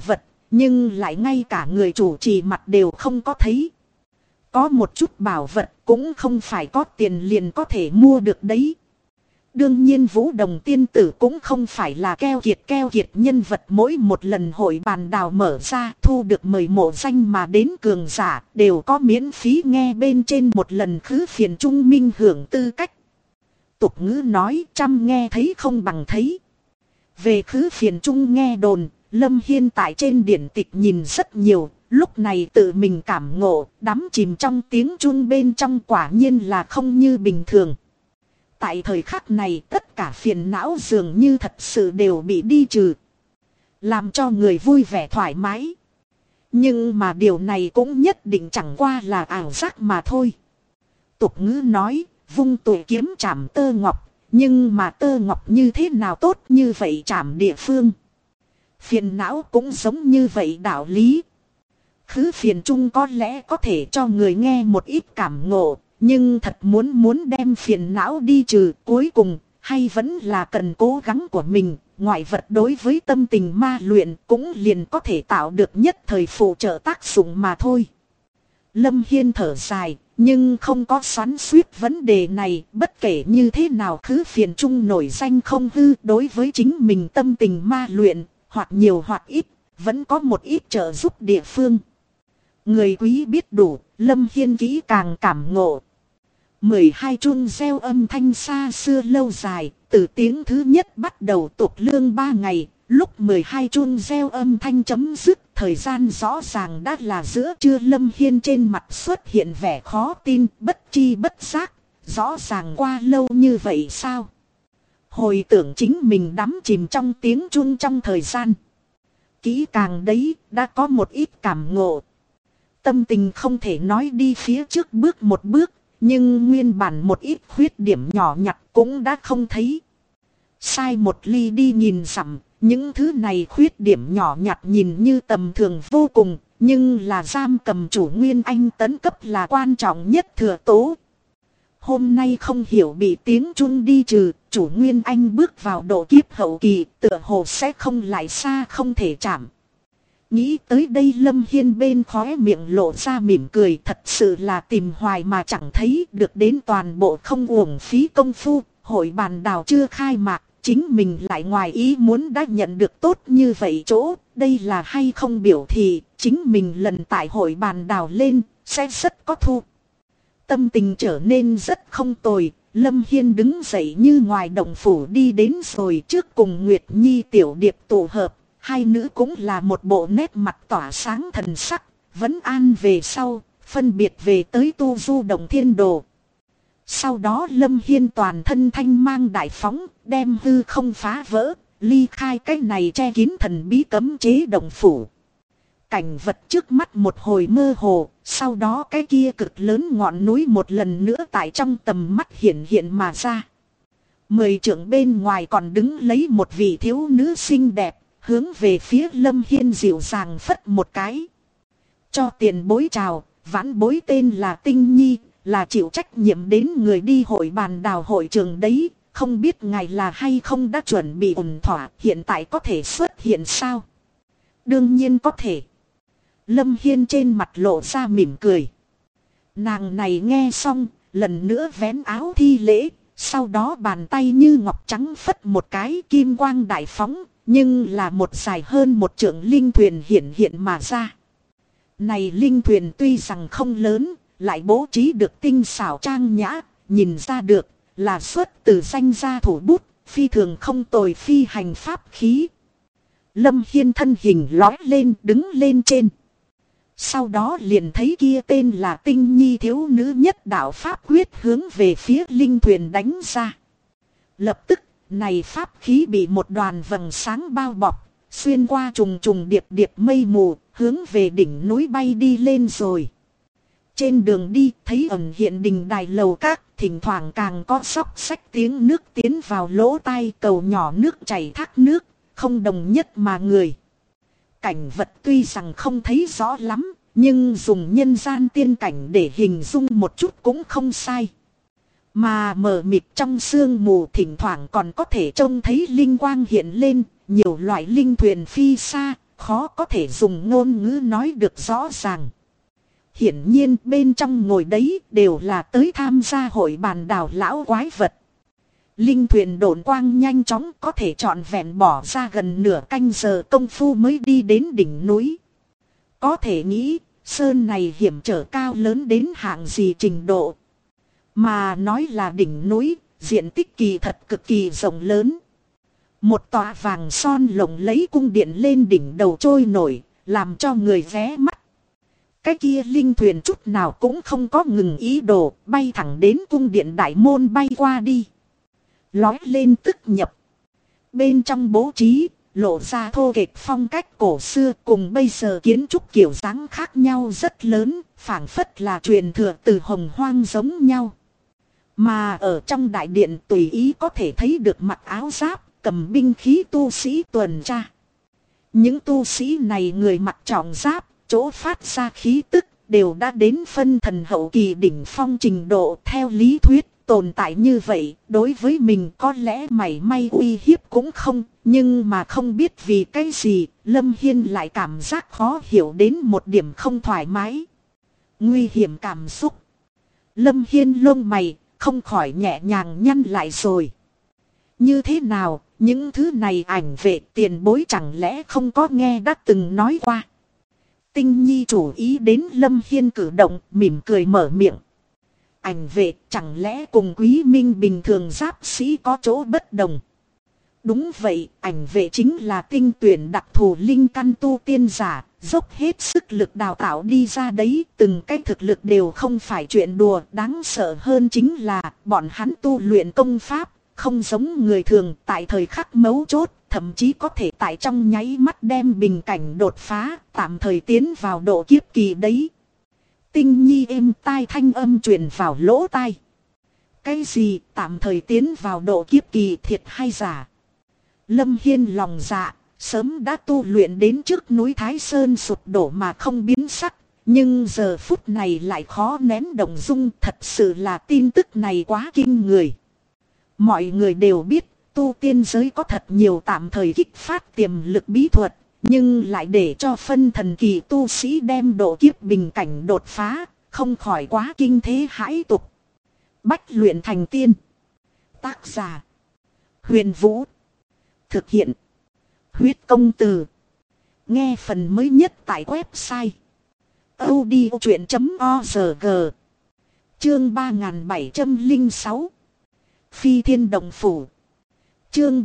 [SPEAKER 1] nhưng lại ngay cả người chủ trì mặt đều không có thấy. Có một chút bảo vật cũng không phải có tiền liền có thể mua được đấy. Đương nhiên Vũ Đồng tiên tử cũng không phải là keo kiệt nhân vật, mỗi một lần hội bàn đào mở ra thu được mời mộ danh mà đến cường giả đều có miễn phí nghe bên trên một lần khứ phiền trung minh hưởng tư cách. Tục ngữ nói trăm nghe thấy không bằng thấy. Về khứ phiền trung nghe đồn, Lâm Hiên tại trên điển tịch nhìn rất nhiều, lúc này tự mình cảm ngộ, đắm chìm trong tiếng chuông bên trong, quả nhiên là không như bình thường. Tại thời khắc này tất cả phiền não dường như thật sự đều bị đi trừ, làm cho người vui vẻ thoải mái. Nhưng mà điều này cũng nhất định chẳng qua là ảo giác mà thôi. Tục ngữ nói, vung tuổi kiếm chạm tơ ngọc, nhưng mà tơ ngọc như thế nào tốt như vậy chạm địa phương. Phiền não cũng giống như vậy đạo lý. Khứ phiền chung có lẽ có thể cho người nghe một ít cảm ngộ, nhưng thật muốn đem phiền não đi trừ, cuối cùng hay vẫn là cần cố gắng của mình. Ngoại vật đối với tâm tình ma luyện cũng liền có thể tạo được nhất thời phụ trợ tác dụng mà thôi. Lâm Hiên thở dài, nhưng không có xoắn xuýt vấn đề này. Bất kể như thế nào khứ phiền chung nổi danh không hư, đối với chính mình tâm tình ma luyện, hoặc nhiều hoặc ít, vẫn có một ít trợ giúp địa phương. Người quý biết đủ, Lâm Hiên kỹ càng cảm ngộ. 12 chuông reo âm thanh xa xưa lâu dài, từ tiếng thứ nhất bắt đầu tục lương 3 ngày, lúc 12 chuông reo âm thanh chấm dứt, thời gian rõ ràng đã là giữa trưa. Lâm Hiên trên mặt xuất hiện vẻ khó tin, bất chi bất giác, rõ ràng qua lâu như vậy sao? Hồi tưởng chính mình đắm chìm trong tiếng chuông trong thời gian kỹ càng đấy, đã có một ít cảm ngộ. Tâm tình không thể nói đi phía trước bước một bước, nhưng nguyên bản một ít khuyết điểm nhỏ nhặt cũng đã không thấy. Sai một ly đi nhìn dặm, những thứ này khuyết điểm nhỏ nhặt nhìn như tầm thường vô cùng, nhưng là giam cầm chủ Nguyên Anh tấn cấp là quan trọng nhất thừa tố. Hôm nay không hiểu bị tiếng chuông đi trừ, chủ Nguyên Anh bước vào độ kiếp hậu kỳ, tựa hồ sẽ không lại xa không thể chạm. Nghĩ tới đây Lâm Hiên bên khóe miệng lộ ra mỉm cười, thật sự là tìm hoài mà chẳng thấy, được đến toàn bộ không uổng phí công phu. Hội bàn đào chưa khai mạc, chính mình lại ngoài ý muốn đã nhận được tốt như vậy chỗ, đây là hay không biểu thị chính mình lần tại hội bàn đào lên sẽ rất có thu. Tâm tình trở nên rất không tồi, Lâm Hiên đứng dậy như ngoài động phủ đi đến rồi, trước cùng Nguyệt Nhi tiểu điệp tụ hợp. Hai nữ cũng là một bộ nét mặt tỏa sáng thần sắc, vấn an về sau, phân biệt về tới tu du Động Thiên Đồ. Sau đó Lâm Hiên toàn thân thanh mang đại phóng, đem hư không phá vỡ, ly khai cái này che kín thần bí cấm chế động phủ. Cảnh vật trước mắt một hồi mơ hồ, sau đó cái kia cực lớn ngọn núi một lần nữa tại trong tầm mắt hiện mà ra. 10 trượng bên ngoài còn đứng lấy một vị thiếu nữ xinh đẹp, hướng về phía Lâm Hiên dịu dàng phất một cái. Cho tiền bối chào, vãn bối tên là Tinh Nhi, là chịu trách nhiệm đến người đi hội bàn đào hội trường đấy, không biết ngài là hay không đã chuẩn bị ổn thỏa, hiện tại có thể xuất hiện sao? Đương nhiên có thể. Lâm Hiên trên mặt lộ ra mỉm cười. Nàng này nghe xong, lần nữa vén áo thi lễ, sau đó bàn tay như ngọc trắng phất một cái, kim quang đại phóng, nhưng là một dài hơn một trượng linh thuyền hiện mà ra. Này linh thuyền tuy rằng không lớn, lại bố trí được tinh xảo trang nhã, nhìn ra được là xuất từ danh gia thủ bút, phi thường không tồi phi hành pháp khí. Lâm Hiên thân hình lói lên đứng lên trên. Sau đó liền thấy kia tên là Tinh Nhi thiếu nữ nhất đạo pháp quyết hướng về phía linh thuyền đánh ra. Lập tức, này pháp khí bị một đoàn vầng sáng bao bọc, xuyên qua trùng điệp mây mù, hướng về đỉnh núi bay đi lên rồi. Trên đường đi, thấy ẩn hiện đình đài lầu các, thỉnh thoảng càng có xóc xách tiếng nước tiến vào lỗ tai, cầu nhỏ nước chảy thác nước, không đồng nhất mà người. Cảnh vật tuy rằng không thấy rõ lắm, nhưng dùng nhân gian tiên cảnh để hình dung một chút cũng không sai. Mà mờ mịt trong sương mù thỉnh thoảng còn có thể trông thấy linh quang hiện lên, nhiều loại linh thuyền phi xa, khó có thể dùng ngôn ngữ nói được rõ ràng. Hiển nhiên bên trong ngồi đấy đều là tới tham gia hội bàn đào lão quái vật. Linh thuyền độn quang nhanh chóng có thể trọn vẹn bỏ ra gần nửa canh giờ công phu mới đi đến đỉnh núi. Có thể nghĩ, sơn này hiểm trở cao lớn đến hạng gì trình độ. Mà nói là đỉnh núi, diện tích kỳ thật cực kỳ rộng lớn. Một tòa vàng son lộng lấy cung điện lên đỉnh đầu trôi nổi, làm cho người ghé mắt. Cái kia linh thuyền chút nào cũng không có ngừng ý đồ, bay thẳng đến cung điện đại môn bay qua đi. Lói lên tức nhập. Bên trong bố trí, lộ ra thô kệch phong cách cổ xưa cùng bây giờ kiến trúc kiểu dáng khác nhau rất lớn, phảng phất là truyền thừa từ hồng hoang giống nhau. Mà ở trong đại điện tùy ý có thể thấy được mặc áo giáp, cầm binh khí tu sĩ tuần tra. Những tu sĩ này người mặc trọng giáp, chỗ phát ra khí tức đều đã đến phân thần hậu kỳ đỉnh phong trình độ. Theo lý thuyết tồn tại như vậy đối với mình có lẽ mảy may uy hiếp cũng không. Nhưng mà không biết vì cái gì Lâm Hiên lại cảm giác khó hiểu đến một điểm không thoải mái. Nguy hiểm cảm xúc. Lâm Hiên lông mày không khỏi nhẹ nhàng nhăn lại rồi. Như thế nào, những thứ này ảnh vệ tiền bối chẳng lẽ không có nghe đã từng nói qua. Tinh Nhi chủ ý đến Lâm Hiên cử động, mỉm cười mở miệng. Ảnh vệ chẳng lẽ cùng Quý Minh bình thường giáp sĩ có chỗ bất đồng. Đúng vậy, ảnh vệ chính là tinh tuyển đặc thù linh căn tu tiên giả, dốc hết sức lực đào tạo đi ra đấy, từng cái thực lực đều không phải chuyện đùa. Đáng sợ hơn chính là bọn hắn tu luyện công pháp, không giống người thường tại thời khắc mấu chốt, thậm chí có thể tại trong nháy mắt đem bình cảnh đột phá, tạm thời tiến vào độ kiếp kỳ đấy. Tinh Nhi êm tai thanh âm truyền vào lỗ tai. Cái gì tạm thời tiến vào độ kiếp kỳ, thiệt hay giả? Lâm Hiên lòng dạ, sớm đã tu luyện đến trước núi Thái Sơn sụp đổ mà không biến sắc. Nhưng giờ phút này lại khó nén động dung, thật sự là tin tức này quá kinh người. Mọi người đều biết, tu tiên giới có thật nhiều tạm thời kích phát tiềm lực bí thuật, nhưng lại để cho phân thần kỳ tu sĩ đem độ kiếp bình cảnh đột phá, không khỏi quá kinh thế hãi tục. Bách luyện thành tiên. Tác giả: Huyền Vũ. Thực hiện: Huyết Công Từ. Nghe phần mới nhất tại website audiochuyện.org. Chương 3706 Phi Thiên Động Phủ. Chương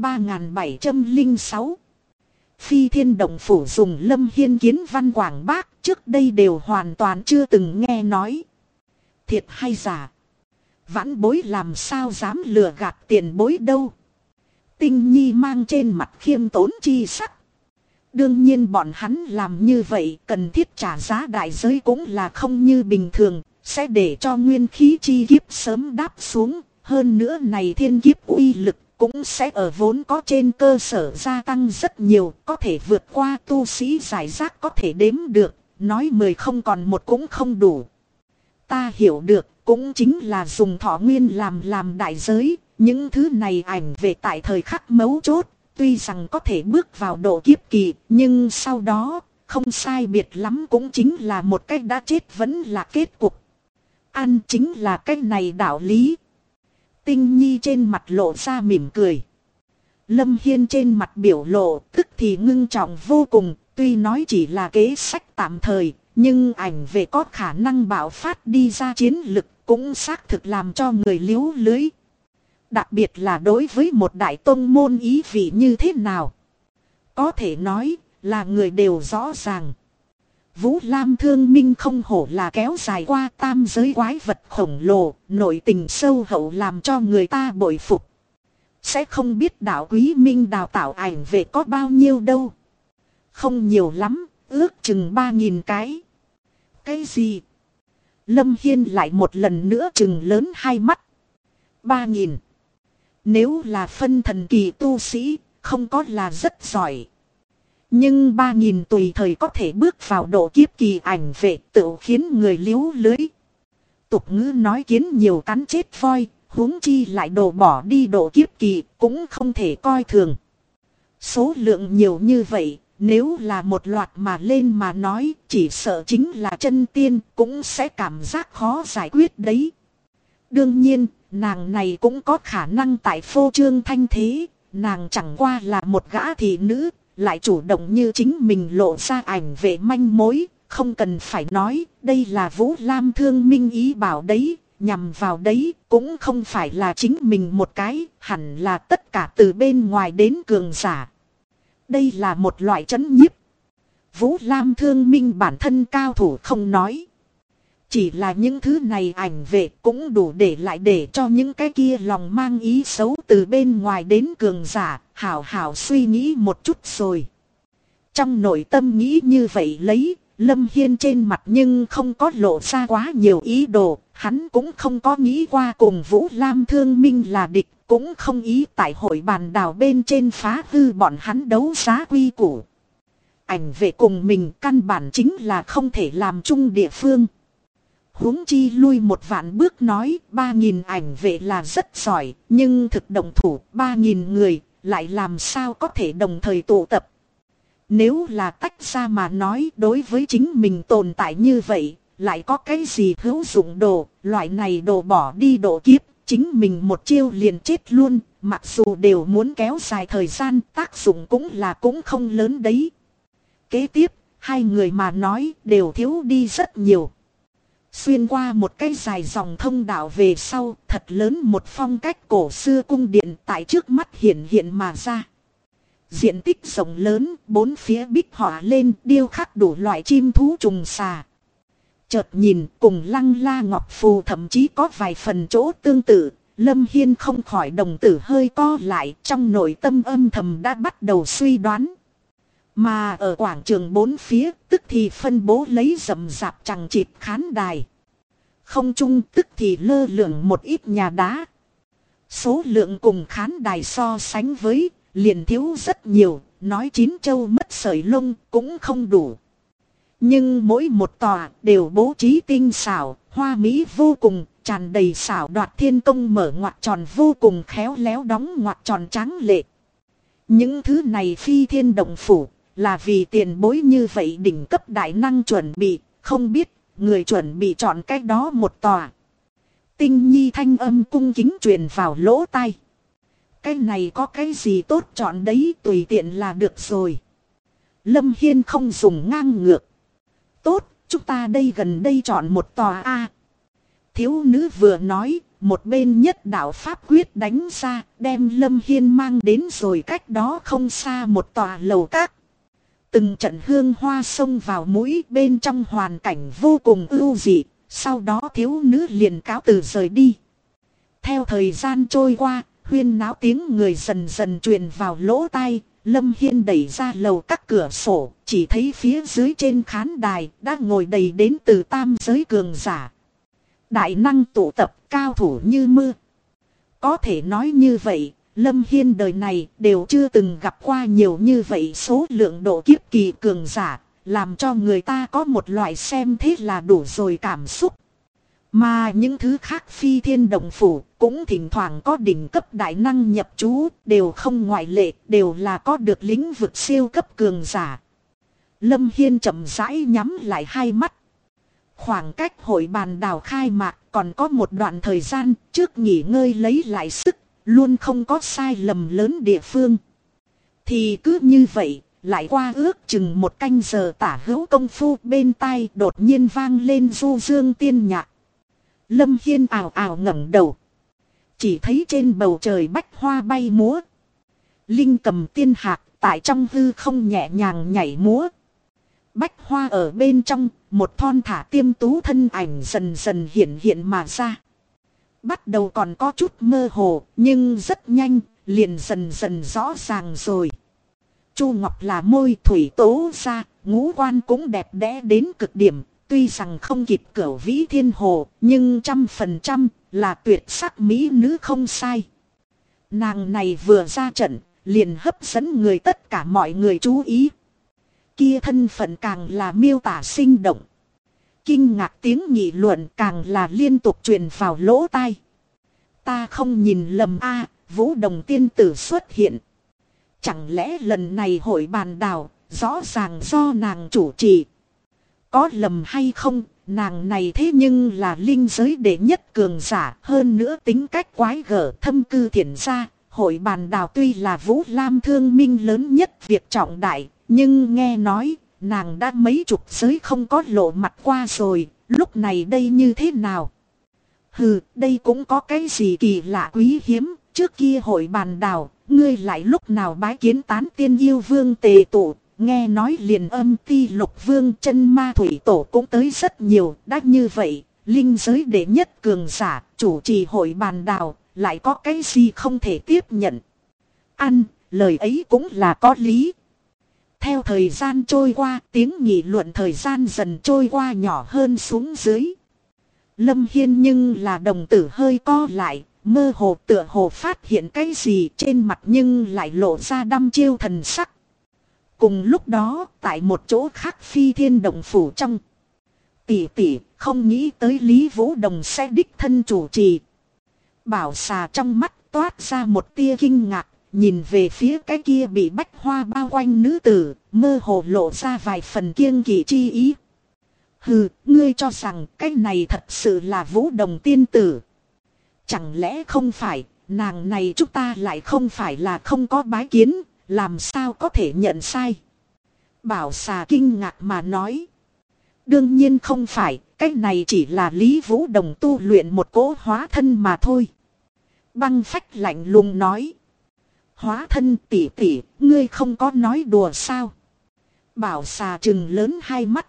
[SPEAKER 1] 3706 Phi Thiên Động Phủ dùng Lâm Hiên kiến văn quảng bác, trước đây đều hoàn toàn chưa từng nghe nói. Thiệt hay giả? Vãn bối làm sao dám lừa gạt tiền bối đâu. Tinh Nhi mang trên mặt khiêm tốn chi sắc. Đương nhiên bọn hắn làm như vậy cần thiết trả giá đại giới cũng là không như bình thường, sẽ để cho nguyên khí chi kiếp sớm đáp xuống. Hơn nữa này thiên kiếp uy lực cũng sẽ ở vốn có trên cơ sở gia tăng rất nhiều, có thể vượt qua tu sĩ giải rác có thể đếm được, nói 10 không còn một cũng không đủ. Ta hiểu được, cũng chính là dùng thọ nguyên làm đại giới, những thứ này ảnh về tại thời khắc mấu chốt, tuy rằng có thể bước vào độ kiếp kỳ, nhưng sau đó, không sai biệt lắm cũng chính là một cách đã chết vẫn là kết cục. Ăn chính là cái này đạo lý. Tinh Nhi trên mặt lộ ra mỉm cười. Lâm Hiên trên mặt biểu lộ tức thì ngưng trọng vô cùng, tuy nói chỉ là kế sách tạm thời, nhưng ảnh về có khả năng bạo phát đi ra chiến lực cũng xác thực làm cho người liếu lưới. Đặc biệt là đối với một đại tông môn ý vị như thế nào. Có thể nói là người đều rõ ràng. Vũ Lam Thương Minh không hổ là kéo dài qua tam giới quái vật khổng lồ, nội tình sâu hậu làm cho người ta bội phục. Sẽ không biết đạo Quý Minh đào tạo ảnh về có bao nhiêu đâu. Không nhiều lắm, ước chừng 3.000 cái. Cái gì? Lâm Hiên lại một lần nữa chừng lớn hai mắt. 3.000. Nếu là phân thần kỳ tu sĩ, không có là rất giỏi. Nhưng 3.000 tùy thời có thể bước vào độ kiếp kỳ ảnh vệ tự khiến người liếu lưới. Tục ngữ nói kiến nhiều cắn chết voi, huống chi lại đổ bỏ đi độ kiếp kỳ cũng không thể coi thường. Số lượng nhiều như vậy, Nếu là một loạt mà lên mà nói, chỉ sợ chính là chân tiên cũng sẽ cảm giác khó giải quyết đấy. Đương nhiên, nàng này cũng có khả năng tại phô trương thanh thế, nàng chẳng qua là một gã thị nữ, lại chủ động như chính mình lộ ra ảnh vệ manh mối, không cần phải nói, đây là Vũ Lam Thương Minh ý bảo đấy, nhằm vào đấy, cũng không phải là chính mình một cái, hẳn là tất cả từ bên ngoài đến cường giả. Đây là một loại trấn nhiếp. Vũ Lam Thương Minh bản thân cao thủ không nói. Chỉ là những thứ này ảnh vệ cũng đủ để lại để cho những cái kia lòng mang ý xấu từ bên ngoài đến cường giả, hảo hảo suy nghĩ một chút rồi. Trong nội tâm nghĩ như vậy lấy, Lâm Hiên trên mặt nhưng không có lộ ra quá nhiều ý đồ, hắn cũng không có nghĩ qua cùng Vũ Lam Thương Minh là địch, cũng không ý tại hội bàn đảo bên trên phá hư bọn hắn đấu giá quy củ. Ảnh vệ cùng mình căn bản chính là không thể làm chung địa phương. Huống chi lui một vạn bước nói 3.000 ảnh vệ là rất giỏi, nhưng thực động thủ 3.000 người lại làm sao có thể đồng thời tụ tập. Nếu là tách ra mà nói đối với chính mình tồn tại như vậy, lại có cái gì hữu dụng đồ, loại này đồ bỏ đi độ kiếp, chính mình một chiêu liền chết luôn, mặc dù đều muốn kéo dài thời gian, tác dụng cũng không lớn đấy. Kế tiếp, hai người mà nói đều thiếu đi rất nhiều. Xuyên qua một cái dài dòng thông đạo về sau, thật lớn một phong cách cổ xưa cung điện tại trước mắt hiện hiện mà ra. Diện tích rộng lớn, bốn phía bích họa lên điêu khắc đủ loại chim thú trùng xà. Chợt nhìn cùng Lăng La Ngọc Phù thậm chí có vài phần chỗ tương tự, Lâm Hiên không khỏi đồng tử hơi co lại, trong nội tâm âm thầm đã bắt đầu suy đoán. Mà ở quảng trường bốn phía tức thì phân bố lấy rậm rạp chằng chịt khán đài. Không trung tức thì lơ lửng một ít nhà đá. Số lượng cùng khán đài so sánh với liền thiếu rất nhiều, nói chín châu mất sợi lông cũng không đủ. Nhưng mỗi một tòa đều bố trí tinh xảo, hoa mỹ vô cùng, tràn đầy xảo đoạt thiên công mở ngoặc tròn vô cùng khéo léo đóng ngoặc tròn tráng lệ. Những thứ này phi thiên động phủ là vì tiền bối như vậy đỉnh cấp đại năng chuẩn bị, không biết người chuẩn bị chọn cách đó một tòa. Tinh nhi thanh âm cung kính truyền vào lỗ tai. Cái này có cái gì tốt chọn đấy, tùy tiện là được rồi. Lâm Hiên không dùng ngang ngược. Tốt, chúng ta đây gần đây chọn một tòa A. Thiếu nữ vừa nói, một bên nhất đạo pháp quyết đánh ra, đem Lâm Hiên mang đến rồi cách đó không xa một tòa lầu các. Từng trận hương hoa xông vào mũi, bên trong hoàn cảnh vô cùng ưu dị, sau đó thiếu nữ liền cáo từ rời đi. Theo thời gian trôi qua, huyên náo tiếng người dần dần truyền vào lỗ tai, Lâm Hiên đẩy ra lầu các cửa sổ, chỉ thấy phía dưới trên khán đài đã ngồi đầy đến từ tam giới cường giả. Đại năng tụ tập, cao thủ như mưa. Có thể nói như vậy, Lâm Hiên đời này đều chưa từng gặp qua nhiều như vậy số lượng độ kiếp kỳ cường giả, làm cho người ta có một loại xem thế là đủ rồi cảm xúc. Mà những thứ khác phi thiên động phủ cũng thỉnh thoảng có đỉnh cấp đại năng nhập trú, đều không ngoại lệ, đều là có được lĩnh vực siêu cấp cường giả. Lâm Hiên chậm rãi nhắm lại hai mắt. Khoảng cách hội bàn đào khai mạc còn có một đoạn thời gian, trước nghỉ ngơi lấy lại sức, luôn không có sai lầm lớn địa phương. Thì cứ như vậy, lại qua ước chừng một canh giờ tả hữu công phu, bên tai đột nhiên vang lên du dương tiên nhạc. Lâm Hiên ào ào ngẩng đầu. Chỉ thấy trên bầu trời bách hoa bay múa. Linh cầm tiên hạc tại trong hư không nhẹ nhàng nhảy múa. Bách hoa ở bên trong, một thon thả tiêm tú thân ảnh dần dần hiện hiện mà ra. Bắt đầu còn có chút mơ hồ, nhưng rất nhanh, liền dần dần rõ ràng rồi. Chu Ngọc là môi thủy tố ra, ngũ quan cũng đẹp đẽ đến cực điểm. Tuy rằng không kịp Cửu Vĩ Thiên Hồ, nhưng 100% là tuyệt sắc mỹ nữ không sai. Nàng này vừa ra trận, liền hấp dẫn người tất cả mọi người chú ý. Kia thân phận càng là miêu tả sinh động. Kinh ngạc tiếng nghị luận càng là liên tục truyền vào lỗ tai. Ta không nhìn lầm a, Vũ Đồng tiên tử xuất hiện. Chẳng lẽ lần này hội bàn đào, rõ ràng do nàng chủ trì. Có lầm hay không, nàng này thế nhưng là linh giới đệ nhất cường giả, hơn nữa tính cách quái gở thâm cư thiện gia. Hội bàn đào tuy là Vũ Lam thương minh lớn nhất việc trọng đại, nhưng nghe nói nàng đã mấy chục giới không có lộ mặt qua rồi, lúc này đây như thế nào? Hừ, đây cũng có cái gì kỳ lạ quý hiếm, trước kia hội bàn đào, ngươi lại lúc nào bái kiến tán tiên yêu vương tề tụ, nghe nói liền âm ti lục vương chân ma thủy tổ cũng tới rất nhiều, đã như vậy, linh giới đệ nhất cường giả, chủ trì hội bàn đào, lại có cái gì không thể tiếp nhận. Ăn, lời ấy cũng là có lý. Theo thời gian trôi qua, tiếng nghị luận thời gian dần trôi qua nhỏ hơn xuống dưới. Lâm Hiên nhưng là đồng tử hơi co lại, mơ hồ tựa hồ phát hiện cái gì trên mặt nhưng lại lộ ra đăm chiêu thần sắc. Cùng lúc đó, tại một chỗ khác Phi Thiên Động Phủ trong. Tỷ tỷ, không nghĩ tới Lý Vũ Đồng sẽ đích thân chủ trì. Bảo xà trong mắt toát ra một tia kinh ngạc, nhìn về phía cái kia bị bách hoa bao quanh nữ tử, mơ hồ lộ ra vài phần kiêng kỵ chi ý. Hừ, ngươi cho rằng cái này thật sự là Vũ Đồng tiên tử. Chẳng lẽ không phải, nàng này chúng ta lại không phải là không có bái kiến, làm sao có thể nhận sai. Bảo xà kinh ngạc mà nói. Đương nhiên không phải, cái này chỉ là Lý Vũ Đồng tu luyện một cỗ hóa thân mà thôi. Băng phách lạnh lùng nói. Hóa thân tỷ tỷ, ngươi không có nói đùa sao? Bảo xà trừng lớn hai mắt.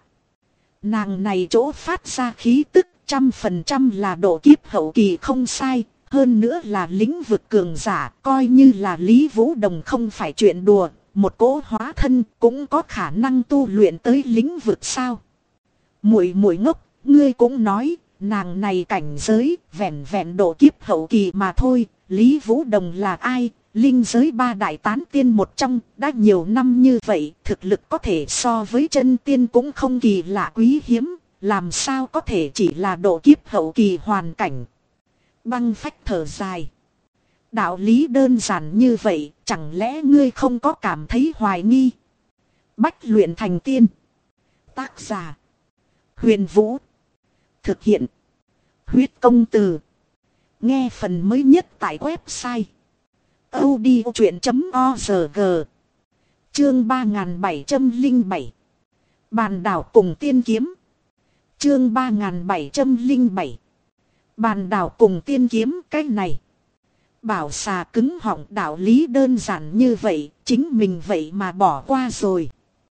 [SPEAKER 1] Nàng này chỗ phát ra khí tức 100% là độ kiếp hậu kỳ không sai, hơn nữa là lĩnh vực cường giả, coi như là Lý Vũ Đồng không phải chuyện đùa, một cỗ hóa thân cũng có khả năng tu luyện tới lĩnh vực sao? Muội muội ngốc, ngươi cũng nói, nàng này cảnh giới vẹn vẹn độ kiếp hậu kỳ mà thôi, Lý Vũ Đồng là ai? Linh giới ba đại tán tiên một trong, đã nhiều năm như vậy, thực lực có thể so với chân tiên cũng không kỳ lạ quý hiếm, làm sao có thể chỉ là độ kiếp hậu kỳ hoàn cảnh. Băng phách thở dài. Đạo lý đơn giản như vậy, chẳng lẽ ngươi không có cảm thấy hoài nghi? Bách luyện thành tiên. Tác giả. Huyền Vũ. Thực hiện. Huyết công từ. Nghe phần mới nhất tại website audiochuyện.org. Chương 3707. Bàn đảo cùng tiên kiếm. Chương 3707. Bàn đảo cùng tiên kiếm, cái này. Bảo xà cứng họng, đạo lý đơn giản như vậy, chính mình vậy mà bỏ qua rồi.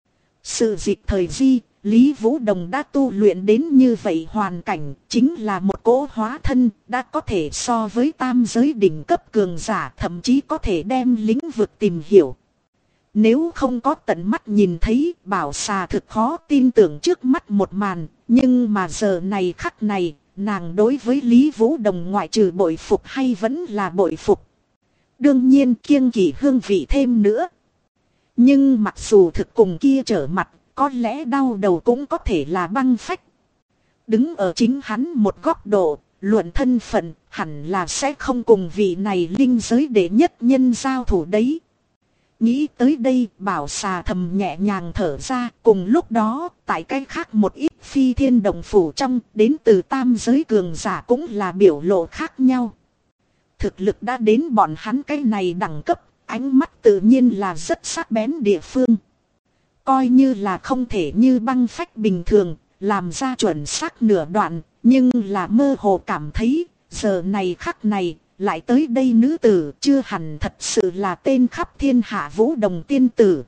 [SPEAKER 1] Sự dịch thời di, Lý Vũ Đồng đã tu luyện đến như vậy hoàn cảnh, chính là một cỗ hóa thân, đã có thể so với tam giới đỉnh cấp cường giả, thậm chí có thể đem lĩnh vực tìm hiểu. Nếu không có tận mắt nhìn thấy, bảo xà thực khó tin tưởng trước mắt một màn, nhưng mà giờ này khắc này, nàng đối với Lý Vũ Đồng ngoại trừ bội phục hay vẫn là bội phục. Đương nhiên kiêng kỵ hương vị thêm nữa. Nhưng mặc dù thực cùng kia trở mặt, có lẽ đau đầu cũng có thể là băng phách. Đứng ở chính hắn một góc độ, luận thân phận, hẳn là sẽ không cùng vị này linh giới đệ nhất nhân giao thủ đấy. Nghĩ tới đây, bảo xà thầm nhẹ nhàng thở ra, cùng lúc đó, tại cái khác một ít Phi Thiên Động Phủ trong, đến từ tam giới cường giả cũng là biểu lộ khác nhau. Thực lực đã đến bọn hắn cái này đẳng cấp, ánh mắt tự nhiên là rất sắc bén địa phương. Coi như là không thể như băng phách bình thường, làm ra chuẩn xác nửa đoạn, nhưng là mơ hồ cảm thấy, giờ này khắc này, lại tới đây nữ tử chưa hẳn thật sự là tên khắp thiên hạ Vũ Đồng tiên tử.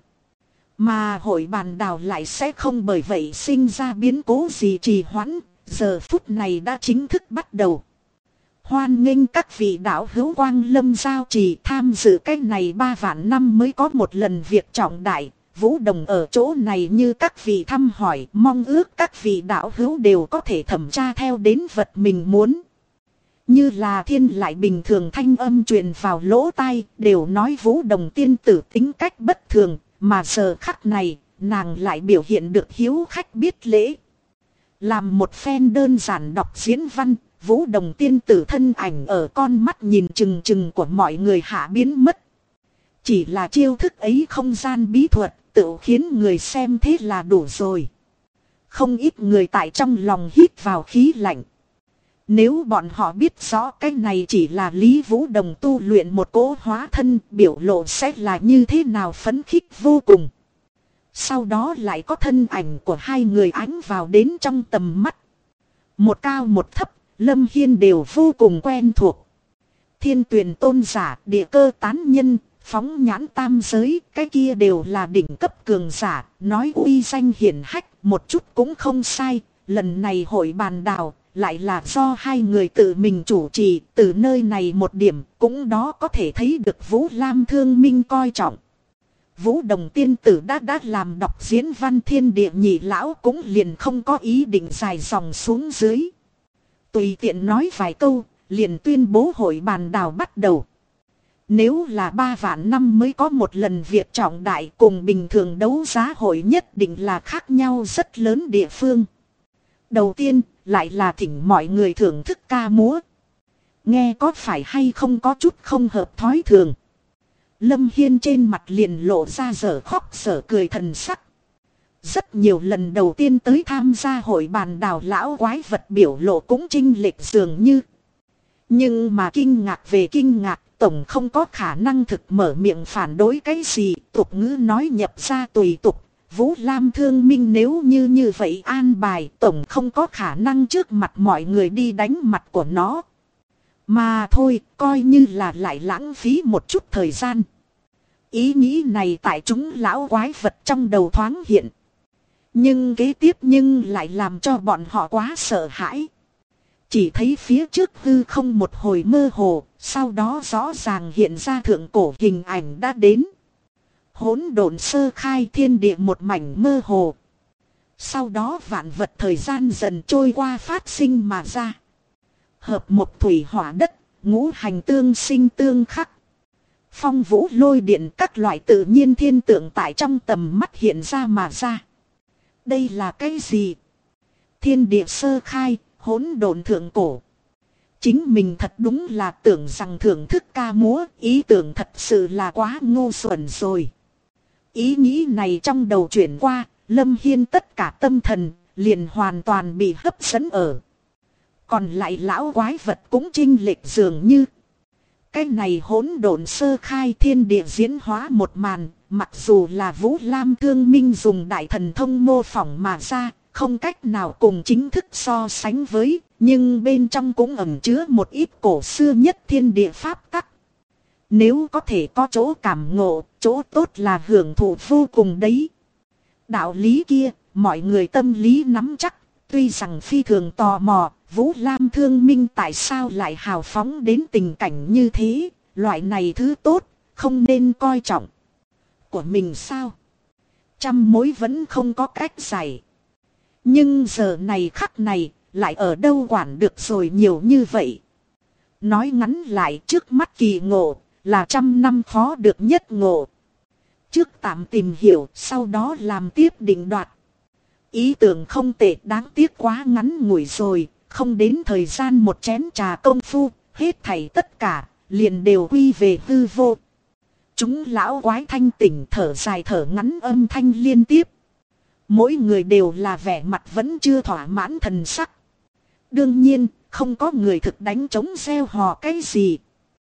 [SPEAKER 1] Mà hội bàn đào lại sẽ không bởi vậy sinh ra biến cố gì trì hoãn, giờ phút này đã chính thức bắt đầu. Hoan nghênh các vị đạo hữu Quang Lâm giao trì tham dự cái này 3 vạn năm mới có một lần việc trọng đại. Vũ Đồng ở chỗ này như các vị thăm hỏi, mong ước các vị đạo hữu đều có thể thẩm tra theo đến vật mình muốn. Như là thiên lại bình thường thanh âm truyền vào lỗ tai, đều nói Vũ Đồng tiên tử tính cách bất thường, mà giờ khắc này, nàng lại biểu hiện được hiếu khách biết lễ. Làm một phen đơn giản đọc diễn văn, Vũ Đồng tiên tử thân ảnh ở con mắt nhìn chừng chừng của mọi người hạ biến mất. Chỉ là chiêu thức ấy không gian bí thuật, tự khiến người xem thế là đủ rồi. Không ít người tại trong lòng hít vào khí lạnh. Nếu bọn họ biết rõ cái này chỉ là Lý Vũ Đồng tu luyện một cỗ hóa thân, biểu lộ sẽ là như thế nào phấn khích vô cùng. Sau đó lại có thân ảnh của hai người ánh vào đến trong tầm mắt. Một cao một thấp, Lâm Hiên đều vô cùng quen thuộc. Thiên Tuyền tôn giả, Địa Cơ tán nhân, Phóng Nhãn tam giới, cái kia đều là đỉnh cấp cường giả, nói uy danh hiển hách, một chút cũng không sai. Lần này hội bàn đào, lại là do hai người tự mình chủ trì, từ nơi này một điểm, cũng đó có thể thấy được Vũ Lam Thương Minh coi trọng. Vũ Đồng tiên tử đã làm đọc diễn văn thiên địa nhị lão cũng liền không có ý định dài dòng xuống dưới. Tùy tiện nói vài câu, liền tuyên bố hội bàn đào bắt đầu. Nếu là 3 vạn năm mới có một lần việc trọng đại cùng bình thường đấu giá hội nhất định là khác nhau rất lớn địa phương. Đầu tiên, lại là thỉnh mọi người thưởng thức ca múa. Nghe có phải hay không có chút không hợp thói thường. Lâm Hiên trên mặt liền lộ ra dở khóc dở cười thần sắc. Rất nhiều lần đầu tiên tới tham gia hội bàn đào lão quái vật biểu lộ cũng chênh lệch dường như. Nhưng mà kinh ngạc về kinh ngạc, tổng không có khả năng thực mở miệng phản đối cái gì, tục ngữ nói nhập ra tùy tục. Vũ Lam Thương Minh nếu như vậy an bài, tổng không có khả năng trước mặt mọi người đi đánh mặt của nó. Mà thôi, coi như là lại lãng phí một chút thời gian. Ý nghĩ này tại chúng lão quái vật trong đầu thoáng hiện. Nhưng kế tiếp lại làm cho bọn họ quá sợ hãi. Chỉ thấy phía trước hư không một hồi mơ hồ, sau đó rõ ràng hiện ra thượng cổ hình ảnh đã đến. Hỗn độn sơ khai, thiên địa một mảnh mơ hồ. Sau đó vạn vật thời gian dần trôi qua phát sinh mà ra. Hợp một thủy hỏa đất, ngũ hành tương sinh tương khắc. Phong vũ lôi điện, các loại tự nhiên thiên tượng tại trong tầm mắt hiện ra mà ra. Đây là cái gì? Thiên địa sơ khai, hỗn độn thượng cổ. Chính mình thật đúng là tưởng rằng thưởng thức ca múa, ý tưởng thật sự là quá ngu xuẩn rồi. Ý nghĩ này trong đầu chuyển qua, Lâm Hiên tất cả tâm thần, liền hoàn toàn bị hấp dẫn ở. Còn lại lão quái vật cũng chênh lệch dường như. Cái này hỗn độn sơ khai thiên địa diễn hóa một màn, mặc dù là Vũ Lam Thương Minh dùng đại thần thông mô phỏng mà ra, không cách nào cùng chính thức so sánh với, nhưng bên trong cũng ẩn chứa một ít cổ xưa nhất thiên địa pháp tắc. Nếu có thể có chỗ cảm ngộ, chỗ tốt là hưởng thụ vô cùng đấy. Đạo lý kia, mọi người tâm lý nắm chắc, tuy rằng phi thường tò mò, Vũ Lam Thương Minh tại sao lại hào phóng đến tình cảnh như thế, loại này thứ tốt, không nên coi trọng. Của mình sao? Trăm mối vẫn không có cách giải. Nhưng giờ này khắc này, lại ở đâu quản được rồi nhiều như vậy. Nói ngắn lại, trước mắt kỳ ngộ, là 100 năm khó được nhất ngộ. Trước tạm tìm hiểu, sau đó làm tiếp định đoạt. Ý tưởng không tệ, đáng tiếc quá ngắn ngủi rồi, không đến thời gian một chén trà công phu, hết thảy tất cả, liền đều quy về hư vô. Chúng lão quái thanh tỉnh thở dài thở ngắn âm thanh liên tiếp. Mỗi người đều là vẻ mặt vẫn chưa thỏa mãn thần sắc. Đương nhiên, không có người thực đánh trống gieo hò cái gì.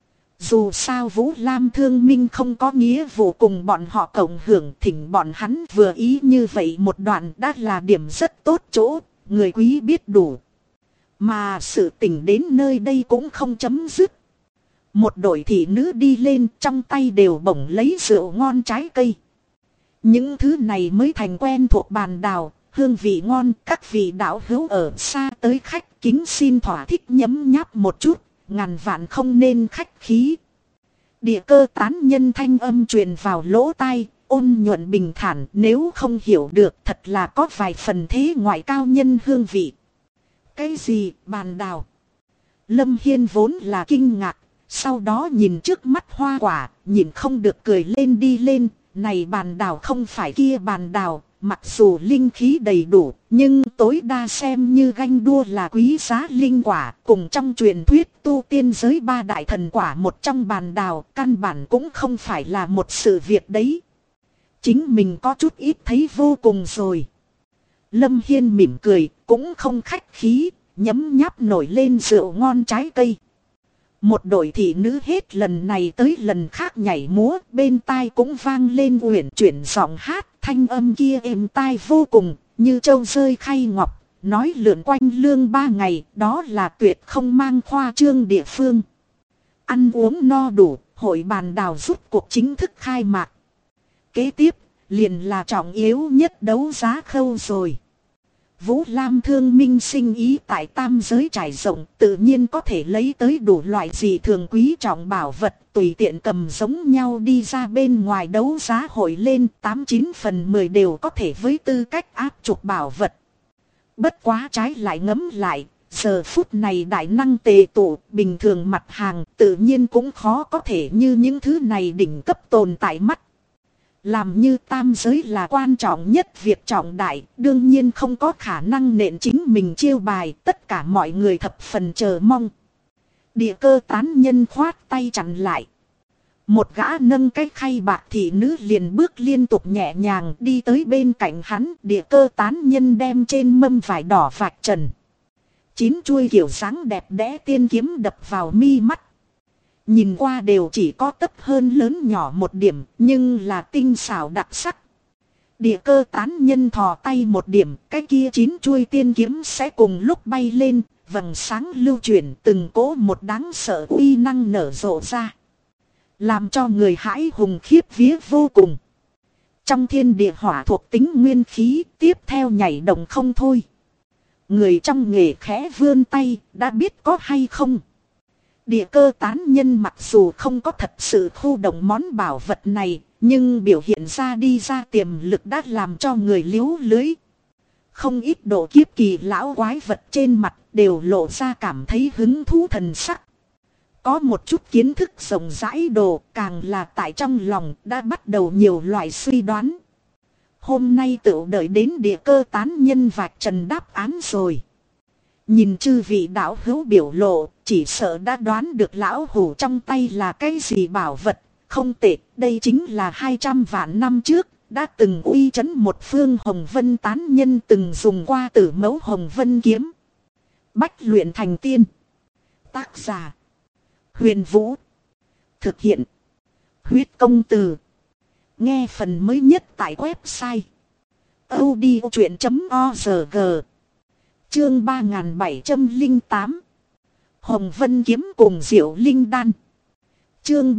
[SPEAKER 1] Dù sao Vũ Lam Thương Minh không có nghĩa vụ cùng bọn họ cộng hưởng, thỉnh bọn hắn vừa ý như vậy một đoạn đã là điểm rất tốt chỗ, người quý biết đủ. Mà sự tình đến nơi đây cũng không chấm dứt. Một đội thị nữ đi lên, trong tay đều bổng lấy rượu ngon trái cây. Những thứ này mới thành quen thuộc bàn đào, hương vị ngon, các vị đạo hữu ở xa tới khách kính xin thỏa thích nhấm nháp một chút, ngàn vạn không nên khách khí. Địa Cơ tán nhân thanh âm truyền vào lỗ tai, ôn nhuận bình thản, nếu không hiểu được thật là có vài phần thế ngoại cao nhân hương vị. Cái gì bàn đào? Lâm Hiên vốn là kinh ngạc, sau đó nhìn trước mắt hoa quả, nhìn không được cười lên đi lên. Này bàn đào không phải kia bàn đào, mặc dù linh khí đầy đủ, nhưng tối đa xem như ganh đua là quý giá linh quả, cùng trong truyền thuyết tu tiên giới 3 đại thần quả một trong bàn đào, căn bản cũng không phải là một sự việc đấy. Chính mình có chút ít thấy vô cùng rồi. Lâm Hiên mỉm cười, cũng không khách khí, nhấm nháp nổi lên rượu ngon trái cây. Một đội thị nữ hết lần này tới lần khác nhảy múa, bên tai cũng vang lên uyển chuyển giọng hát, thanh âm kia êm tai vô cùng, như trâu rơi khay ngọc, nói lượn quanh lương 3 ngày, đó là tuyệt không mang khoa trương địa phương. Ăn uống no đủ, hội bàn đào rút cuộc chính thức khai mạc. Kế tiếp, liền là trọng yếu nhất đấu giá khâu rồi. Vũ Lam Thương Minh sinh ý tại tam giới trải rộng, tự nhiên có thể lấy tới đủ loại gì thường quý trọng bảo vật, tùy tiện cầm giống nhau đi ra bên ngoài đấu giá hội lên, 89 phần 10 đều có thể với tư cách áp trục bảo vật. Bất quá trái lại ngấm lại, giờ phút này đại năng tề tụ, bình thường mặt hàng tự nhiên cũng khó có thể như những thứ này đỉnh cấp tồn tại mắt. Làm như tam giới là quan trọng nhất việc trọng đại, đương nhiên không có khả năng nện chính mình chiêu bài, tất cả mọi người thập phần chờ mong. Địa cơ tán nhân khoát tay chặn lại. Một gã nâng cái khay bạc thị nữ liền bước liên tục nhẹ nhàng đi tới bên cạnh hắn, địa cơ tán nhân đem trên mâm vải đỏ vạch trần. 9 chuôi kiểu dáng đẹp đẽ tiên kiếm đập vào mi mắt. Nhìn qua đều chỉ có tấc hơn lớn nhỏ một điểm, nhưng là tinh xảo đặc sắc. Địa cơ tán nhân thò tay một điểm, cái kia 9 chuôi tiên kiếm sẽ cùng lúc bay lên, vầng sáng lưu chuyển từng cỗ một đáng sợ uy năng nở rộ ra. Làm cho người hãi hùng khiếp vía vô cùng. Trong thiên địa hỏa thuộc tính nguyên khí, tiếp theo nhảy động không thôi. Người trong nghề khẽ vươn tay, đã biết có hay không. Địa cơ tán nhân mặc dù không có thật sự khu động món bảo vật này, nhưng biểu hiện ra đi ra tiềm lực đã làm cho người liếu lưới. Không ít độ kiếp kỳ lão quái vật trên mặt đều lộ ra cảm thấy hứng thú thần sắc. Có một chút kiến thức rộng rãi đồ, càng là tại trong lòng đã bắt đầu nhiều loại suy đoán. Hôm nay tự đợi đến địa cơ tán nhân vạch trần đáp án rồi. Nhìn chư vị đạo hữu biểu lộ, chỉ sợ đã đoán được lão hủ trong tay là cái gì bảo vật. Không tệ, đây chính là 200 vạn năm trước, đã từng uy chấn một phương Hồng Vân tán nhân từng dùng qua tử mẫu Hồng Vân kiếm. Bách luyện thành tiên. Tác giả: Huyền Vũ. Thực hiện: Huyết Công Từ. Nghe phần mới nhất tại website audiochuyện.org. Chương 3708. Hồng Vân kiếm cùng Diệu Linh đan. Chương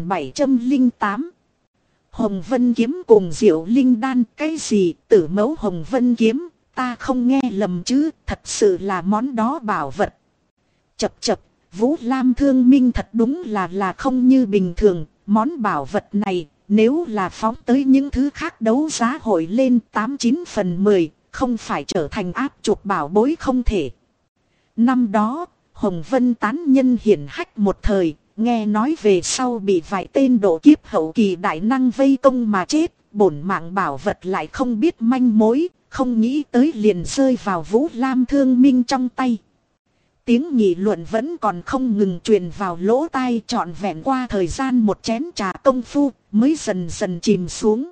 [SPEAKER 1] 3708. Hồng Vân kiếm cùng Diệu Linh đan, cái gì? Tử mẫu Hồng Vân kiếm, ta không nghe lầm chứ, thật sự là món đó bảo vật. Chập chập, Vũ Lam Thương Minh thật đúng là không như bình thường, món bảo vật này nếu là phóng tới những thứ khác đấu giá hội lên 89 phần 10, không phải trở thành áp trục bảo bối không thể. Năm đó, Hồng Vân tán nhân hiển hách một thời, nghe nói về sau bị vài tên độ kiếp hậu kỳ đại năng vây công mà chết, bổn mạng bảo vật lại không biết manh mối, không nghĩ tới liền rơi vào Vũ Lam Thương Minh trong tay. Tiếng nghị luận vẫn còn không ngừng truyền vào lỗ tai, trọn vẹn qua thời gian một chén trà công phu mới dần dần chìm xuống.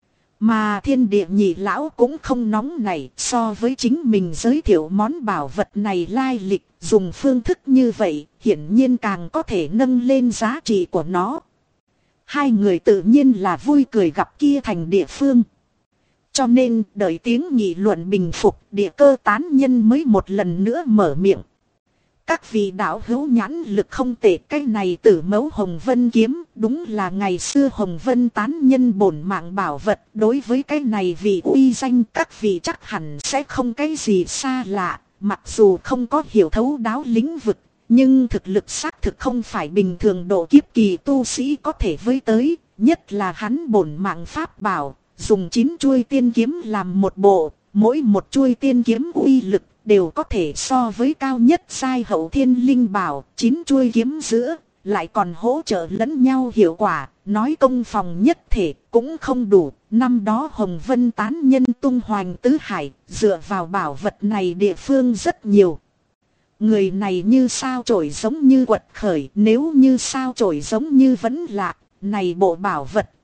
[SPEAKER 1] Mà thiên địa nhị lão cũng không nóng nảy, so với chính mình giới thiệu món bảo vật này lai lịch, dùng phương thức như vậy, hiển nhiên càng có thể nâng lên giá trị của nó. Hai người tự nhiên là vui cười gặp kia thành địa phương. Cho nên, đợi tiếng nghị luận bình phục, địa cơ tán nhân mới một lần nữa mở miệng. Các vị đạo hữu nhãn lực không tệ, cái này tử mẫu Hồng Vân kiếm, đúng là ngày xưa Hồng Vân tán nhân bổn mạng bảo vật. Đối với cái này vì uy danh các vị chắc hẳn sẽ không cái gì xa lạ, mặc dù không có hiểu thấu đáo lĩnh vực, nhưng thực lực xác thực không phải bình thường độ kiếp kỳ tu sĩ có thể với tới, nhất là hắn bổn mạng pháp bảo, dùng 9 chuôi tiên kiếm làm một bộ, mỗi một chuôi tiên kiếm uy lực đều có thể so với cao nhất giai hậu thiên linh bảo, 9 chuôi kiếm giữa, lại còn hỗ trợ lẫn nhau hiệu quả, nói công phòng nhất thể cũng không đủ. Năm đó Hồng Vân tán nhân tung hoành tứ hải, dựa vào bảo vật này địa phương rất nhiều. Người này như sao chổi giống như quật khởi, nếu như sao chổi giống như vẫn lạ, này bộ bảo vật,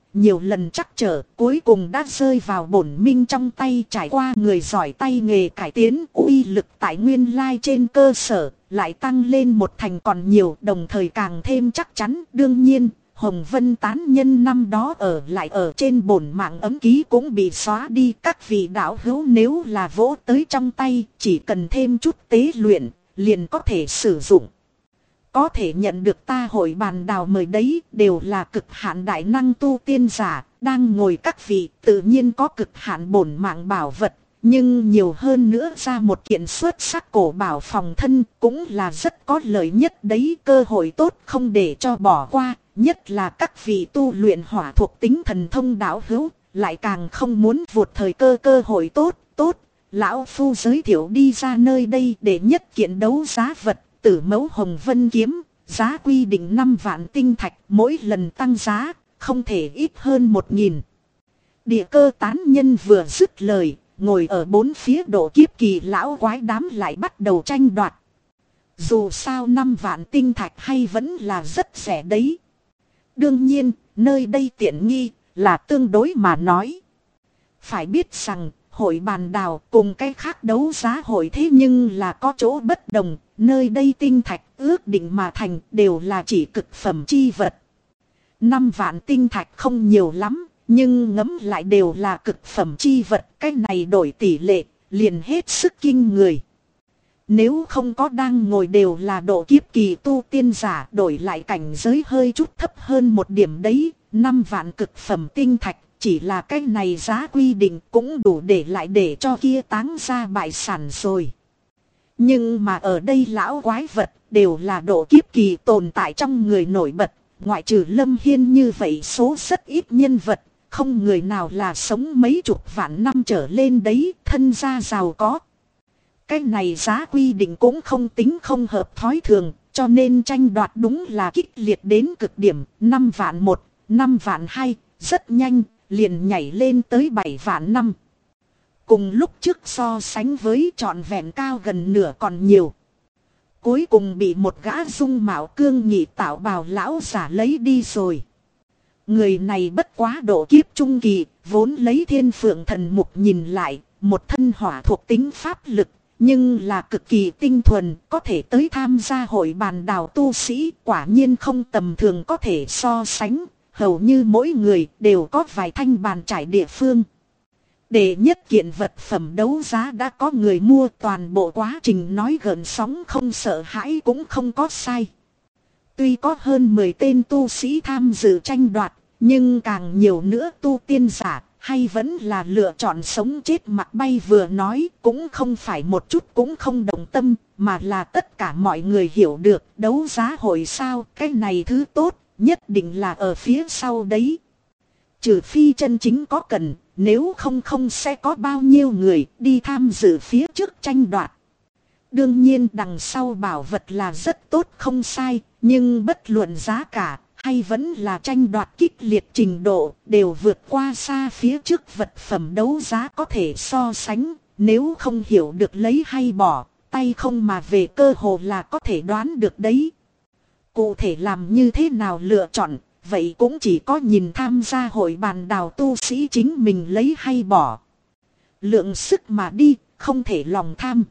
[SPEAKER 1] nhiều lần trắc trở, cuối cùng đã rơi vào bổn minh trong tay. Trải qua người giỏi tay nghề cải tiến, uy lực tại nguyên lai trên cơ sở lại tăng lên một thành còn nhiều, đồng thời càng thêm chắc chắn. Đương nhiên, Hồng Vân tán nhân năm đó ở lại ở trên bổn mạng ấm ký cũng bị xóa đi. Các vị đạo hữu nếu là vỗ tới trong tay, chỉ cần thêm chút tế luyện, liền có thể sử dụng. Có thể nhận được ta hội bàn đào mời đấy đều là cực hạn đại năng tu tiên giả, đang ngồi các vị tự nhiên có cực hạn bổn mạng bảo vật, nhưng nhiều hơn nữa ra một kiện xuất sắc cổ bảo phòng thân cũng là rất có lợi nhất đấy. Cơ hội tốt không để cho bỏ qua, nhất là các vị tu luyện hỏa thuộc tính thần thông đạo hữu, lại càng không muốn vụt thời cơ hội tốt. Lão Phu giới thiệu đi ra nơi đây để nhất kiện đấu giá vật. Tử mẫu Hồng Vân kiếm, giá quy định 5 vạn tinh thạch, mỗi lần tăng giá, không thể ít hơn 1.000. Địa cơ tán nhân vừa dứt lời, ngồi ở bốn phía độ kiếp kỳ lão quái đám lại bắt đầu tranh đoạt. Dù sao 5 vạn tinh thạch hay vẫn là rất rẻ đấy. Đương nhiên, nơi đây tiện nghi, là tương đối mà nói. Phải biết rằng, hội bàn đào cùng cái khác đấu giá hội thế nhưng là có chỗ bất đồng. Nơi đây tinh thạch ước định mà thành đều là chỉ cực phẩm chi vật. 5 vạn tinh thạch không nhiều lắm, nhưng ngẫm lại đều là cực phẩm chi vật. Cái này đổi tỷ lệ, liền hết sức kinh người. Nếu không có đang ngồi đều là độ kiếp kỳ tu tiên giả, đổi lại cảnh giới hơi chút thấp hơn một điểm đấy. 5 vạn cực phẩm tinh thạch, chỉ là cái này giá quy định cũng đủ để lại để cho kia táng ra bại sản rồi. Nhưng mà ở đây lão quái vật đều là độ kiếp kỳ tồn tại trong người nổi bật, ngoại trừ Lâm Hiên như vậy số rất ít nhân vật, không người nào là sống mấy chục vạn năm trở lên đấy, thân gia giàu có. Cái này giá quy định cũng không tính không hợp thói thường, cho nên tranh đoạt đúng là kích liệt đến cực điểm. 5 vạn 1, 5 vạn 2, rất nhanh, liền nhảy lên tới 7 vạn 5. Cùng lúc trước so sánh với trọn vẹn cao gần nửa còn nhiều. Cuối cùng bị một gã dung mạo cương nghị tạo bào lão giả lấy đi rồi. Người này bất quá độ kiếp trung kỳ, vốn lấy thiên phượng thần mục nhìn lại, một thân hỏa thuộc tính pháp lực, nhưng là cực kỳ tinh thuần, có thể tới tham gia hội bàn đào tu sĩ, quả nhiên không tầm thường có thể so sánh, hầu như mỗi người đều có vài thanh bàn trải địa phương. Để nhất kiện vật phẩm đấu giá đã có người mua, toàn bộ quá trình nói gợn sóng không sợ hãi cũng không có sai. Tuy có hơn 10 tên tu sĩ tham dự tranh đoạt, nhưng càng nhiều nữa tu tiên giả, hay vẫn là lựa chọn sống chết mặc bay. Vừa nói cũng không phải một chút cũng không đồng tâm, mà là tất cả mọi người hiểu được đấu giá hội sao, cái này thứ tốt, nhất định là ở phía sau đấy. Trừ phi chân chính có cần, nếu không sẽ có bao nhiêu người đi tham dự phía trước tranh đoạt. Đương nhiên đằng sau bảo vật là rất tốt không sai, nhưng bất luận giá cả hay vẫn là tranh đoạt kích liệt trình độ đều vượt qua xa phía trước vật phẩm đấu giá có thể so sánh. Nếu không hiểu được lấy hay bỏ, tay không mà về cơ hồ là có thể đoán được đấy. Cụ thể làm như thế nào lựa chọn, vậy cũng chỉ có nhìn tham gia hội bàn đào tu sĩ chính mình lấy hay bỏ. Lượng sức mà đi, không thể lòng tham.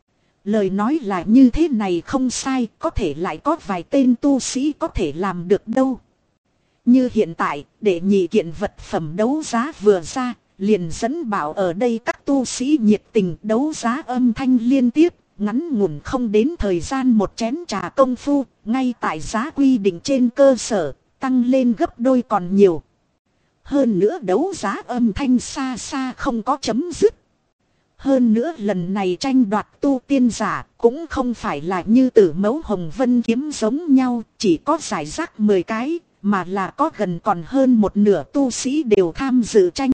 [SPEAKER 1] Lời nói là như thế này không sai, có thể lại có vài tên tu sĩ có thể làm được đâu. Như hiện tại, để nhị kiện vật phẩm đấu giá vừa ra, liền dẫn bảo ở đây các tu sĩ nhiệt tình đấu giá âm thanh liên tiếp, ngắn ngủn không đến thời gian một chén trà công phu, ngay tại giá quy định trên cơ sở, tăng lên gấp đôi còn nhiều. Hơn nữa đấu giá âm thanh xa xa không có chấm dứt. Hơn nữa lần này tranh đoạt tu tiên giả cũng không phải là như Tử mẫu Hồng Vân kiếm giống nhau, chỉ có giải rác 10 cái, mà là có gần còn hơn một nửa tu sĩ đều tham dự tranh.